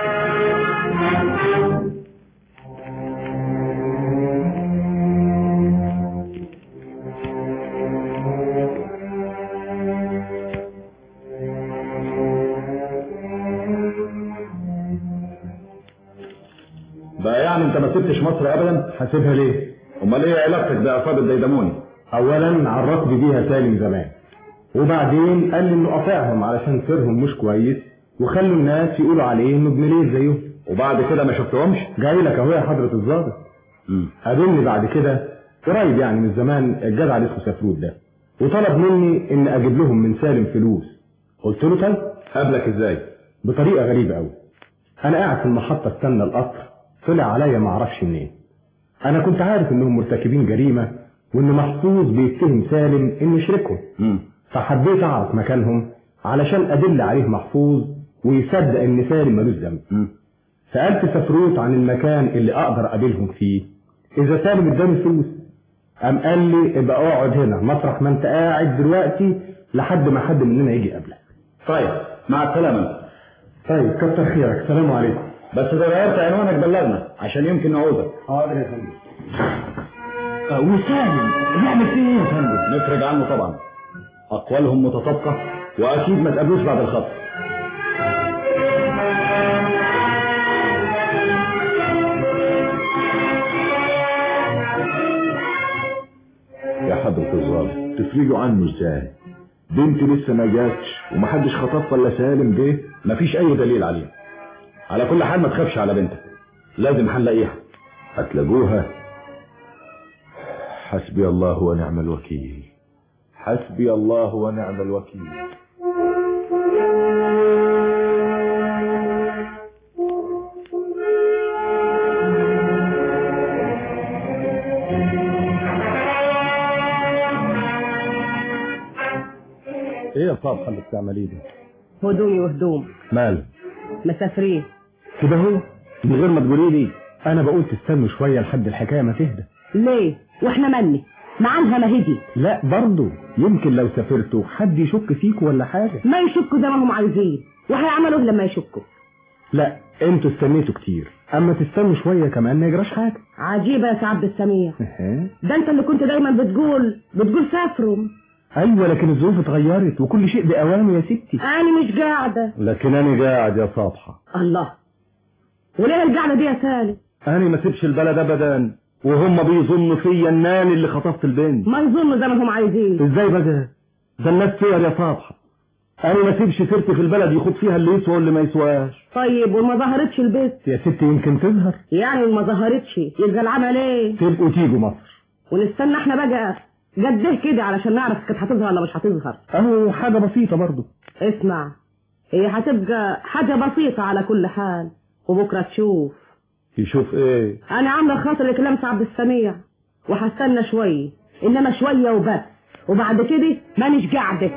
بقى يعني انت ما سبتش مصر ابدا؟ هسيبها ليه؟ امال ايه علاقتك بعصابه الديدموني؟ اولا عرفت بيها سالم زمان، وبعدين قال لي انه قاطعهم علشان سيرهم مش كويس، وخلوا الناس يقولوا عليه انه ابن ليه زيهم. وبعد كده ما شفتهمش؟ جاي لك اهو يا حضرة الضابط. قابلني بعد كده قريب يعني من زمان الجدع اللي اسمه سفروت ده، وطلب مني ان اجيب لهم من سالم فلوس. قلت له طيب. قابلك ازاي؟ بطريقة غريبة قوي. انا قاعد في المحطة استنى القطر، طلع عليا ما اعرفش منين. انا كنت عارف انهم مرتكبين جريمة وان محفوظ بيتهم سالم انه يشركهم، فحبيت اعرف مكانهم علشان ادل عليه محفوظ ويصدق ان سالم ملوش ذنب. سألت سفروت عن المكان اللي اقدر اقابلهم فيه اذا سالم اداني فلوس. قام قال لي ابقى اقعد هنا مطرح ما انت قاعد دلوقتي لحد ما حد مننا يجي قبلك. طيب مع السلامة. طيب كتر خيرك، سلام عليكم. بس اذا غيرت عنوانك بلغنا عشان يمكن نعوزك. حاضر يا فندم. أه وسالم نعمل فيه ايه يا فندم؟ نفرج عنه طبعا، اقوالهم متطابقه واكيد ما تقابلوش بعد الخطر. يا حضرة الضابط تفرجوا عنه ازاي؟ بنت لسه ما جاتش ومحدش خطف ولا سالم جه؟ مفيش اي دليل عليه. على كل حال ما تخافش على بنتك، لازم هنلاقيها. هتلاقوها؟ حسبي الله ونعم الوكيل، حسبي الله ونعم الوكيل. يا صابحه اللي بتعمليه ده؟ هدومي وهدوم مال مسافرين كده هو من غير ما تقولي لي. انا بقول تستنوا شويه لحد الحكايه ما تهدى. ليه واحنا مني معنها ما هدي؟ لا برضه يمكن لو سافرتوا حد يشك فيكوا ولا حاجه. ما يشكوا زي ما هم عايزين، وهيعملوا لما يشكوا. لا انتوا استنيتوا كتير، اما تستنوا شويه كمان ما يجراش حاجه. عجيبه يا سعد السميع. ده انت اللي كنت دايما بتقول بتقول سافروا. ايوه لكن الظروف اتغيرت وكل شيء باوانه يا ستي. انا مش قاعده. لكن انا قاعد يا صابحه. الله، وليه القعده دي يا سالم؟ انا ما سيبش البلد ابدا، وهم بيظنوا فيا الناني اللي خطفت البنت. ما يظنوا زي ما هم عايزين. ازاي بقى؟ ده الناس فيها يا صابحه. انا ما سيبش سيرتي في البلد يخوض فيها اللي يسوى واللي ما يسواش. طيب وما ظهرتش البيت؟ يا ستي يمكن تظهر. يعني ما ظهرتش يبقى العمل ايه؟ تبقوا تيجوا مصر ونستنى احنا بقى جده كده علشان نعرف كانت هتظهر ولا مش هتظهر. اهو حاجه بسيطه برضه. اسمع، هي هتبقى حاجه بسيطه على كل حال، وبكره تشوف. يشوف ايه؟ انا عامله خاطر كلام عبد السميع وهستنى شويه، انما شويه وبس، وبعد كده مانيش قاعده.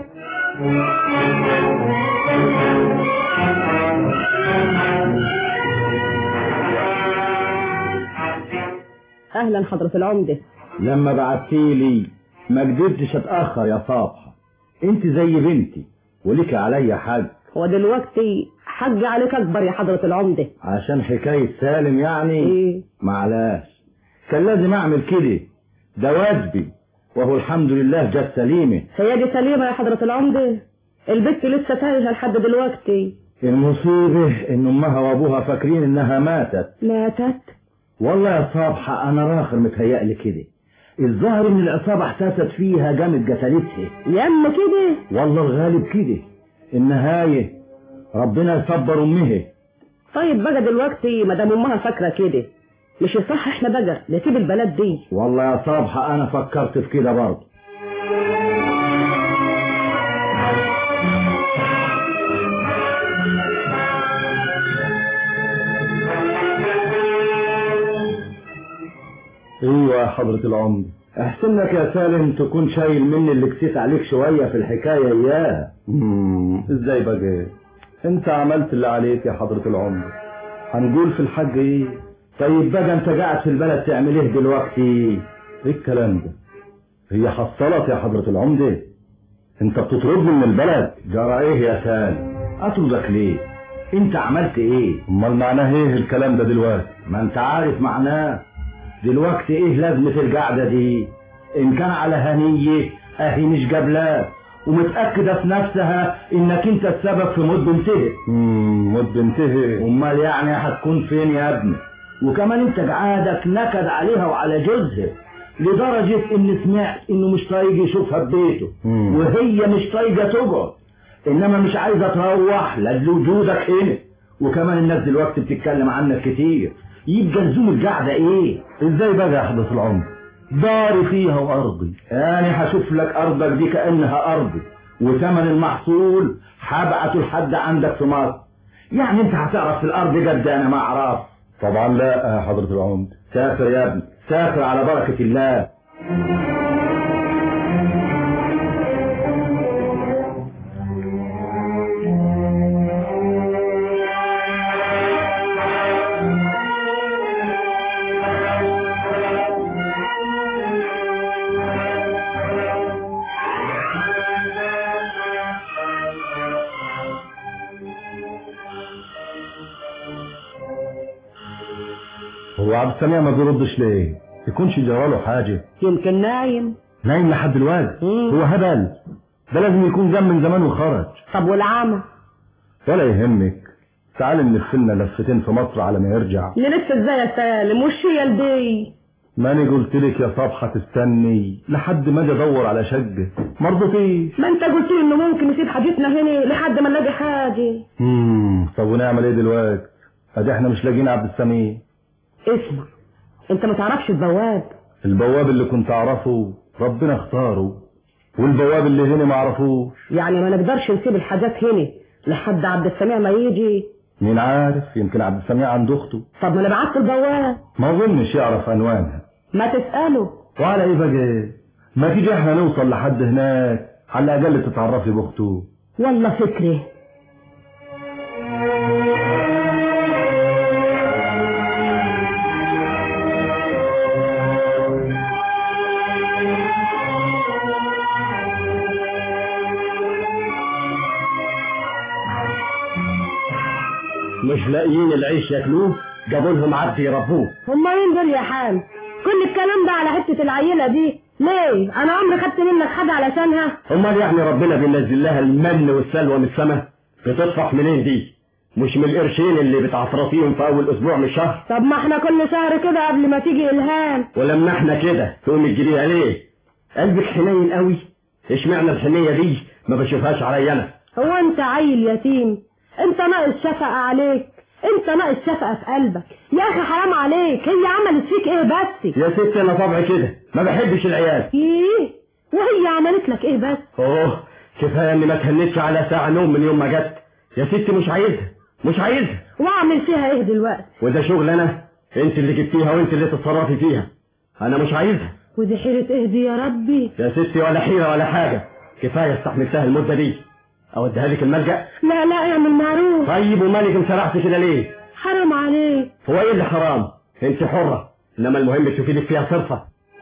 اهلا حضرة العمدة. لما بعتيلي ما قدرتش اتاخر يا صابحه، انت زي بنتي ولك عليا حق. هو دلوقتي حق عليك اكبر يا حضرة العمدة. عشان حكايه سالم يعني؟ ايه معلاش، كان لازم اعمل كده، ده واجبي، وهو الحمد لله جت سليمه. هي دي سليمه يا حضرة العمدة؟ البنت لسه تايهه لحد دلوقتي. المصيبه ان امها وابوها فاكرين انها ماتت. ماتت؟ والله يا صابحه انا راخر متهيألي كده، الظاهر ان العصابه احتست فيها جامد قتلتها. يم كده؟ والله الغالب كده. النهايه ربنا يصبر امها. طيب بقى دلوقتي ما دام امها فاكره كده، مش صح احنا بقى نسيب البلد دي؟ والله يا صابحه انا فكرت في كده برضه. ايوه يا حضرة العمدة. احسنك يا سالم تكون شايل مني اللي كسيت عليك شوية في الحكاية اياها. ازاي بقى؟ انت عملت اللي عليك يا حضرة العمدة، هنقول في الحاج ايه؟ طيب بقى انت قاعد في البلد تعمل ايه دلوقتي؟ ايه الكلام ده؟ هي حصلت يا حضرة العمدة؟ انت بتطردني من البلد؟ جرى ايه يا سالم؟ اطردك ليه؟ انت عملت ايه؟ امال معناه ايه الكلام ده دلوقتي؟ ما انت عارف معناه. دلوقتي ايه لازمة القعدة دي؟ ان كان على هنية اهي مش جابلاك ومتأكدة في نفسها انك انت السبب في موت بنتها. امم موت بنتها؟ امال يعني هتكون فين يا ابني؟ وكمان انت قعدك نكد عليها وعلى جوزها لدرجة ان سمعت انه مش طايق يشوفها ببيته. مم. وهي مش طايقة تقعد، انما مش عايزة تروح لاجل وجودك هنا. وكمان الناس دلوقتي بتتكلم عنك كتير، يبقى لزوم القعدة ايه؟ ازاي بقى يا حضرة العمدة؟ داري فيها وارضي. انا هشوف لك ارضك دي كأنها ارضي، وثمن المحصول هبعته لحد عندك في مصر. يعني انت هتعرف في الارض قد انا ما اعرف. طبعا لا يا حضرة العمدة. سافر يا ابني، سافر على بركة الله. هو عبد السميع ما بيردش ليه؟ يكونش جراله حاجة؟ يمكن نايم. نايم لحد دلوقتي؟ هو هبل، ده لازم يكون جام من زمان وخرج. طب والعامة؟ ولا يهمك، تعالي نلفلنا لفتين في مصر على ما يرجع. نلف ازاي يا سالم؟ وش هي الدي؟ ماني قلت لك يا صبحة تستني لحد ما اجي ادور على شقة؟ مرضتيش؟ ما انت قلت لي انه ممكن نسيب حاجتنا هنا لحد ما نلاقي حاجة. امم طب ونعمل ايه دلوقتي؟ ادي احنا مش لاقيين عبد السميع. اسمع، انت ما تعرفش البواب؟ البواب اللي كنت اعرفه ربنا اختاره، والبواب اللي هنا ما اعرفوش. يعني ما نقدرش نسيب الحاجات هنا لحد عبد السميع ما يجي؟ مين عارف، يمكن عبد السميع عند اخته. طب ما انا بعت البواب. ما اظنش يعرف عنوانها. ما تسأله. وعلى ايه بقى؟ ما تيجي احنا نوصل لحد هناك على الاقل تتعرفي باخته. والله فكري. مش لاقيين العيش ياكلوه، جابوا لهم عبد يربوه. هم مين دول يا حام؟ كل الكلام ده على حته العيله دي ليه؟ انا عمري خدت منك حاجه علشانها؟ امال يعني ربنا بينزل لها المن والسلوى من السماء؟ بتطفح منين دي؟ مش من القرشين اللي بتعفرطيهم في اول اسبوع من الشهر؟ طب ما احنا كل شهر كده قبل ما تيجي الهام. ولما احنا كده تقوم تجريها ليه؟ قلبك حنين قوي. اشمعنى الحنيه دي ما بشوفهاش عليا انا؟ هو انت عيل يتيم؟ انت ناقص شفقه عليك، انت ناقص شفقه في قلبك يا اخي، حرام عليك. هي عملت فيك ايه بس؟ يا ستي انا طبعي كده، ما بحبش العيال. ايه وهي عملت لك ايه بس؟ اوه كفايه اني ما تهنتش على ساعه نوم من يوم ما جت. يا ستي مش عايزها مش عايزها. واعمل فيها ايه دلوقتي؟ وده شغل انا؟ انت اللي جبتيها وانت اللي تتصرفي فيها، انا مش عايزها. ودي حيره ايه دي يا ربي؟ يا ستي ولا حيره ولا حاجه، كفايه استحملتها المده دي. اوديها لك الملجأ؟ لا لا اعمل معروف. طيب ومالك انسرحت كده ليه؟ حرام عليك. هو ايه اللي حرام؟ انت حره، انما المهم تشوفي لك فيها صرفه.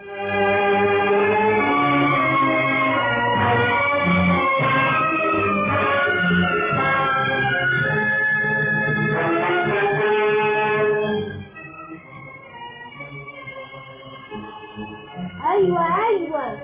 ايوه ايوه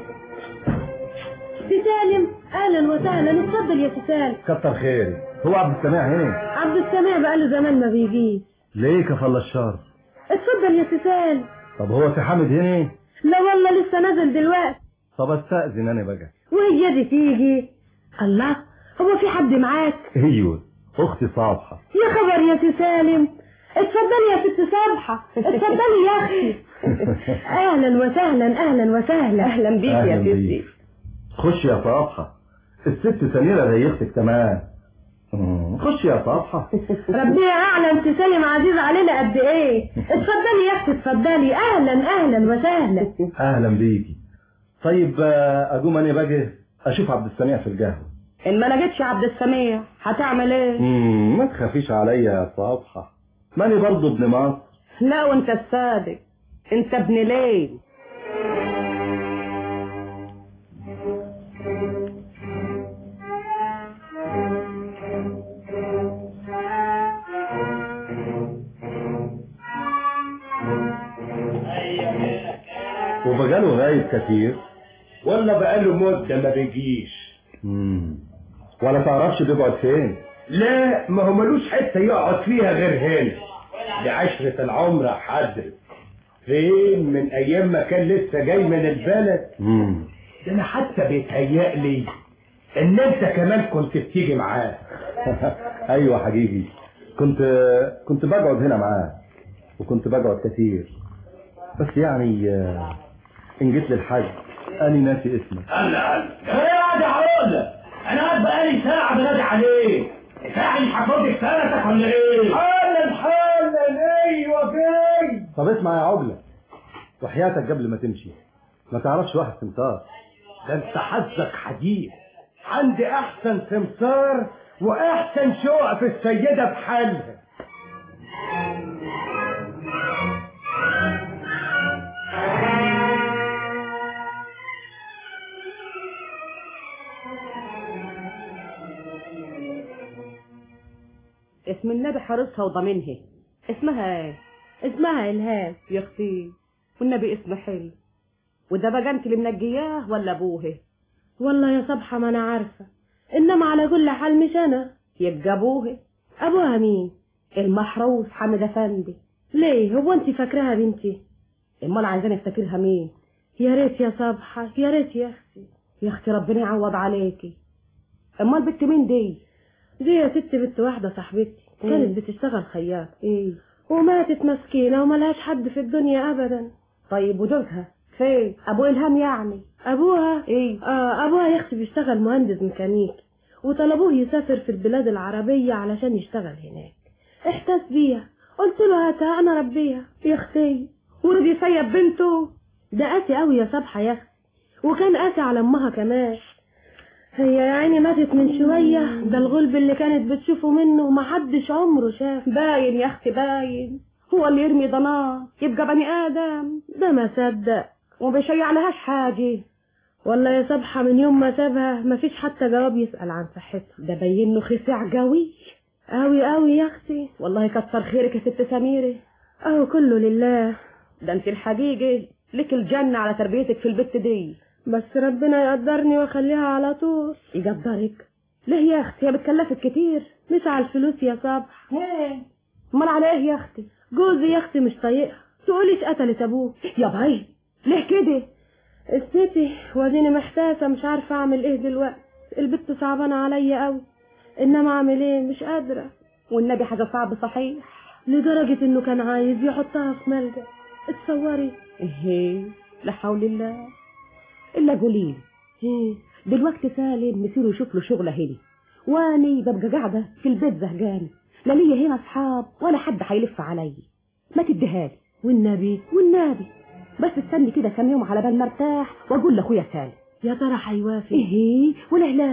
سي سالم، اهلا وسهلا. اتفضل يا سي سالم. كتر خيري. هو عبد السميع هنا؟ عبد السميع بقاله زمان ما بيجيش. ليه كفل الشر؟ اتفضل يا سي سالم. طب هو سي حامد هنا؟ لا والله لسه نازل دلوقتي. طب استأذن انا بقى. وهي دي تيجي؟ الله، هو في حد معاك؟ ايوه اختي صابحه. يا خبر يا سي سالم. اتفضلي يا ست صابحه، اتفضلي يا اختي. اهلا وسهلا اهلا وسهلا. اهلا بيك يا ستي. خش يا صابحه، الست سميره زي اختك تمام. خش يا صابحه. ربنا اعلم سي سالم عزيز علينا قد ايه. اتفضلي يا اختي اتفضلي. اهلا اهلا وسهلا. اهلا بيكي. طيب اقوم انا باجي اشوف عبد السميع في القهوه. ان ما لقيتش عبد السميع هتعمل ايه؟ امم ما تخافيش عليا يا صابحه، ماني برضه ابن مصر. لا وانت الصادق، انت ابن ليل. وبقاله غايب كتير ولا بقاله مدة ما بيجيش؟ امم ولا تعرفش بيقعد فين؟ لا ما هو ملوش حتة يقعد فيها غير هنا. دي عشرة العمر يا حضرتك. فين من ايام ما كان لسه جاي من البلد. امم ده انا حتى بيتهيألي ان انت كمان كنت بتيجي معاه. ايوه حقيقي، كنت كنت بقعد هنا معاه وكنت بقعد كتير، بس يعني ان جيت للحاج انا ناسي اسمك. هلا هلا ايه يا عقله، انا قاعد بقالي ساعه بنادي عليك. ساعه مش هتفضي سنتك ولا ايه؟ حالا حالا. ايوه جاي. طب اسمع يا عقله، وحياتك قبل ما تمشي ما تعرفش واحد سمسار؟ ده انت حظك حديد، عندي احسن سمسار واحسن شقق في السيده بحالها. اسم النبي حارسها وضامنها. اسمها ايه؟ اسمها الهام. يا اختي والنبي اسم حلو. وده بقى انت اللي منجياه ولا ابوها؟ والله يا صبحه ما انا عارفه، انما على كل حال مش انا. يبقى ابوها. ابوها مين؟ المحروس حامد افندي. ليه هو انت فاكراها بنتي؟ امال عايزاني افتكرها مين؟ يا ريت يا صبحه يا ريت يا اختي. يا اختي ربنا يعوض عليكي. امال بنت مين دي؟ دي يا ست بنت واحده صاحبتي كانت بتشتغل خياط. ايه وماتت مسكينه وملهاش حد في الدنيا ابدا. طيب وجوزها فين؟ ابو الهام يعني؟ ابوها ايه؟ اه ابوها يا اختي بيشتغل مهندس ميكانيكي، وطلبوه يسافر في البلاد العربيه علشان يشتغل هناك. احتاس بيها، قلت له هاتها انا ربيها. يا اختي ورضي يسيب بنته؟ ده قاسي قوي يا صبحه يا اختي، وكان قاسي على امها كمان. هي يا عيني ماتت من شوية، ده الغلب اللي كانت بتشوفه منه محدش عمره شاف. باين يا اختي باين، هو اللي يرمي ضناه يبقى بني ادم. ده ما صدق وبيشيع لهاش حاجة. والله يا صبحة من يوم ما سابها مفيش حتى جواب يسأل عن صحتها. ده باين له خسع قوي قوي قوي يا اختي. والله كتر خيرك يا ست سميرة. اهو كله لله. ده انت الحقيقة لك الجنة على تربيتك في البت دي. بس ربنا يقدرني واخليها على طول. يقدرك ليه يا اختي؟ هي بتكلفك كتير. مش على الفلوس يا صبح. ايه امال على ايه يا اختي؟ جوزي يا اختي مش طايقها، تقوليش قتلت ابوه. يا باي ليه كده؟ استيتي واديني محتاسه مش عارفه اعمل ايه دلوقتي. البت صعبانه عليا قوي، انما اعمل ايه مش قادره. والنبي حاجه صعب صحيح، لدرجه انه كان عايز يحطها في ملجأ. اتصوري. ايه لا حول الله. الا قوليلي ايه دلوقتي سالم مسيره يشوف له شغله هنا، واني ببقى قاعده في البيت زهقانه، لا ليا هنا اصحاب ولا حد هيلف عليا. ما تديهالي والنبي والنبي. بس استني كده كام يوم على بال ما ارتاح واقول لاخويا سالم. يا ترى هيوافق؟ ايه ولا لا؟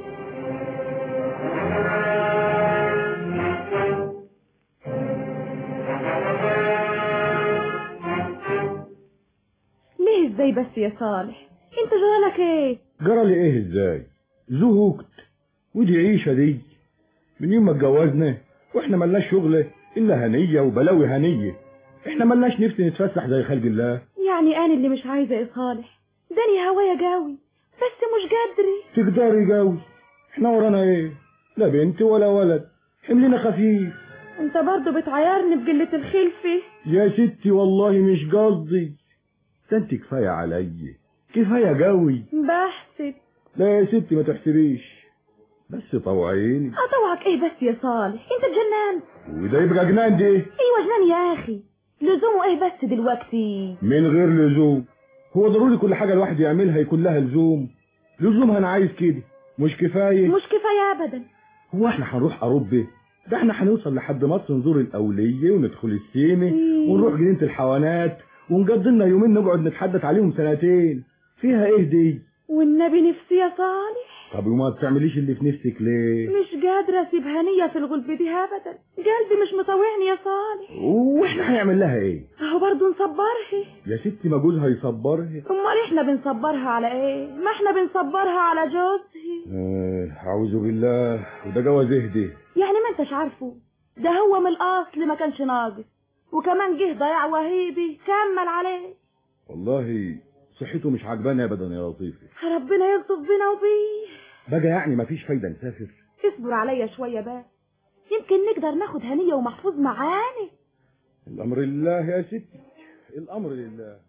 ليه ازاي بس يا صالح؟ انت جرالك ايه؟ جرالي ايه ازاي؟ زهقت. ودي عيشه دي من يوم ما اتجوزنا واحنا ملناش شغل الا هنيه وبلاوي هنيه. احنا ملناش نفس نتفسح زي خلق الله. يعني انا اللي مش عايزه يا صالح، داني هوايا جاوي بس مش قادري. تقدري جاوي؟ احنا ورانا ايه؟ لا بنت ولا ولد، حملنا خفيف. انت برضو بتعايرني بقله الخلفه يا ستي والله مش قصدي، ده انت كفايه عليا كفايه جاوي. بحسب. لا يا ستي ما تحسبيش، بس طوعيني. اطوعك ايه بس يا صالح؟ انت اتجننت. وده يبقى جنان دي؟ ايوه جنان يا اخي. لزومه ايه بس دلوقتي؟ من غير لزوم. هو ضروري كل حاجه الواحد يعملها يكون لها لزوم؟ لزومها انا عايز كده مش كفايه؟ مش كفايه ابدا. هو احنا هنروح اوروبا؟ ده احنا هنوصل لحد مصر نزور الاوليه وندخل السينما ونروح جنينه الحيوانات ونقضي لنا يومين نقعد نتحدث عليهم سنتين. فيها ايه دي؟ والنبي نفسي يا صالح. طب وما بتعمليش اللي في نفسك ليه؟ مش قادره اسيب هنيه في الغلب دي ابدا، قلبي مش مطوعني يا صالح. واحنا هنعمل لها ايه؟ اهو برضه نصبرها يا ستي، ما جوزها يصبرها. امال احنا بنصبرها على ايه؟ ما احنا بنصبرها على جوزها. اه اعوذ بالله، وده جواز اهدي يعني ما انتش عارفه؟ ده هو من الاصل ما كانش ناقص، وكمان جه ضياع وهيبي كمل عليه. والله صحته مش عجباني ابدا يا لطيفه. ربنا يلطف بينا وبيه. بقى يعني مفيش فايده نسافر؟ اصبر عليا شويه بقى، يمكن نقدر ناخد هنيه ومحفوظ معانا. الامر لله يا ستي، الامر لله.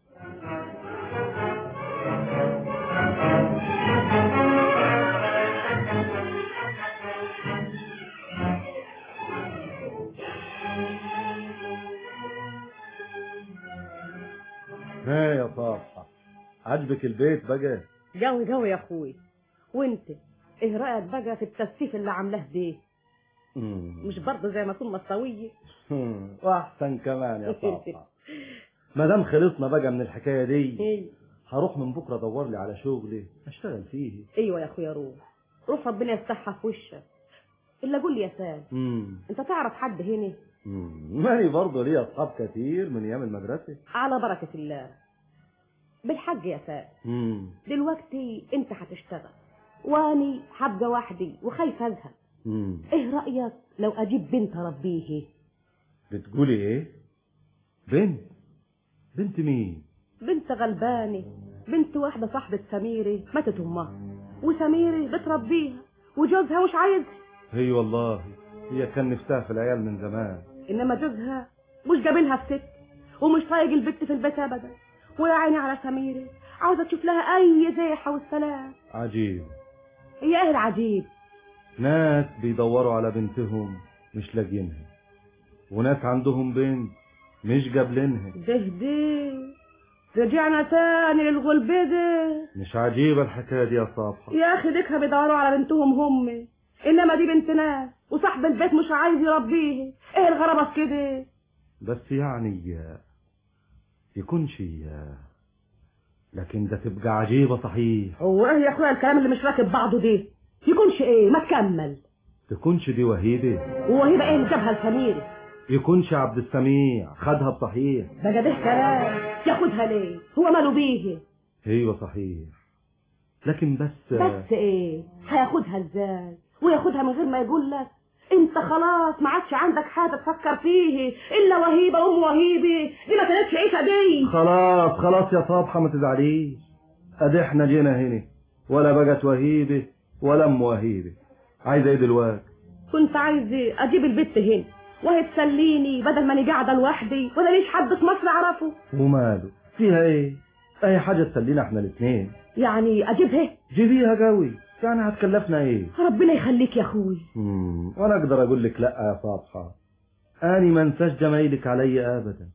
ها يا صاحبي، عجبك البيت بقى؟ جوي جوي يا اخوي. وانت ايه رايك بقى في التسفيف اللي عاملاه دي؟ مش برضه زي ما كنا مستويه؟ واحسن كمان يا صاحبي. ما دام خلصنا بقى من الحكايه دي هروح من بكره ادور لي على شغل اشتغل فيه. ايوه يا اخويا روح روح، ربنا يفتحها في وشك. الا قول لي يا سام، انت تعرف حد هنا؟ ماني برضه ليا اصحاب كتير من ايام المدرسه. على بركه الله. بالحق يا سام، دلوقتي انت هتشتغل واني هبقى وحدي وخايفه ازهق. ايه رايك لو اجيب بنت اربيه؟ بتقولي ايه؟ بنت؟ بنت مين؟ بنت غلبانه، بنت واحده صاحبه سميره ماتت امها، وسميره بتربيها وجوزها مش عايزها. هي والله هي كان نفسها في العيال من زمان، انما جوزها مش جابلها في ست ومش طايق البت في البيت ابدا. ويا عيني على سميره، عاوزه تشوف لها اي زيحه والسلام. عجيب. هي ايه العجيب؟ ناس بيدوروا على بنتهم مش لاقيينها، وناس عندهم بنت مش جابلينها. ده ده رجعنا تاني للغلبة ده. مش عجيبه الحكايه دي يا صاحبي. يا اخي ديكها بيدوروا على بنتهم هم، انما دي بنت ناس وصاحب البيت مش عايز يربيه. ايه الغرابه في كده؟ بس يعني يكونش لكن ده تبقى عجيبة صحيح. هو ايه يا اخويا الكلام اللي مش راكب بعضه ده؟ يكونش ايه؟ ما تكمل. تكونش دي وهيبة؟ ووهيبة ايه اللي جابها السميري؟ يكونش عبد السميع خدها بصحيح. بقى ده كلام. ياخدها ليه؟ هو ماله بيه؟ ايوه صحيح، لكن بس بس ايه؟ هياخدها ازاي؟ وياخدها من غير ما يقول لك؟ انت خلاص ما عادش عندك حاجه تفكر فيه الا وهيبه ام وهيبه، دي ما كانتش عيشه دي. خلاص خلاص يا صبحه ما تزعليش، ادي احنا جينا هنا ولا بقت وهيبه ولا ام وهيبه. عايزه ايه دلوقتي؟ كنت عايز اجيب البت هنا وهي تسليني بدل ما انا قاعده لوحدي ولا ليش حد في مصر اعرفه. وماله فيها ايه؟ اي حاجه تسلينا احنا الاثنين. يعني اجيبها؟ جيبيها قوي، يعني هتكلفنا ايه؟ ربنا يخليك يا اخوي. امم وانا اقدر اقول لك لا يا صبحه؟ اني ما انساش جمايلك علي ابدا.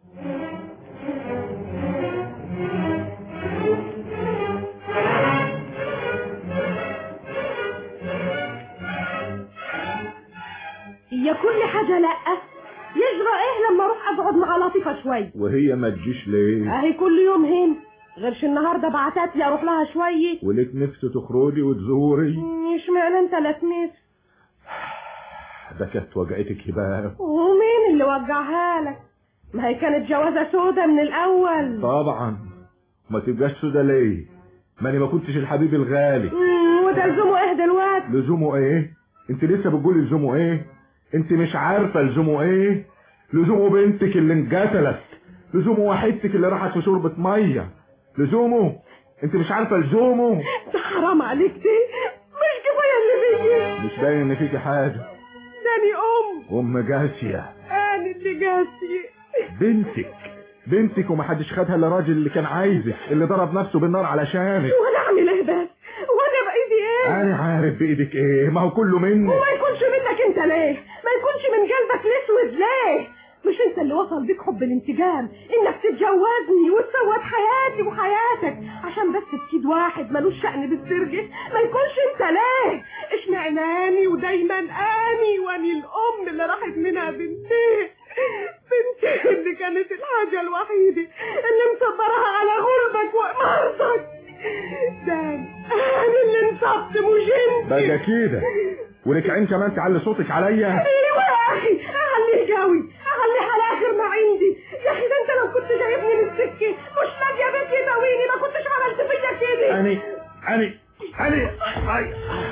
يا كل حاجه لا يجرى ايه لما اروح اقعد مع لطيفه شويه؟ وهي ما تجيش ليه؟ اهي كل يوم هنا، غيرش النهارده بعتت لي اروح لها شويه. ولك نفس تخرجي وتزوري؟ اشمعنى انت لا تنفس؟ ده كانت وجعتك بقى. ومين اللي وجعها لك؟ ما هي كانت جوازه سودا من الاول. طبعا، ما تبقاش سودا ليه؟ ما انا ما كنتش الحبيب الغالي. امم وده لزومه ايه دلوقتي؟ لزومه ايه؟ انت لسه بتقولي لزومه ايه؟ انت مش عارفه لزومه ايه؟ لزومه بنتك اللي انقتلت، لزومه وحيدتك اللي راحت في شوربه ميه، لزومه انت مش عارفه لزومه. ده حرام عليك دي، مش كفايه اللي فيكي. مش باين ان فيكي حاجه. داني ام ام جاسيه. انا اللي جاسيه. بنتك بنتك ومحدش خدها الا الراجل اللي كان عايزك، اللي ضرب نفسه بالنار علشانك. وانا اعمل ايه بس؟ وانا بايدي ايه؟ انا عارف بايدك ايه، ما هو كله منك. وما يكونش منك انت ليه؟ ما يكونش من قلبك الاسود ليه؟ مش انت اللي وصل بيك حب الانتقام انك تتجوزني وتسود حياتي وحياتك عشان بس تكيد واحد ملوش شأن بالسرقة؟ ما يكونش انت ليه؟ اشمعناني ودايما اني واني الام اللي راحت منها بنتي، بنتي اللي كانت الحاجة الوحيدة اللي مصبرها على غربك ومرضك. داني انا اللي انصبت مش انت. بقى كده ولك عين كمان تعلي صوتك عليا؟ ايوه يا اخي اخليه قوي، اخليه على اخر ما عندي. يا اخي ده انت لو كنت جايبني من السكه مش لاقيه بيت يداويني ما كنتش عملت فيا كده. اني اني اني اي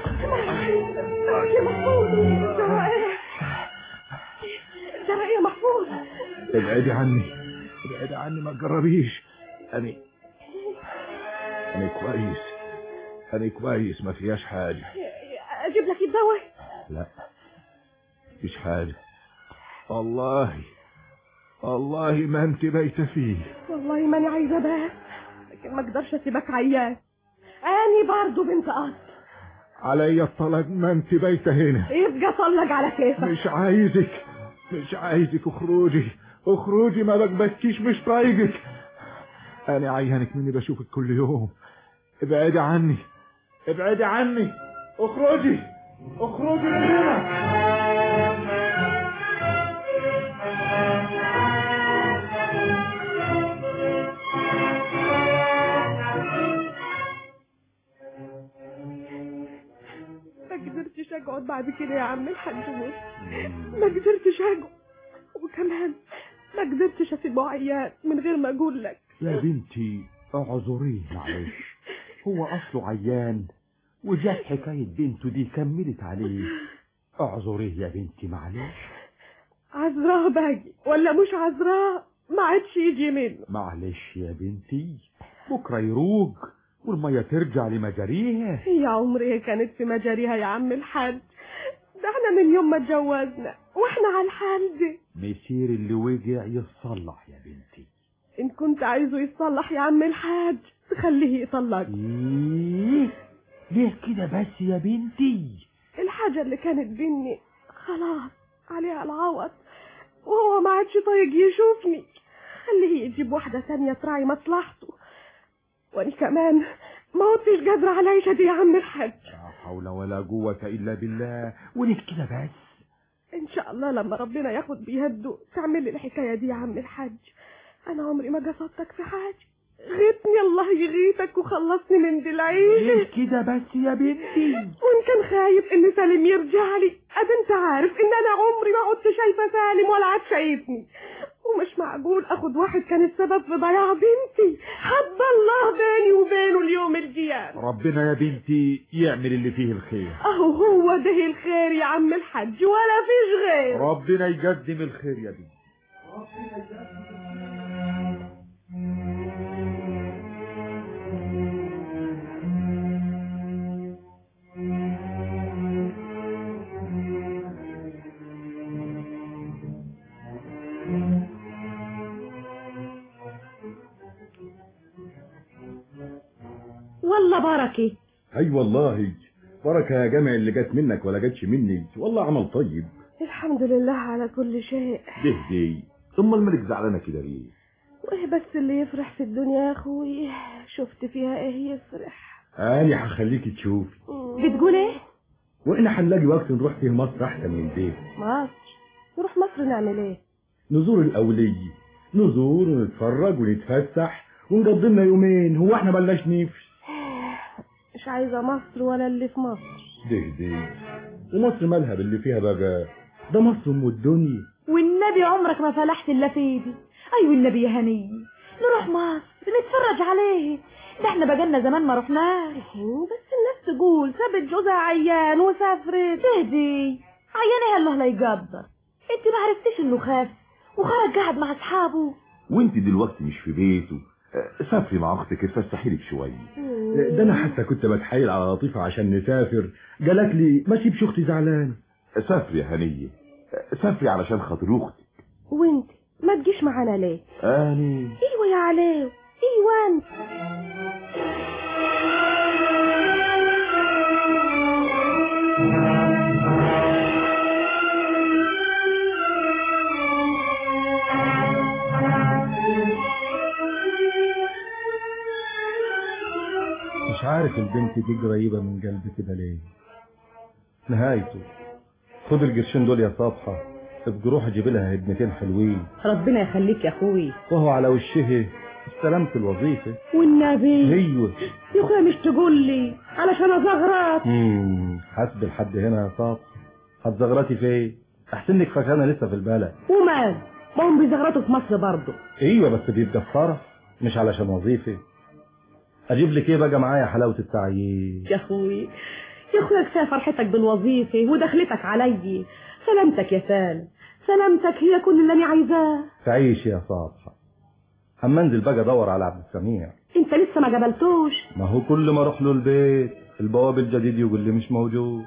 يا محفوظ جرى ايه؟ جرى ايه يا محفوظ؟ ابعدي عني ابعدي عني ما تجربيش. اني اني كويس اني كويس ما فيهاش حاجه. اجيب لك الدواء؟ لا مفيش حاجه والله والله ما انت بايته فيه. والله ماني عايزه بس لكن ما اقدرش اسيبك عيان. اني برضه بنت اصل عليا الطلاق ما انت بايته هنا. يبقى طلق على كيفك. مش عايزك مش عايزك اخرجي اخرجي ما بكبكيش مش طايقك. انا عيانك مني بشوفك كل يوم. ابعدي عني ابعدي عني اخرجي اخرجي من هنا. ما قدرتش اقعد بعد كده يا عم الحاج موسى، ما قدرتش اقعد وكمان ما قدرتش اسيبه عيان من غير ما اقول لك. يا بنتي اعذريه معلش، هو اصله عيان وجات حكايه بنته دي كملت عليه. اعذريه يا بنتي معلش. عذراء باجي ولا مش عذراء ما عادش يجي منه. معلش يا بنتي بكره يروق والميه ترجع لمجاريها. يا عمري كانت في مجاريها يا عم الحاج، ده احنا من يوم ما اتجوزنا واحنا على الحال دي. مسير اللي وجع يتصلح يا بنتي. ان كنت عايزه يتصلح يا عم الحاج تخليه يطلق. ايه ليه كده بس يا بنتي؟ الحاجة اللي كانت بيني خلاص عليها العوض وهو ما عادش طايق يشوفني. خليه يجيب واحدة تانية تراعي مصلحته. وانا كمان ما عدتش قادرة على العيشة دي يا عم الحاج. لا حول ولا قوة الا بالله. وليه كده بس؟ ان شاء الله لما ربنا ياخد بيده تعمل لي الحكاية دي يا عم الحاج. انا عمري ما قصدتك في حاجة، غيتني الله يغيتك وخلصني من دلعين. ليه كده بس يا بنتي؟ وان كان خايف ان سالم يرجع لي، اد انت عارف ان انا عمري ما كنت شايفه سالم ولا عاد شايفني، ومش معقول اخد واحد كان السبب في ضياع بنتي. حب الله بيني وبينه اليوم الجيان. ربنا يا بنتي يعمل اللي فيه الخير. اهو هو ده الخير يا عم الحاج، ولا فيش غير. ربنا يقدم الخير يا بنتي. ربنا يقدم. والله بركة. اي والله بركة يا جمع، اللي جت منك ولا جتش مني، والله عمل طيب. الحمد لله على كل شيء. ده دي ثم الملك زعلانه كده ليه؟ وايه بس اللي يفرح في الدنيا يا اخوي؟ شفت فيها ايه يفرح؟ انا هخليكي تشوفي. بتقول ايه؟ واحنا هنلاقي وقت نروح فيه مصر احسن من البيت. مصر؟ نروح مصر نعمل ايه؟ نزور الاولية، نزور ونتفرج ونتفسح ونقضي لنا يومين. هو احنا بلاش نفس؟ مش عايزه مصر ولا اللي في مصر. ده دي ومصر مالها باللي فيها بقى؟ ده مصر ام الدنيا. والنبي عمرك ما فلحت الا في دي. ايوه النبي يا هني، نروح مصر نتفرج عليه، ده احنا بقالنا زمان ما رحناش. بس الناس تقول سابت جوزها عيان وسافرت. تهدي عيانها الله لا يقدر. انت ما عرفتيش انه خاف وخرج قاعد مع اصحابه، وانت دلوقتي مش في بيته. سافري مع اختك اتفسحي لك شويه. ده انا حتى كنت بتحايل على لطيفه عشان نسافر، قالت لي ما سيبش اختي زعلانه. سافري يا هنيه، سافري علشان خاطر اختك. وانت ما تجيش معانا ليه؟ اني ايوه يا علاء، ايوه انت. مش عارف البنت دي قريبة من قلبي كده ليه. نهايته خد القرشين دول يا صبحة، ابقى روح اجيب لها هدمتين حلوين. ربنا يخليك يا اخوي. وهو على وشه استلمت الوظيفة. والنبي ايوه يا اخويا مش تقول لي علشان ازغرط. امم حسب الحد هنا يا صبحة. هتزغرطي فين؟ احسن لك فكانة لسه في البلد. ومال ما هم بيزغرطوا في مصر برضه. ايوه بس بيبقى في فرح مش علشان وظيفة. اجيب لك ايه بقى معايا حلاوة التعيين؟ يا اخوي يا اخويا كفايه فرحتك بالوظيفه ودخلتك علي. سلامتك يا سالم، سلامتك هي كل اللي انا عايزاه. تعيش يا صبحة. اما انزل بقى ادور على عبد السميع. انت لسه ما قابلتوش؟ ما هو كل ما اروح له البيت البواب الجديد يقول لي مش موجود.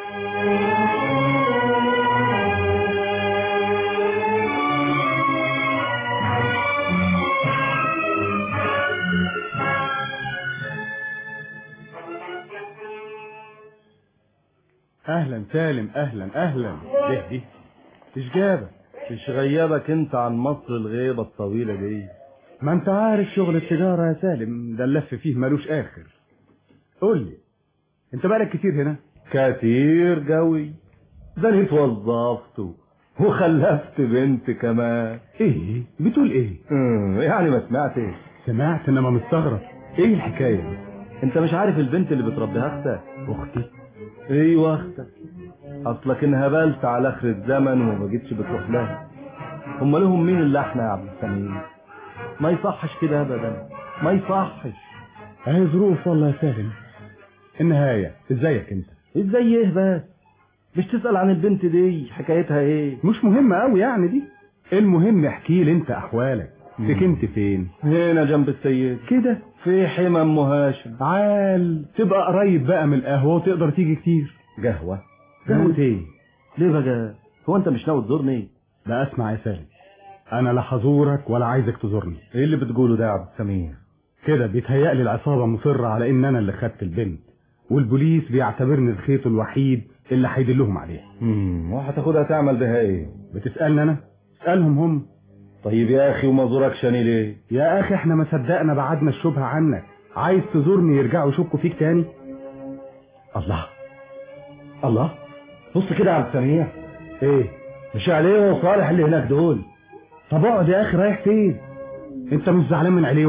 اهلا سالم، اهلا اهلا. ليه دي مش جابك؟ مش غيابك انت عن مصر الغيبة الطويلة دي؟ ما انت عارف شغل التجارة يا سالم، ده اللف فيه ملوش اخر. قول لي انت بقالك كتير هنا؟ كتير قوي، ده انا اتوظفت وخلفت بنت كمان. ايه بتقول ايه؟ اه يعني ما سمعتش؟ سمعت انما مستغرب. ايه الحكاية دي؟ انت مش عارف البنت اللي بتربيها اختك؟ اختي؟ ايوه اختك. اصلك انهبلت على اخر الزمن وما جيتش بتروح لها. هم لهم مين الا احنا يا عبد السميع؟ ما يصحش كده ابدا، ما يصحش. اهي ظروف والله يا سالم. النهاية ازيك انت؟ ازاي ايه بس؟ مش تسأل عن البنت دي حكايتها ايه؟ مش مهمة قوي يعني دي. المهم احكي لي انت احوالك. سكنت فين؟ هنا جنب السيد كده في حمى ام هاشم. عال تبقى قريب بقى من القهوة وتقدر تيجي كتير. قهوة؟ قهوة ايه؟ ليه بقى؟ هو انت مش ناوي تزورني؟ لا اسمع يا سالم، انا لا هزورك ولا عايزك تزورني. ايه اللي بتقوله ده يا عبد السميع؟ كده بيتهيألي العصابة مصرة على ان انا اللي خدت البنت، والبوليس بيعتبرني الخيط الوحيد اللي هيدلهم عليها. امم وهتاخدها تعمل بها ايه؟ بتسألني انا؟ اسألهم هم. طيب يا اخي وما زوركش انا ليه؟ يا اخي احنا ما صدقنا بعدنا الشبهة عنك، عايز تزورني يرجعوا يشكوا فيك تاني؟ الله الله بص كده يا عبد السميع. ايه؟ مش عليه وصالح اللي هناك دول. طب اقعد يا اخي، رايح فين؟ انت مش زعلان من عليوة؟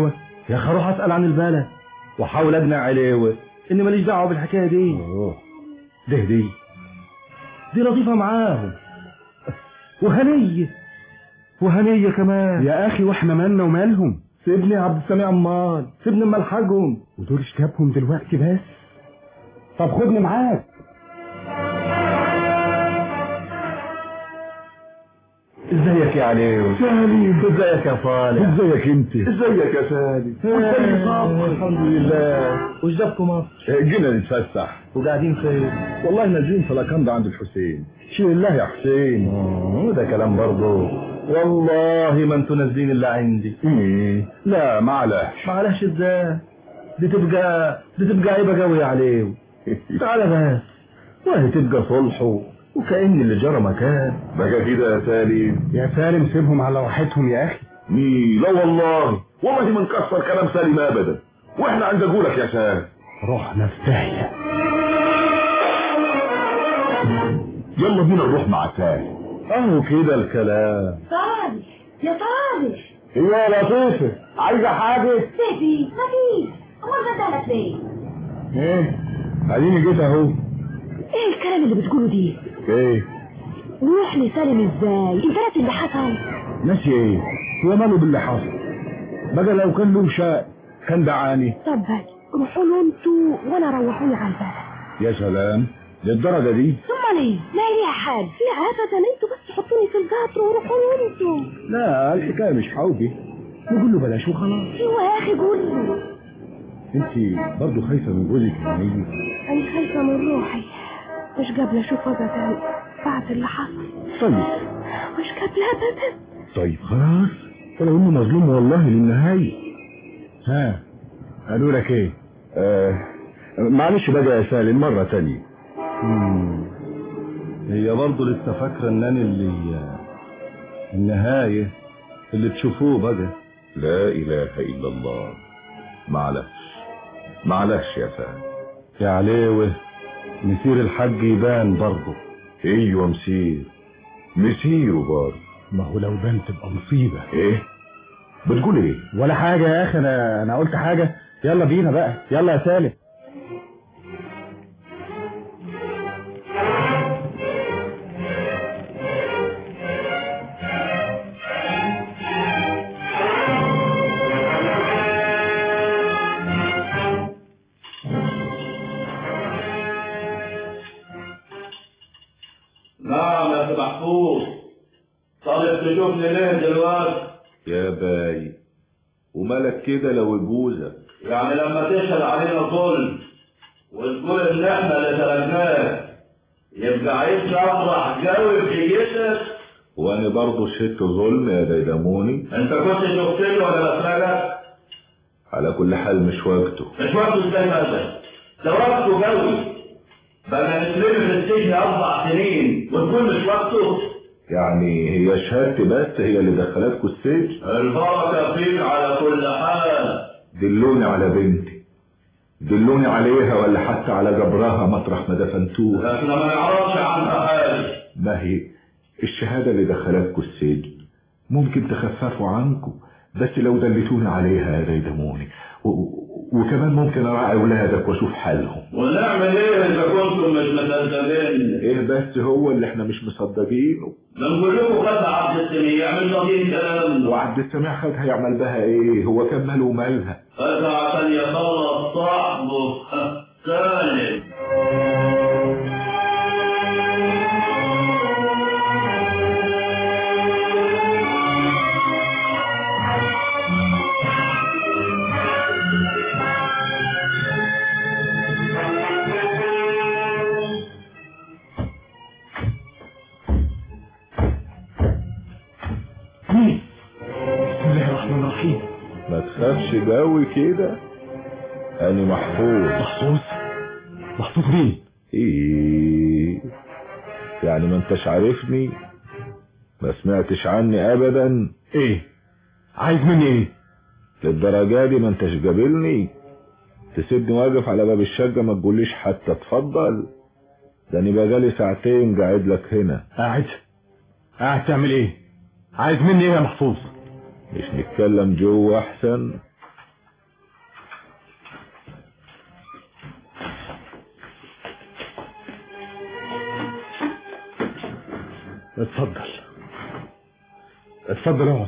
يا اخي اروح اسال عن البلد واحاول اقنع عليه اني ماليش دعوه بالحكايه دي. ده دي دي لطيفه معاهم وهنيه وهنيه كمان. يا اخي واحنا مالنا ومالهم؟ سيبني يا عبد السميع امال، سيبني اما الحقهم. ودول اشتبهم دلوقتي بس. طب خدني معاك. ازيك يا علي؟ سالم. ازيك يا صالح؟ ازيك انت؟ ازيك يا سالم؟ الحمد لله. وش جابكم مصر؟ جينا نتفسح. وقاعدين فين؟ والله نازلين في لاكاندا عند الحسين. شيل الله يا حسين. وده كلام برضه. والله ما انتوا نازلين الا عندي. ايه؟ لا معلش. معلش ازاي؟ دي تبقى دي تبقى عيبه قوي يا علي. تعالى بس وهي تبقى صلح وكأن اللي جرى مكان. بقى كده يا سالم. يا سالم سيبهم على راحتهم يا اخي. مين؟ لا والله والله ما نكسر كلام سالم ابدا، واحنا عند قولك يا سالم. رحنا في داهيه. يلا بينا نروح مع سالم. اهو كده الكلام. صالح يا صالح. ايوه يا لطيفه، عايزه حاجه؟ سيدي مفيش. امال بدالك ليه؟ ايه؟ اديني جيت اهو. ايه الكلام اللي بتقوله دي؟ ايه؟ نروح لسالم ازاي؟ انت ناسي اللي حصل؟ ناسي ايه؟ هو ماله باللي حصل؟ بقى لو كان له شاء كان دعاني. طب روحوا له انتوا وانا روحوني على البلد. يا سلام للدرجه دي؟ ثم ليه؟ ما هي ليها حاجه. لا ابدا، انتوا بس حطوني في القطر وروحوا له انتوا. لا الحكايه مش حوبي، نقول له بلاش وخلاص. ايوه يا اخي قول له. انت برضه خايفه من جوزك الهنيه؟ انا خايفه من روحي، مش قابله اشوف ابدا بعد اللي حصل. طيب مش قابله ابدا. طيب خلاص، ولو انه مظلوم والله للنهايه. ها قالوا لك ايه؟ آه معلش بقى يا سالم مره تانية. مم. هي برضه لسه فاكره ان انا اللي النهايه اللي تشوفوه بقى. لا اله الا الله. معلش معلش يا سالم. يا عليوه مسير الحج يبان برضه. ايوه مسير مسيره برضه. ما هو لو بان تبقى مصيبه. ايه بتقول ايه؟ ولا حاجه يا اخي، انا انا قلت حاجه. يلا بينا بقى، يلا يا سالم. نعم يا سي محفوظ، طالب تشوفني ليه دلوقتي؟ يا باي ومالك كده لو يجوزك؟ يعني لما تشهد علينا ظلم وتقول ان احنا اللي تركناه يبقى عايزني افرح جوي بجيتك؟ وانا برضه شهدت ظلم يا ديدموني؟ انت كنت شفتني ولا بسرقك؟ على كل حال مش وقته. مش وقته ازاي مثلا؟ ده وقته جوي. بقى نتلم في السجن اربع سنين وتقول مش وقته؟ يعني هي شهادتي بس هي اللي دخلتكوا السجن؟ البركه فيك على كل حال. دلوني على بنتي، دلوني عليها ولا حتى على جبرها مطرح ما دفنتوها. احنا ما نعرفش عنها حاجه. ما هي الشهاده اللي دخلتكوا السجن ممكن تخففوا عنكم، بس لو دلتوني عليها يا ديدموني وكمان ممكن اراعي اولادك واشوف حالهم. ونعمل ايه اذا كنتم مش مصدقين؟ ايه بس هو اللي احنا مش مصدقينه؟ نقول لكم خد عبد السميع من قضيه كلام. وعبد السميع خدها يعمل بها ايه؟ هو كان ماله ومالها؟ خدها عشان يخلص صاحبه سالم. بسم الله الرحمن الرحيم. ما تخافش قوي كده، انا محفوظ. محفوظ؟ محفوظ مين؟ ايه يعني ما انتش عارفني؟ ما سمعتش عني ابدا؟ ايه عايز مني ايه؟ للدرجه دي ما انتش قابلني؟ تسيبني واقف على باب الشقه ما تقوليش حتى اتفضل؟ ده انا بقالي ساعتين قاعد لك هنا. قاعد؟ قاعد تعمل ايه؟ عايز مني ايه يا محفوظ؟ مش نتكلم جوه احسن؟ اتفضل اتفضل اقعد.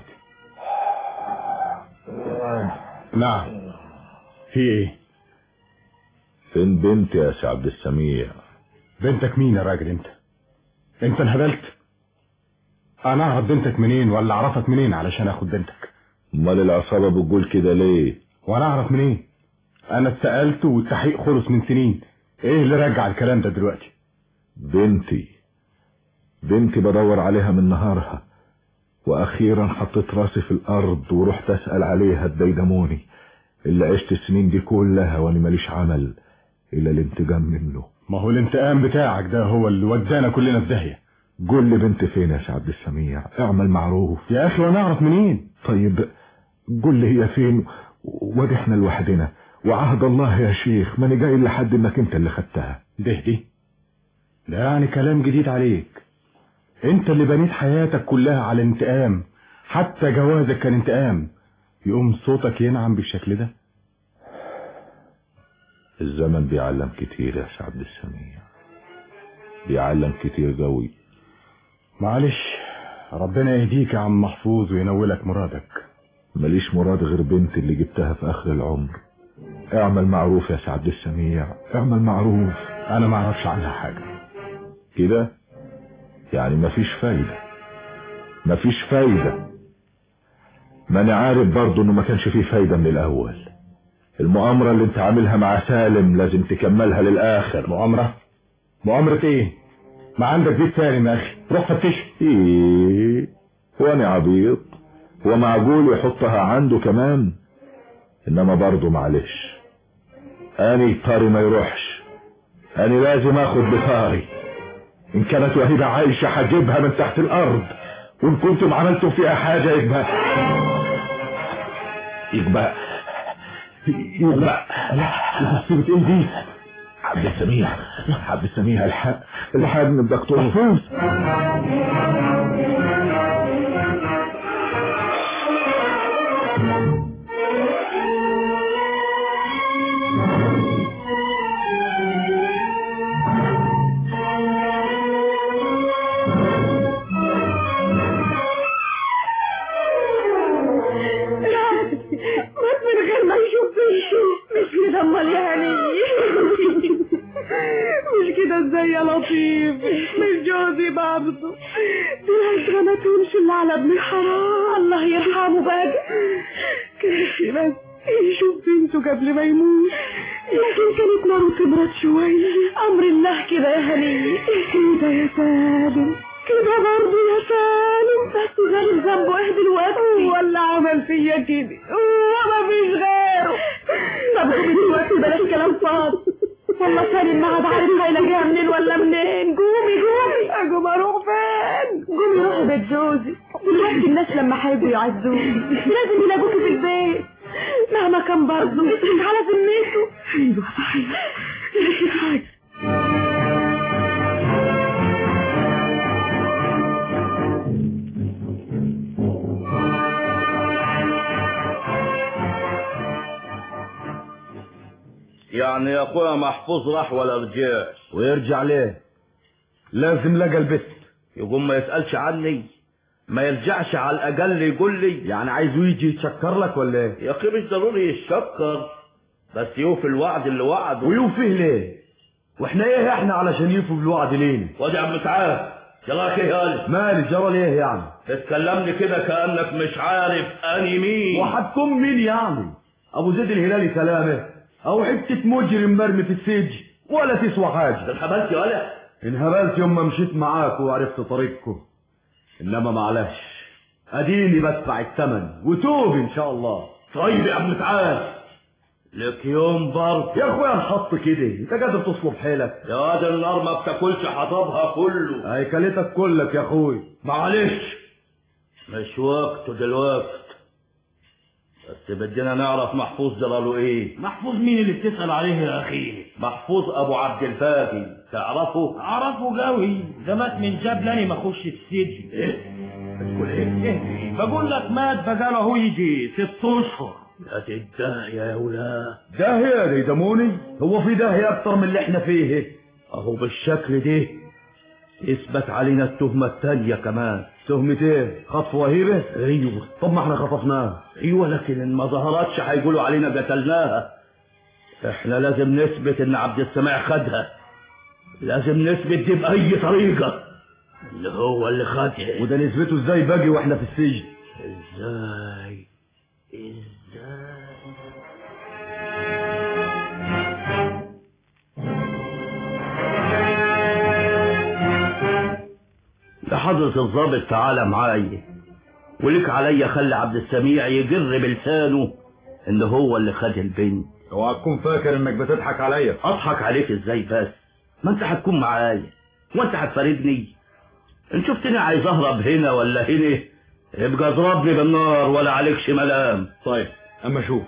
نعم في ايه؟ فين بنتي يا سي عبد السميع؟ بنتك مين يا راجل انت؟ انت انهبلت؟ انا اعرف بنتك منين ولا اعرفك منين علشان اخد بنتك؟ امال العصابه بتقول كده ليه؟ وانا اعرف منين؟ انا اتسالت والتحقيق خلص من سنين. ايه اللي رجع الكلام ده دلوقتي؟ بنتي بنتي بدور عليها من نهارها، واخيرا حطيت راسي في الارض ورحت اسال عليها الديدموني اللي عشت السنين دي كلها وانا ماليش عمل الا الانتقام منه. ما هو الانتقام بتاعك ده هو اللي ودانا كلنا في داهيه. قول لي بنتي فين يا سي عبد السميع؟ اعمل معروف يا اخي وانا اعرف منين؟ طيب قول لي هي فين وادي احنا لوحدنا، وعهد الله يا شيخ ماني جاي لحد انك انت اللي خدتها. ده دي ده يعني كلام جديد عليك. انت اللي بنيت حياتك كلها على انتقام، حتى جوازك كان انتقام، يقوم صوتك ينعم بالشكل ده؟ الزمن بيعلم كتير يا سي عبد السميع، بيعلم كتير قوي. معلش ربنا يهديك يا عم محفوظ وينولك مرادك. ماليش مراد غير بنتي اللي جبتها في اخر العمر. اعمل معروف يا سي عبد السميع، اعمل معروف. انا ما اعرفش عنها حاجه. كده يعني مفيش فايده مفيش فايده ما انا عارف برضه انه ما كانش فيه فايده من الاول. المؤامره اللي انت عاملها مع سالم لازم تكملها للاخر. مؤامره؟ مؤامره ايه؟ ما عندك بيت سالم يا اخي، روح فتش. ايه هو انا عبيط؟ هو معقول يحطها عنده كمان؟ انما برضه معلش، اني طاري ما يروحش، اني لازم اخد بطاري. ان كانت وهيبة عايشة هجيبها من تحت الارض، وان كنتم عملتم فيها حاجة يبقى يبقى يبقى لا سيبت ايه دي؟ عبد السميع عبد السميع الحق الحق من الدكتور محفوظ. مش كده امال يا هني؟ مش كده ازاي يا لطيف؟ مش جوزي برضه، دي العشرة ما تهونش اللي على ابن الحرام. الله يرحمه بقى. كافي بس يشوف بنته قبل ما يموت، يمكن كانت ناره تبرد شوية. امر الله كده يا هني. كده يا سالم، كده برضه يا سالم. بس غير ذنبه ايه دلوقتي؟ ولا عمل فيا كده وما فيش غيره. طب قومي دلوقتي بلاش كلام فاضي. والله سالم ما عاد عارف هيلاقيها منين ولا منين. قومي قومي. اقوم اروح فين؟ قومي روحي بيت جوزي. دلوقتي الناس لما هيجوا يعزوكي لازم يلاقوكي في البيت مهما كان برضه على ذمته. ايوه صحيح لكن حاجه يعني يا اخويا محفوظ راح ولا رجعش؟ ويرجع ليه؟ لازم لقى البت. يقوم ما يسألش عني؟ ما يرجعش على الاقل يقول لي؟ يعني عايزه يجي يتشكر لك ولا ايه؟ يا اخي مش ضروري يتشكر، بس يوفي الوعد اللي وعده. ويوفيه ليه؟ واحنا ايه احنا علشان يوفوا بالوعد لينا؟ وادي عم تعال جراك ايه يالي؟ مالي جرى ليه يعني؟ تتكلمني كده كأنك مش عارف اني مين. وهتكون مين يعني؟ ابو زيد الهلالي سلامه او حته مجرم مرمي في السجن ولا تسوى حاجه. انهبلت يا ولا؟ انهبلت يوم ما مشيت معاك وعرفت طريقكم، انما معلش اديني بدفع الثمن وتوب ان شاء الله. طيب يا عم تعال لك يوم برضه يا اخويا نحط كده. انت قادر تصلب حيلك يا واد؟ النار ما بتاكلش حطبها كله. هي كلتك كلك يا اخوي. معلش مش وقته دلوقتي، بس بدنا نعرف محفوظ جلاله ايه. محفوظ مين اللي بتسأل عليه يا اخي؟ محفوظ ابو عبد الباقي، تعرفه؟ اعرفه قوي، ده مات من جاب لاني ما اخش السجن. ايه؟ بتقول ايه؟ ايه؟ بقول لك مات بقاله هو يجي ست اشهر. يا تداهية يا ولاد. داهية يا ديدموني؟ هو في داهية اكتر من اللي احنا فيه؟ اهو بالشكل ده اثبت علينا التهمة التانية كمان. تهمة ايه؟ خطف وهيبة؟ ايوه. طب ما احنا خطفناها. ايوه لكن ان ما ظهرتش هيقولوا علينا قتلناها. احنا لازم نثبت ان عبد السميع خدها، لازم نثبت دي بأي طريقة اللي هو اللي خدها. وده نثبته ازاي باجي واحنا في السجن؟ ازاي ازاي يا حضرة الضابط تعالى معايا، ولك عليا خلي عبد السميع يجر بلسانه ان هو اللي خد البنت. اوعى تكون فاكر انك بتضحك عليا. اضحك عليك ازاي بس؟ ما انت هتكون معايا وانت هتفارقني. ان شفتني عايز اهرب هنا ولا هنا ابقى اضربني بالنار ولا عليكش ملام. طيب اما شوف.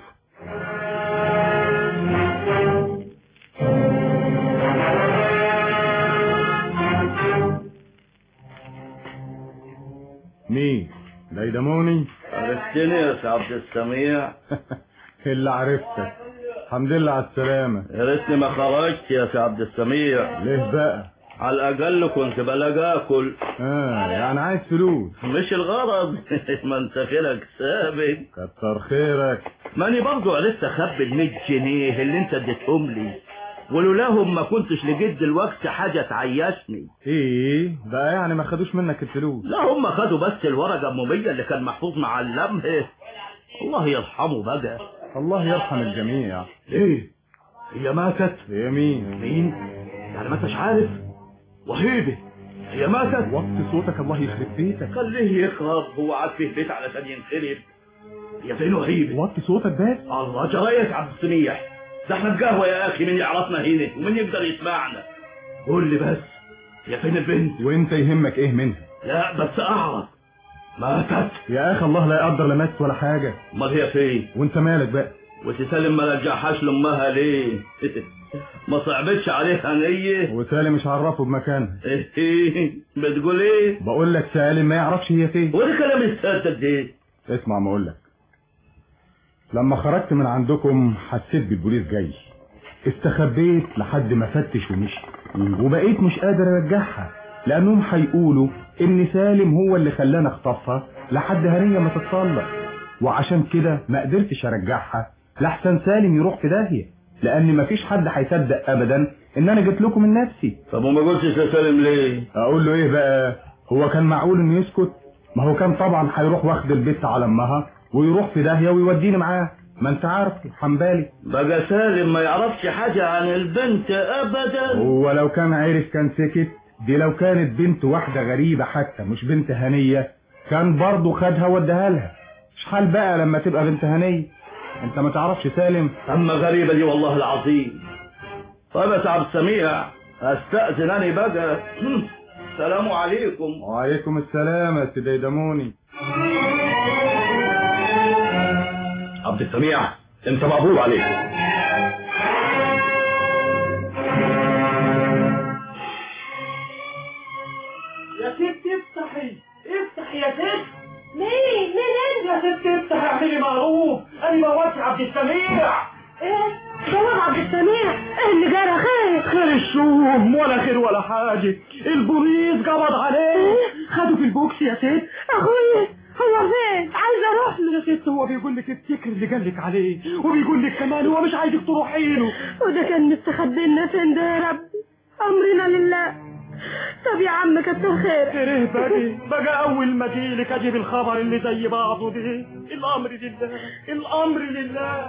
مين؟ ديدموني؟ عرفتني يا سي عبد السميع؟ اللي عرفتك. الحمد لله على السلامة. يا ريتني ما خرجت يا سي عبد السميع. ليه بقى؟ على الأقل كنت بلاقي آكل. اه يعني عايز فلوس؟ مش الغرض. ما انت خيرك سابق. كتر خيرك. ماني برضو عرفت اخبي المية جنيه اللي انت اديتهم لي، ولولاهم ما كنتش لقيت دلوقتي حاجة تعيشني. ايه بقى يعني ما خدوش منك الفلوس؟ لا هم خدوا بس الورقة الأمومية اللي كان محفوظ معلمها. الله يرحمه بقى. الله يرحم الجميع. ليه؟ هي ماتت؟ هي مين؟ مين؟ يعني ما انتش عارف؟ وهيبة هي ماتت؟ وطي صوتك الله يخرب بيتك. خليه يخرب، هو قاعد فيه بيت علشان ينخرب. هي فين وهيبة؟ وطي صوتك بس. الله جرايك عبد السميع، ده احنا القهوة يا اخي، مين يعرفنا هنا ومين يقدر يسمعنا؟ قول لي بس هي فين البنت؟ وانت يهمك ايه منها؟ لا بس اعرف. ماتت يا اخي الله لا يقدر لا ماتت ولا حاجة. امال هي فين؟ وانت مالك بقى؟ وسالم ما رجعهاش لامها ليه؟ ما صعبتش عليها نية؟ وسالم مش عرفه بمكانها. ايه بتقول ايه؟ بقول لك سالم ما يعرفش هي فين. وده كلام السادة ده. اسمع ما اقول لك، لما خرجت من عندكم حسيت بالبوليس جاي، استخبيت لحد ما فتش ومشي، وبقيت مش قادر ارجعها لانهم هيقولوا ان سالم هو اللي خلاني اخطفها لحد هنية ما تتصلح، وعشان كده ما قدرتش ارجعها لحسن سالم يروح في داهية، لان مفيش حد هيصدق ابدا ان انا جيت لكم من نفسي. طب وما قلتش لسالم ليه؟ اقول له ايه بقى؟ هو كان معقول انه يسكت؟ ما هو كان طبعا هيروح واخد البت على امها ويروح في داهية ويوديني معاه، ما انت عارف حنبالي. بقى سالم ما يعرفش حاجة عن البنت ابدا. هو لو كان عارف كان سكت. دي لو كانت بنت واحدة غريبة حتى مش بنت هنية كان برضو خدها وديها لها. مش حال بقى لما تبقى بنت هنية؟ انت ما تعرفش سالم؟ اما غريبة دي والله العظيم. طيب يا عبد السميع استأذن اني بقى. السلام عليكم. وعليكم السلام يا سيدي دموني. عبد السميع انت مقبول عليك. يا ست افتحي افتحي يا ست. مين مين يا ست افتحي اعملي معروف، انا بوابتي عبد السميع. ايه بواب عبد السميع؟ ايه اللي جرى؟ خير خير الشوم ولا خير ولا حاجة. البوليس قبض عليه خدوا في البوكس يا ست. اخويا هو فين؟ عايزه اروح له. يا ست هو بيقول لك افتكر اللي قال لك عليه، وبيقول لك كمان هو مش عايزك تروحي له. وده كان مستخبي لنا فين ده يا ربي؟ امرنا لله. طب يا عم كتر خير. ايه باجي بقى اول ما اجيلك اجيب الخبر اللي زي بعضه ده. الامر لله الامر لله.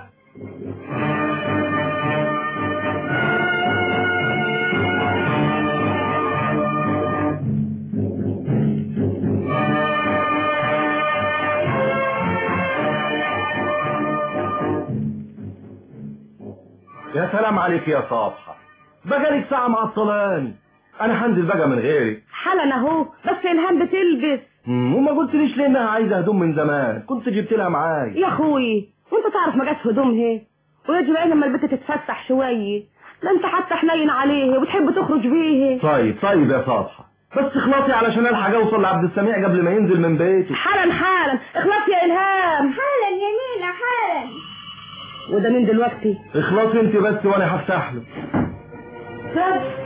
يا سلام عليك يا صبحة، بقى لك ساعة معطلاني. انا هنزل بقى من غيرك. حالا اهو، بس الهام بتلبس. وما قلتليش ليه انها عايزه هدوم من زمان؟ كنت جبت لها معايا. يا اخوي وانت تعرف ما جاتش هدومها، ويجب ايه لما البنت تتفسح شويه؟ لا انت حتى حنين عليه وبتحب تخرج بيه. طيب طيب يا صبحة، بس اخلصي علشان الحق اوصل لعبد السميع قبل ما ينزل من بيته. حالا حالا اخلصي يا الهام. حالا يا مينا حالا. وده مين دلوقتي؟ اخلصي انت بس وانا هفتح له. سد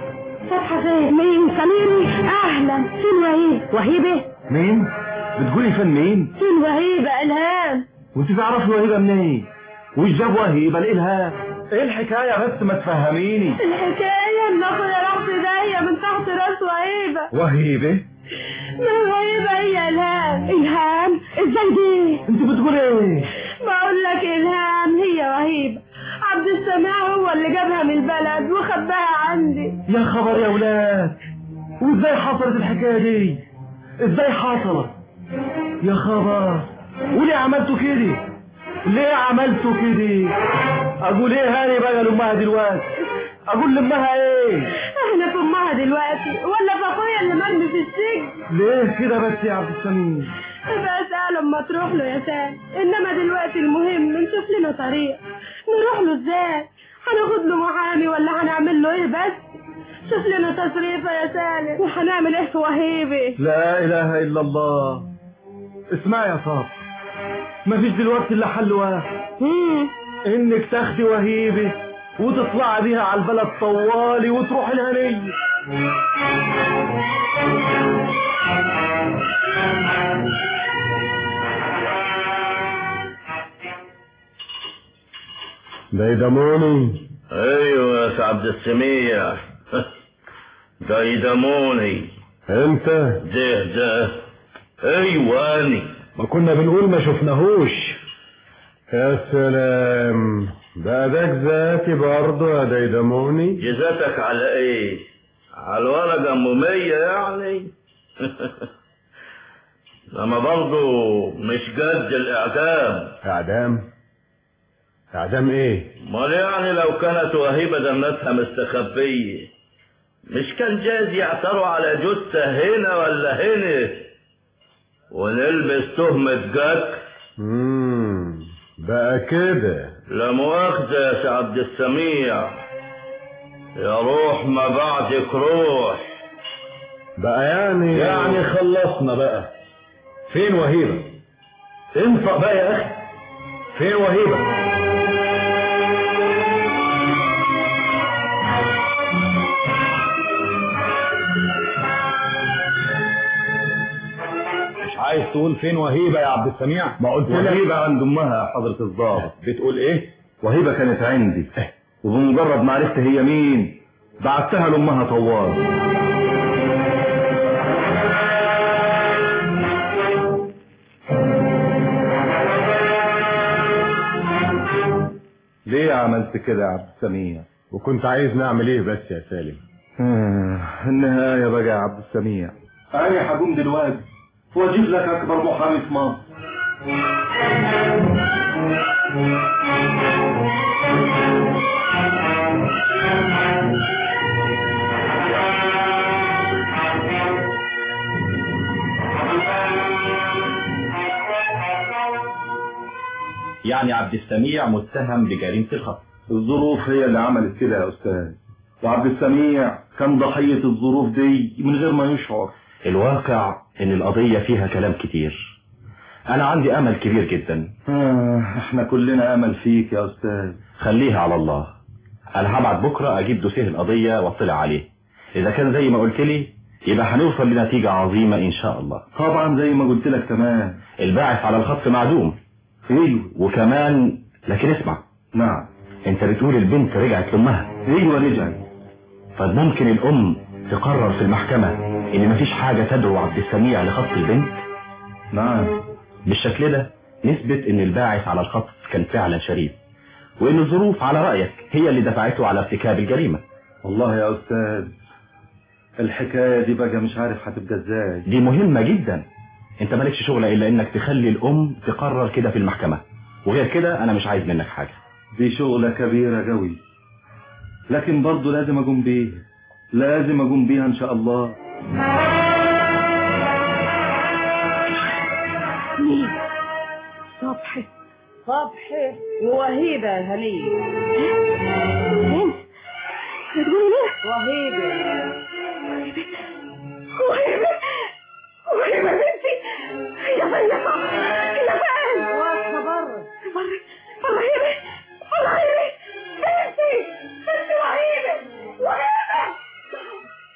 فتحة فين؟ مين؟ سميري؟ اهلا. فين وهيبة؟ وهيبة؟ مين؟ بتقولي فين مين؟ فين وهيبة؟ الهام. وانت تعرفي وهيبة منين؟ وش جاب وهيبة الالهام؟ ايه الحكاية بس ما تفهميني؟ الحكاية ان اخويا راح في داهية من تحت راس وهيبة. وهيبة؟ ما وهيبة هي الهام. الهام؟ ازاي دي؟ انت بتقولي ايه؟ بقول لك الهام هي وهيبة. عبد السميع هو اللي جابها من البلد وخباها عندي. يا خبر يا ولاد، وازاي حصلت الحكاية دي؟ ازاي حصلت؟ يا خبر، وليه عملتوا كده؟ ليه عملتوا كده؟ اقول ايه هاني بقى لامها دلوقتي؟ اقول لامها ايه؟ احنا في امها دلوقتي ولا في اخويا اللي مرمي في السجن؟ ليه كده بس يا عبد السميع؟ بقى اسال اما تروح له يا سام. انما دلوقتي المهم نشوف لنا طريق نروح له ازاي. هناخد له محامي ولا هنعمل له ايه بس؟ شوف لنا تصريفه يا سالم. وهنعمل ايه في وهيبه؟ لا اله الا الله. اسمعي يا صاحبي، مفيش دلوقتي الا حل واحد، انك تاخدي وهيبه وتطلعي بيها على البلد طوالي وتروحي الهنيه. ديدموني. ايوه يا عبد السميع. ديدموني. انت؟ ده ده ايواني. ما كنا بنقول ما شفناهوش. يا سلام، بقى داك ذاتي برضه يا ديدموني. جزاتك على ايه؟ على الورقة ام مية يعني. لما برضه مش قد الاعدام. اعدام؟ اعدام ايه؟ امال يعني لو كانت وهيبة دمتها مستخبية مش كان جايز يعثروا على جثة هنا ولا هنا ونلبس تهمة قتل؟ امم بقى كده. لا مؤاخذة يا سي عبد السميع، يا روح ما بعدك روح. بقى يعني يعني خلصنا بقى. فين وهيبة؟ انفق بقى يا اخي، فين وهيبة؟ عايز تقول فين وهيبة يا عبد السميع؟ ما قلت لك وهيبة عند امها يا حضرة الضابط. بتقول ايه؟ وهيبة كانت عندي، وبمجرد ما عرفت هي مين بعتها لامها طوال. ليه عملت كده يا عبد السميع؟ وكنت عايز نعمل ايه بس يا سالم؟ النهاية بقى يا عبد السميع. انا هقوم دلوقتي واجيب لك اكبر محامي في مصر. يعني عبد السميع متهم بجريمة الخطف. الظروف هي اللي عملت كده يا استاذ، وعبد السميع كان ضحية الظروف دي من غير ما يشعر. الواقع ان القضية فيها كلام كتير. انا عندي امل كبير جدا. آه احنا كلنا امل فيك يا استاذ. خليها على الله. انا هبعت بكرة اجيب دوسيه القضية واطلع عليه. اذا كان زي ما قلت لي يبقى هنوصل لنتيجة عظيمة ان شاء الله. طبعا زي ما قلت لك تمام. الباعث على الخط معدوم. ايوه. وكمان لكن اسمع. نعم. انت بتقول البنت رجعت لامها. ايوه رجعت. طب ممكن الام تقرر في المحكمة ان مفيش حاجة تدعو عبد السميع لخطف البنت؟ نعم. بالشكل ده نثبت ان الباعث على الخطف كان فعلا شريف، وان الظروف على رأيك هي اللي دفعته على ارتكاب الجريمة. والله يا استاذ الحكاية دي بقى مش عارف هتبقى ازاي. دي مهمة جدا. انت مالكش شغلة الا انك تخلي الام تقرر كده في المحكمة، وغير كده انا مش عايز منك حاجة. دي شغلة كبيرة قوي، لكن برضو لازم اقوم بيها، لازم اقوم بيها ان شاء الله. مين؟ صبحي. صبحي ووهيبة يا هنية. مين؟ بتقولي ليه؟ وهيبة. وهيبة وهيبة بنتي. هي فين يا صبحي؟ هي فين؟ واقفة بره. بره بره هيبة بره هيبة بنتي بنتي وهيبة وهيبة.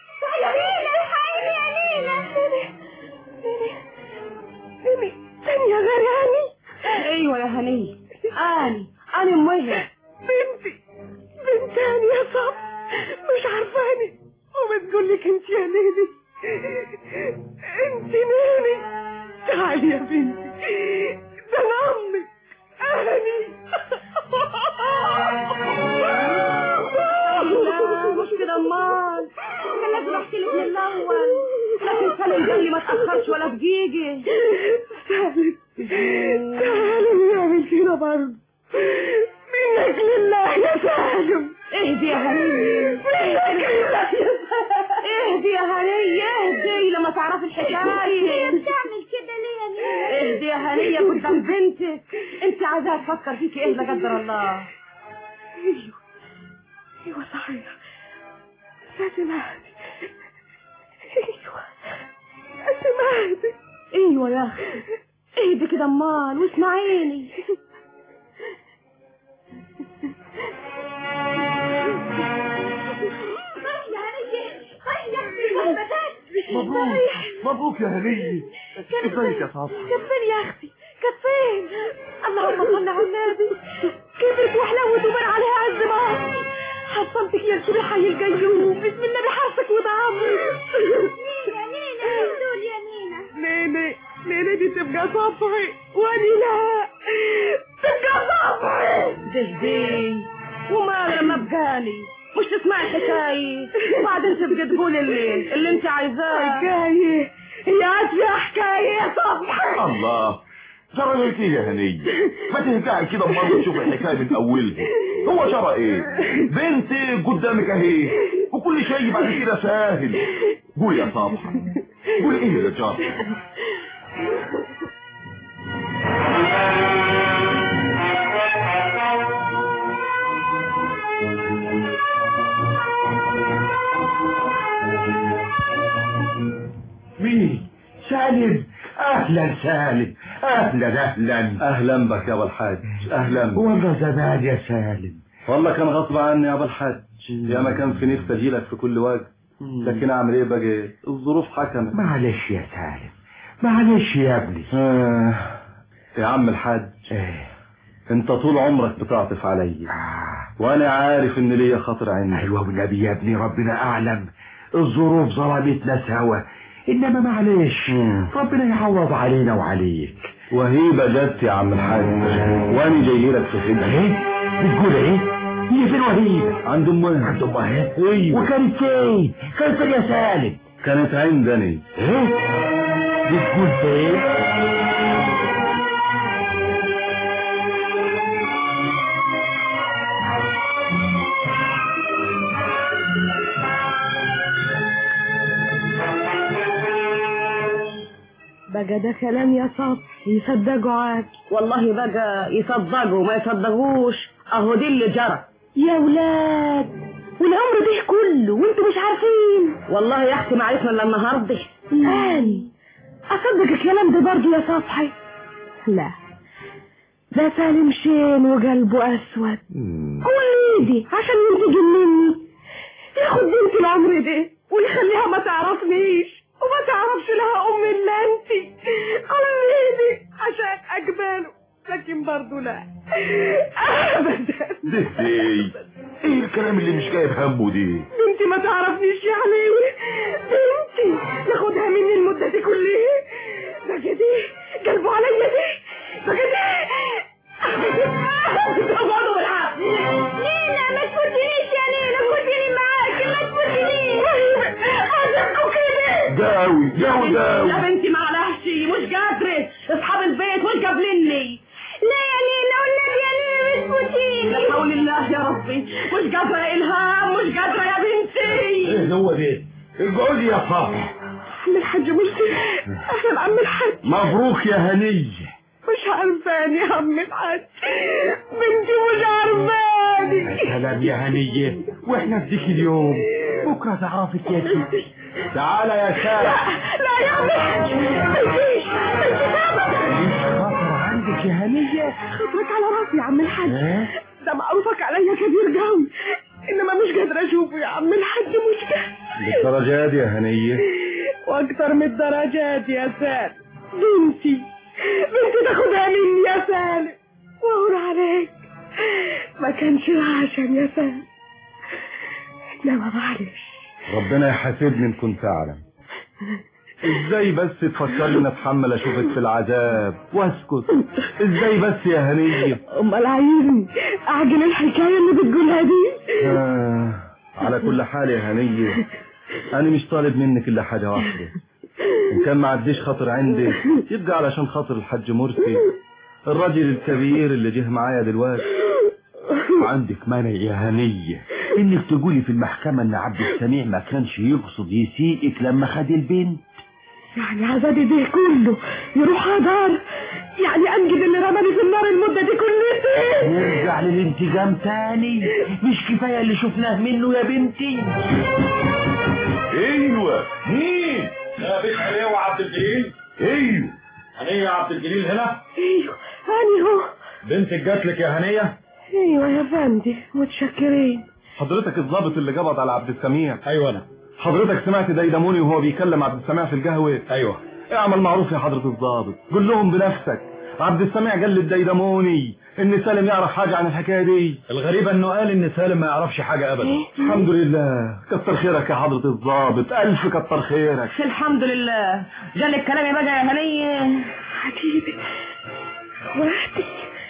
هنيه. اني اني امها. بنتي بنتاني يا صبر، مش عارفاني وبتقول لك انت يا نيني، انت نيني. تعالي يا بنتي، ده انا امك اني. لا مش كده امال، كان لازم احكي لك من الاول، لكن سالم جاي ما تاخرش ولا دقيقه. سالم سالم يعمل كده برضه، منك لله يا سالم. اهدي يا هنيه، منك لله يا سالم. اهدي يا هنيه، اهدي لما تعرفي الحكايه. هي بتعمل كده ليه يا نينا؟ اهدي يا هنيه قدام بنتك، انت عايزاها تفكر فيكي ايه لا قدر الله. ايوه ايوه صحيح، سمعت. ايوه سمعت. ايوه يا اخي اهدي كده امال واسمعيني. مبروك مبروك يا هنية. ازيك يا صاحبي؟ كانت فين يا اختي؟ كانت فين؟ اللهم صل على النبي، كبرت وحلوت وبان عليها عز مصر. حصلتك يا رسول الحي القيوم، بسم الله بحرصك وضعفك. نينا نينا دول يا نينا. نيني نيني دي تبقى صبحي، واني لا تبقى صبحي. تهدي وما لما بقالي مش تسمعي الحكايه وبعدين تبقى تقولي اللي اللي انت عايزاه. حكايه هي عايزه حكايه يا صبحي. الله، جرى لك ايه يا هنية؟ ما تهدعي كده مرة تشوف الحكاية من اولها. هو جرى ايه؟ بنتي قدامك اهي، وكل شيء بعد كده سهل. قول يا صبحي، قول ايه اللي جرى؟ مين؟ سالم. اهلا سالم، اهلا اهلا اهلا بك يا ابو الحاج. اهلا. والله زمان يا سالم. والله كان غصب عني يا ابو الحاج، يا ما كان في نفسي اجيلك في كل وقت، لكن اعمل ايه بقى، الظروف حكمت. معلش يا سالم، معلش يا ابني. آه. يا عم الحاج، ايه انت طول عمرك بتعطف علي، آه. وانا عارف ان ليا خاطر عندي. ايوه والنبي يا ابني ربنا اعلم، الظروف ظلمتنا سوا، انما معلش ربنا يعوض علينا وعليك. وهيبة جت يا عم الحاج، وانا جاي لك في خدمة. ايه بتقول ايه؟ هي فين وهيبة؟ عند امها. عند امها؟ ايوه. وكانت فين؟ كانت فين يا سالم؟ كانت عندني. ايه بتقول فين؟ بقى ده كلام يا صبر يصدقوا عاد. والله بقى يصدقوا ما يصدقوش، اهو دي اللي جرى. يا ولاد والعمر ده كله وانتوا مش عارفين. والله يا اختي ما عرفنا الا النهارده. اني اصدق الكلام ده برضه يا صبحي؟ لا، ده سالم شين وقلبه اسود. قول ايدي عشان ينتقم مني، ياخد بنتي العمر ده ويخليها ما تعرفنيش وما تعرفش لها ام الا انتي. قول ايدي عشان اقبله، لكن برضه لا ابدا. ده ايه؟ ايه الكلام اللي مش جايب همه دي؟ بنتي ما تعرفنيش يا عليوي، بنتي ياخدها مني المدة دي كلها. ده كده قلبه عليا دي، ده كده تقعدوا بالعافية. نينا ما تفوتنيش يا نينا، خديني معاكي ما تفوتنيش. عايزكوا كده جاوي جاوي جاوي. يا بنتي معلش مش قادرة، اصحاب البيت مش قابليني. لا يا نينا والنبي يا نينا ما تفوتيني. لا حول الله يا ربي، مش قادرة يا إلهام، مش قادرة يا بنتي. ايه هو ده؟ اقعدي يا صاحبي. عم الحاج مرسي. اهلا عم الحاج. مبروك يا هنية. مش عارفاني يا عم الحاج، بنتي مش عارفاني. سلام يا هنية، واحنا في ذيك اليوم بكره تعرفك يا ستي. تعالى يا سالم. لا يا عم الحاج مفيش مفيش خاطر عندك يا هنية. خاطرك على راسي يا عم الحاج، ده معروفك عليا كبير قوي، انما مش قادره اشوفه يا عم الحاج، مش قادره. بالدرجات دي يا هنية؟ واكتر من الدرجات يا سالم. بنتي بنتي تاخدها مني يا سالم، ما كانش عشان يا سالم، انما معلش. ربنا يحاسبني ان كنت اعلم. ازاي بس تفكرني ان اتحمل اشوفك في العذاب واسكت؟ ازاي بس يا هنيه؟ امال عايزني اعجل الحكايه اللي بتقولها دي؟ آه على كل حال يا هنيه، انا مش طالب منك الا حاجه واحده، ان كان ما عديش خاطر عندك يبقى علشان خاطر الحاج مرسي الراجل الكبير اللي جه معايا دلوقتي. عندك مانع يا هنيه انك تقولي في المحكمه ان عبد السميع ما كانش يقصد يسيئك لما خد البنت؟ يعني عذابي ده كله يروح هدار؟ يعني انجد اللي رماني في النار المده دي كلها؟ نرجع للانتقام تاني؟ مش كفايه اللي شفناه منه يا بنتي؟ ايوه مين؟ لا بيت عليه وعبد الجليل. ايوه هنيه يا عبد الجليل هنا؟ ايوه هاني هو. بنتك جات لك يا هنيه؟ ايوه يا فندي متشكرين. حضرتك الضابط اللي قبض على عبد السميع؟ ايوه انا. حضرتك سمعت ديدموني وهو بيكلم عبد السميع في القهوه؟ ايوه. اعمل معروف يا حضرة الضابط، قول لهم بنفسك عبد السميع قال للديدموني ان سالم يعرف حاجه عن الحكايه دي. الغريبه انه قال ان سالم ما يعرفش حاجه ابدا. الحمد لله، كتر خيرك يا حضرة الضابط، الف كتر خيرك. الحمد لله. جالك كلامي بقى يا هنيه؟ حبيبي وحدي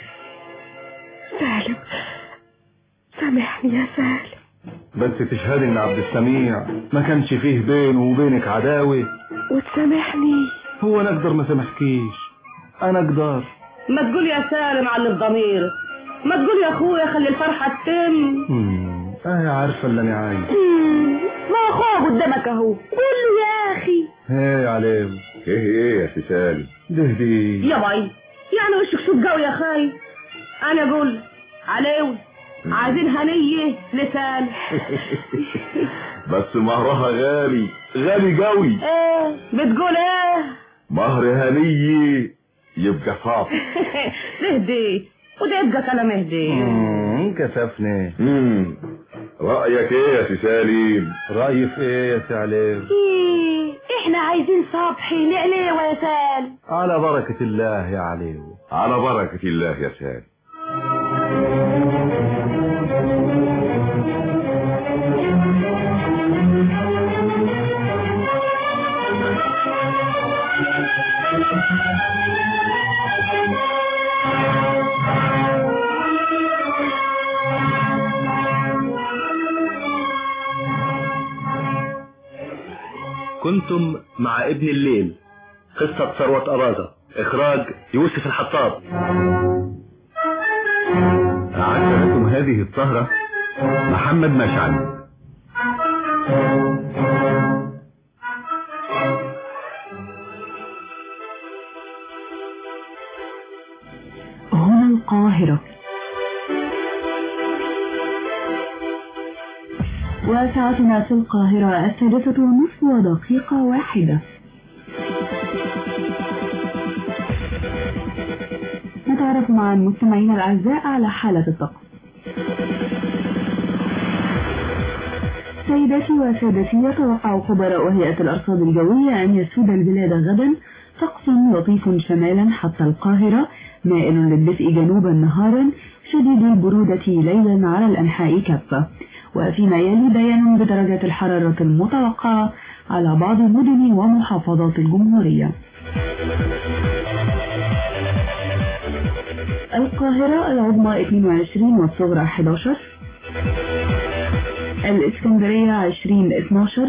سالم، سامحني يا سالم. بس تشهدي ان عبد السميع ما كانش فيه بينه وبينك عداوه وتسامحني. هو انا اقدر ما سامحكيش؟ انا اقدر. ما تقول يا سالم على الضمير، ما تقول يا اخويا خلي الفرحه تتم. امم انا عارفه اللي انا عايز. ما اخويا قدامك اهو، قول له يا اخي. ايه عليه؟ ايه ايه يا سي سالم؟ ده دي يا باي يعني وشك سوق قوي يا خاي. انا اقول عليوي عايزين هنيه لسان. بس مهرها غالي غالي قوي. ايه بتقول ايه؟ مهر هنيه يبقى صعب. اهدي وده يبقى كلام اهدي. امم كسفني. امم رايك ايه يا سي سالم؟ رايي في ايه يا سي علي؟ ايه احنا عايزين صبحي لقليوه يا سال. على بركه الله يا علي. على بركه الله يا سالم. كنتم مع ابن الليل، قصة ثروة أباظة، إخراج يوسف الحطاب. أعد لكم هذه السهرة محمد مشعل. هنا القاهرة، وساعتنا في القاهرة السادسة ونصف ودقيقة واحدة. نتعرف مع المستمعين الأعزاء على حالة الطقس. سيداتي وسادتي، يتوقع خبراء هيئة الأرصاد الجوية أن يسود البلاد غدا طقس لطيف شمالا حتى القاهرة، مائل للدفء جنوبا نهارا، شديد البرودة ليلا على الأنحاء كافة. وفيما يلي بيان بدرجة الحرارة المتوقعة على بعض مدن ومحافظات الجمهورية. القاهرة العظمى اثنين وعشرين والصغرى أحد عشر، الإسكندرية عشرين اثني عشر،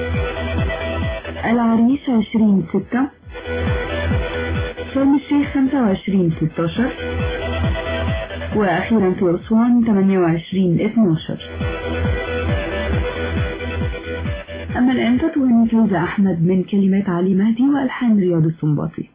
العريش عشرين ستة، شرم الشيخ خمسة وعشرين ستة عشر، وأخيرا في أسوان ثمانية وعشرين اثني عشر. أما الآن فتغني فوزة أحمد من كلمات علي مهدي وألحان رياض السنباطي.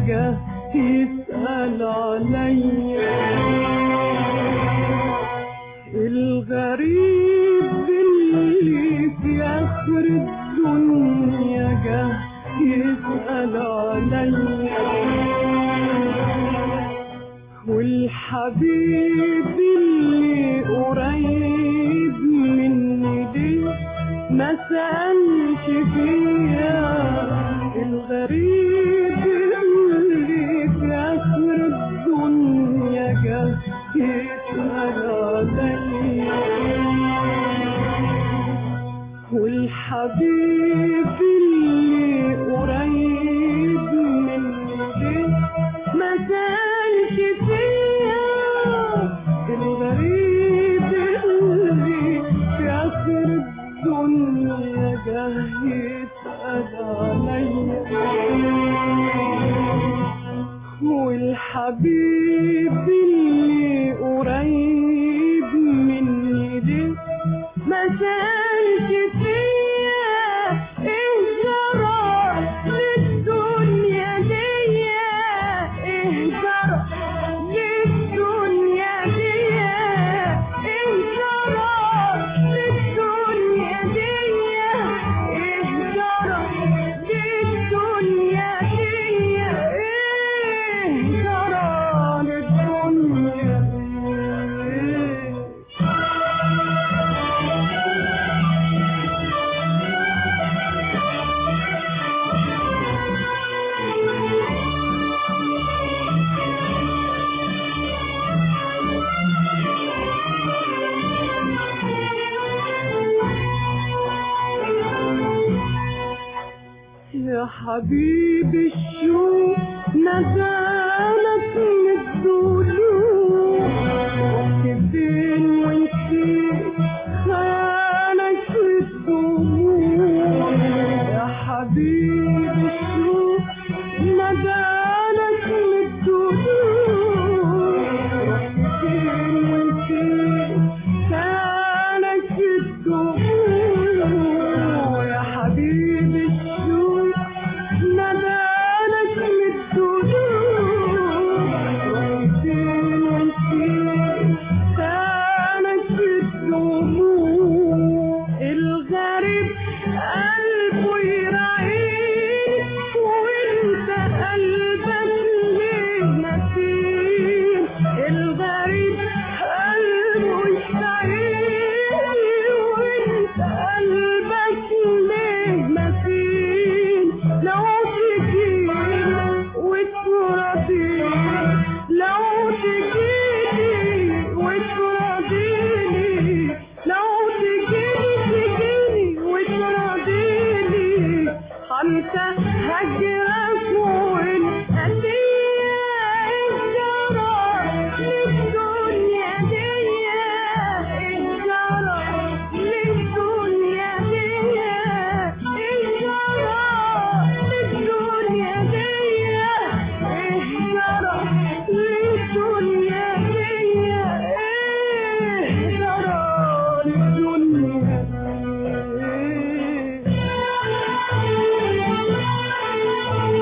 جه يسأل عليا الغريب اللي في آخر الدنيا جه يسأل عليا والحبيب اللي قريب مني ليه ما سألش فيا الغريب اللي في آخر الدنيا جه يسأل عليا والحبيب اللي قريب مني ليه ما سألش فيا الغريب اللي في آخر الدنيا جه يسأل عليا والحبيب اللي قريب مني ليه ما سألش فيا ايه جرى للدنيا دي ايه جرى للدنيا دي ايه جرى للدنيا دي ايه جرى للدنيا دي ايه جرى للدنيا دي يا حبيبي الشوق نزلك من الدلوع رحت فين ونسيت خانك في الدموع يا حبيبي الشوق نزلك من الدلوع رحت فين ونسيت خانك في الدموع يا حبيبي الشوق ندالك من الدلوع رحت فين ونسيت خانك في الدموع الغريب قلبه يراعيك وانت قلبك ليه نسيم الغريب قلبه يراعيك وانت قلبك ليه نسيم لو تجيلي وتراضيني لو تجيلي وتراضيني لو تجيلي تجيلي وتراضيني انت هجرك والقضية الجرى للدنيا دي الجرى للدنيا دي الجرى للدنيا دي الجرى للدنيا دي الجرى للدنيا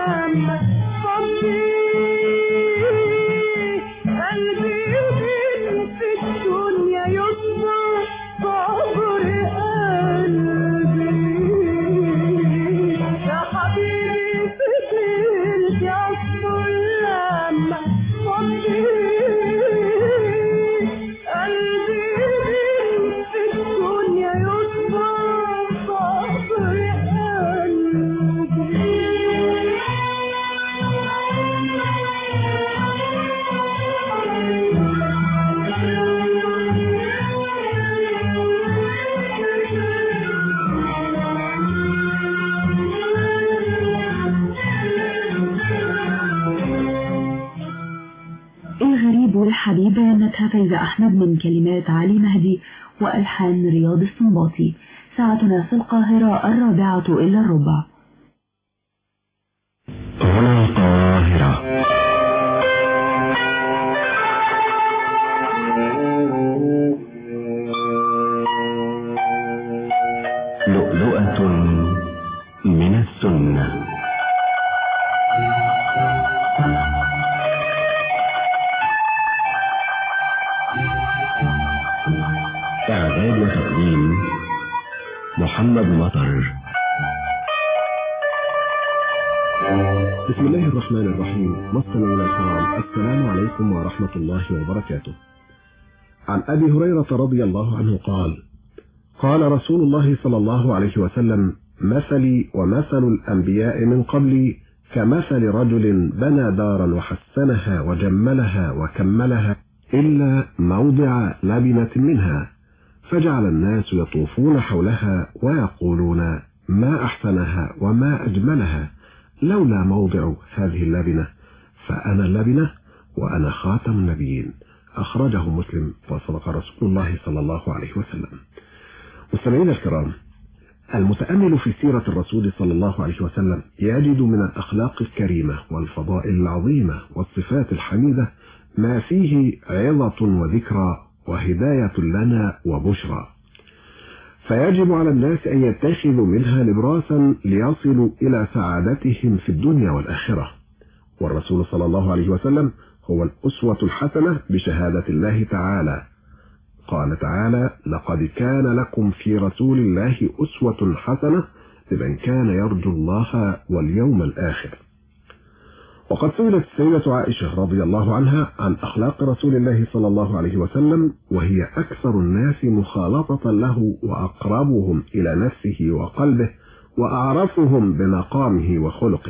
لما صلي قلبي من في الدنيا يصبر صبر قلبي يا حبيبي فضلت يصبر لما صلي قلبي من في الدنيا يصبر صبر الغريب والحبيب غنتها فايزة أحمد من كلمات علي مهدي وألحان رياض السنباطي. ساعتنا في القاهرة الرابعة إلا الربع. هنا القاهرة. لؤلؤة من السنة. إعداد وتقديم محمد مطر. بسم الله الرحمن الرحيم. مستمعينا الكرام، السلام عليكم ورحمة الله وبركاته. عن أبي هريرة رضي الله عنه قال: قال رسول الله صلى الله عليه وسلم: مثلي ومثل الأنبياء من قبلي كمثل رجل بنى دارا وحسنها وجملها وكملها إلا موضع لبنة منها، فجعل الناس يطوفون حولها ويقولون: ما أحسنها وما أجملها، لولا موضع هذه اللبنة، فأنا اللبنة وأنا خاتم النبيين. أخرجه مسلم، وصدق رسول الله صلى الله عليه وسلم. مستمعينا الكرام، المتأمل في سيرة الرسول صلى الله عليه وسلم يجد من الأخلاق الكريمة والفضائل العظيمة والصفات الحميدة ما فيه عظة وذكرى وهداية لنا وبشرى، فيجب على الناس أن يتخذوا منها نبراسا ليصلوا إلى سعادتهم في الدنيا والآخرة. والرسول صلى الله عليه وسلم هو الأسوة الحسنة بشهادة الله تعالى. قال تعالى: لقد كان لكم في رسول الله أسوة حسنة لمن كان يرجو الله واليوم الآخر. وقد سئلت السيدة عائشة رضي الله عنها عن أخلاق رسول الله صلى الله عليه وسلم، وهي أكثر الناس مخالطة له وأقربهم إلى نفسه وقلبه وأعرفهم بمقامه وخلقه،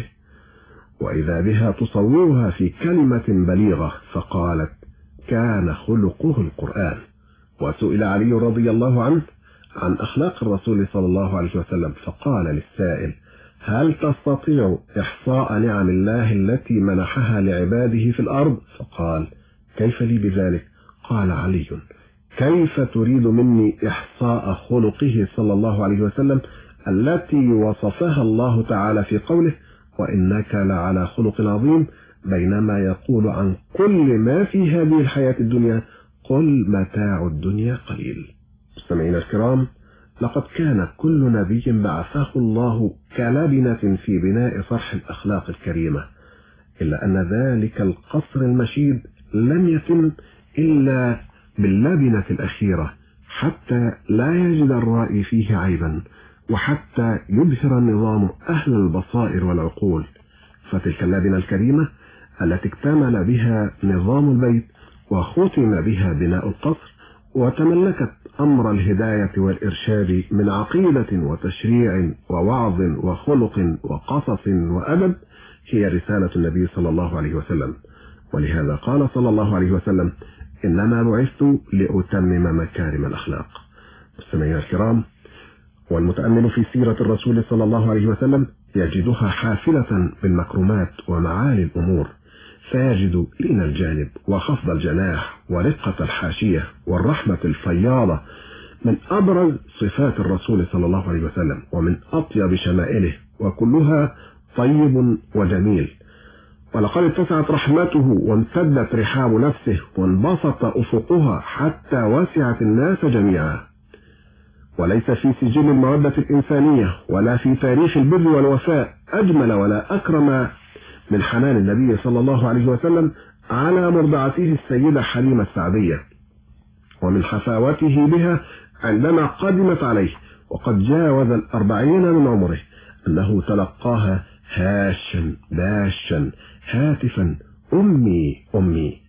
وإذا بها تصورها في كلمة بليغة فقالت: كان خلقه القرآن. وسئل علي رضي الله عنه عن أخلاق الرسول صلى الله عليه وسلم فقال للسائل: هل تستطيع إحصاء نعم الله التي منحها لعباده في الأرض؟ فقال: كيف لي بذلك؟ قال علي: كيف تريد مني إحصاء خلقه صلى الله عليه وسلم التي وصفها الله تعالى في قوله: وإنك لعلى خلق عظيم، بينما يقول عن كل ما في هذه الحياة الدنيا: قل متاع الدنيا قليل. مستمعينا الكرام، لقد كان كل نبي بعثه الله كلبنة في بناء صرح الأخلاق الكريمة، إلا أن ذلك القصر المشيد لم يتم إلا باللبنة الأخيرة، حتى لا يجد الرائي فيه عيبا، وحتى يبهر النظام أهل البصائر والعقول. فتلك اللبنة الكريمة التي اكتمل بها نظام البيت وختم بها بناء القصر، وتملكت أمر الهداية والإرشاد من عقيدة وتشريع ووعظ وخلق وقصص وأدب، هي رسالة النبي صلى الله عليه وسلم. ولهذا قال صلى الله عليه وسلم: إنما بعثت لأتمم مكارم الأخلاق. مستمعينا الكرام، والمتأمل في سيرة الرسول صلى الله عليه وسلم يجدها حافلة بالمكرمات ومعالي الأمور، فيجد لين الجانب وخفض الجناح ورقة الحاشية والرحمة الفياضة من أبرز صفات الرسول صلى الله عليه وسلم ومن أطيب شمائله، وكلها طيب وجميل. ولقد اتسعت رحمته وامتدت رحاب نفسه وانبسط أفقها حتى وسعت الناس جميعا. وليس في سجل المودة الإنسانية ولا في تاريخ البر والوفاء أجمل ولا أكرم من حنان النبي صلى الله عليه وسلم على مرضعته السيدة حليمة السعدية، ومن حفاوته بها عندما قدمت عليه وقد جاوز الأربعين من عمره أنه تلقاها هاشا باشا هاتفا أمي أمي،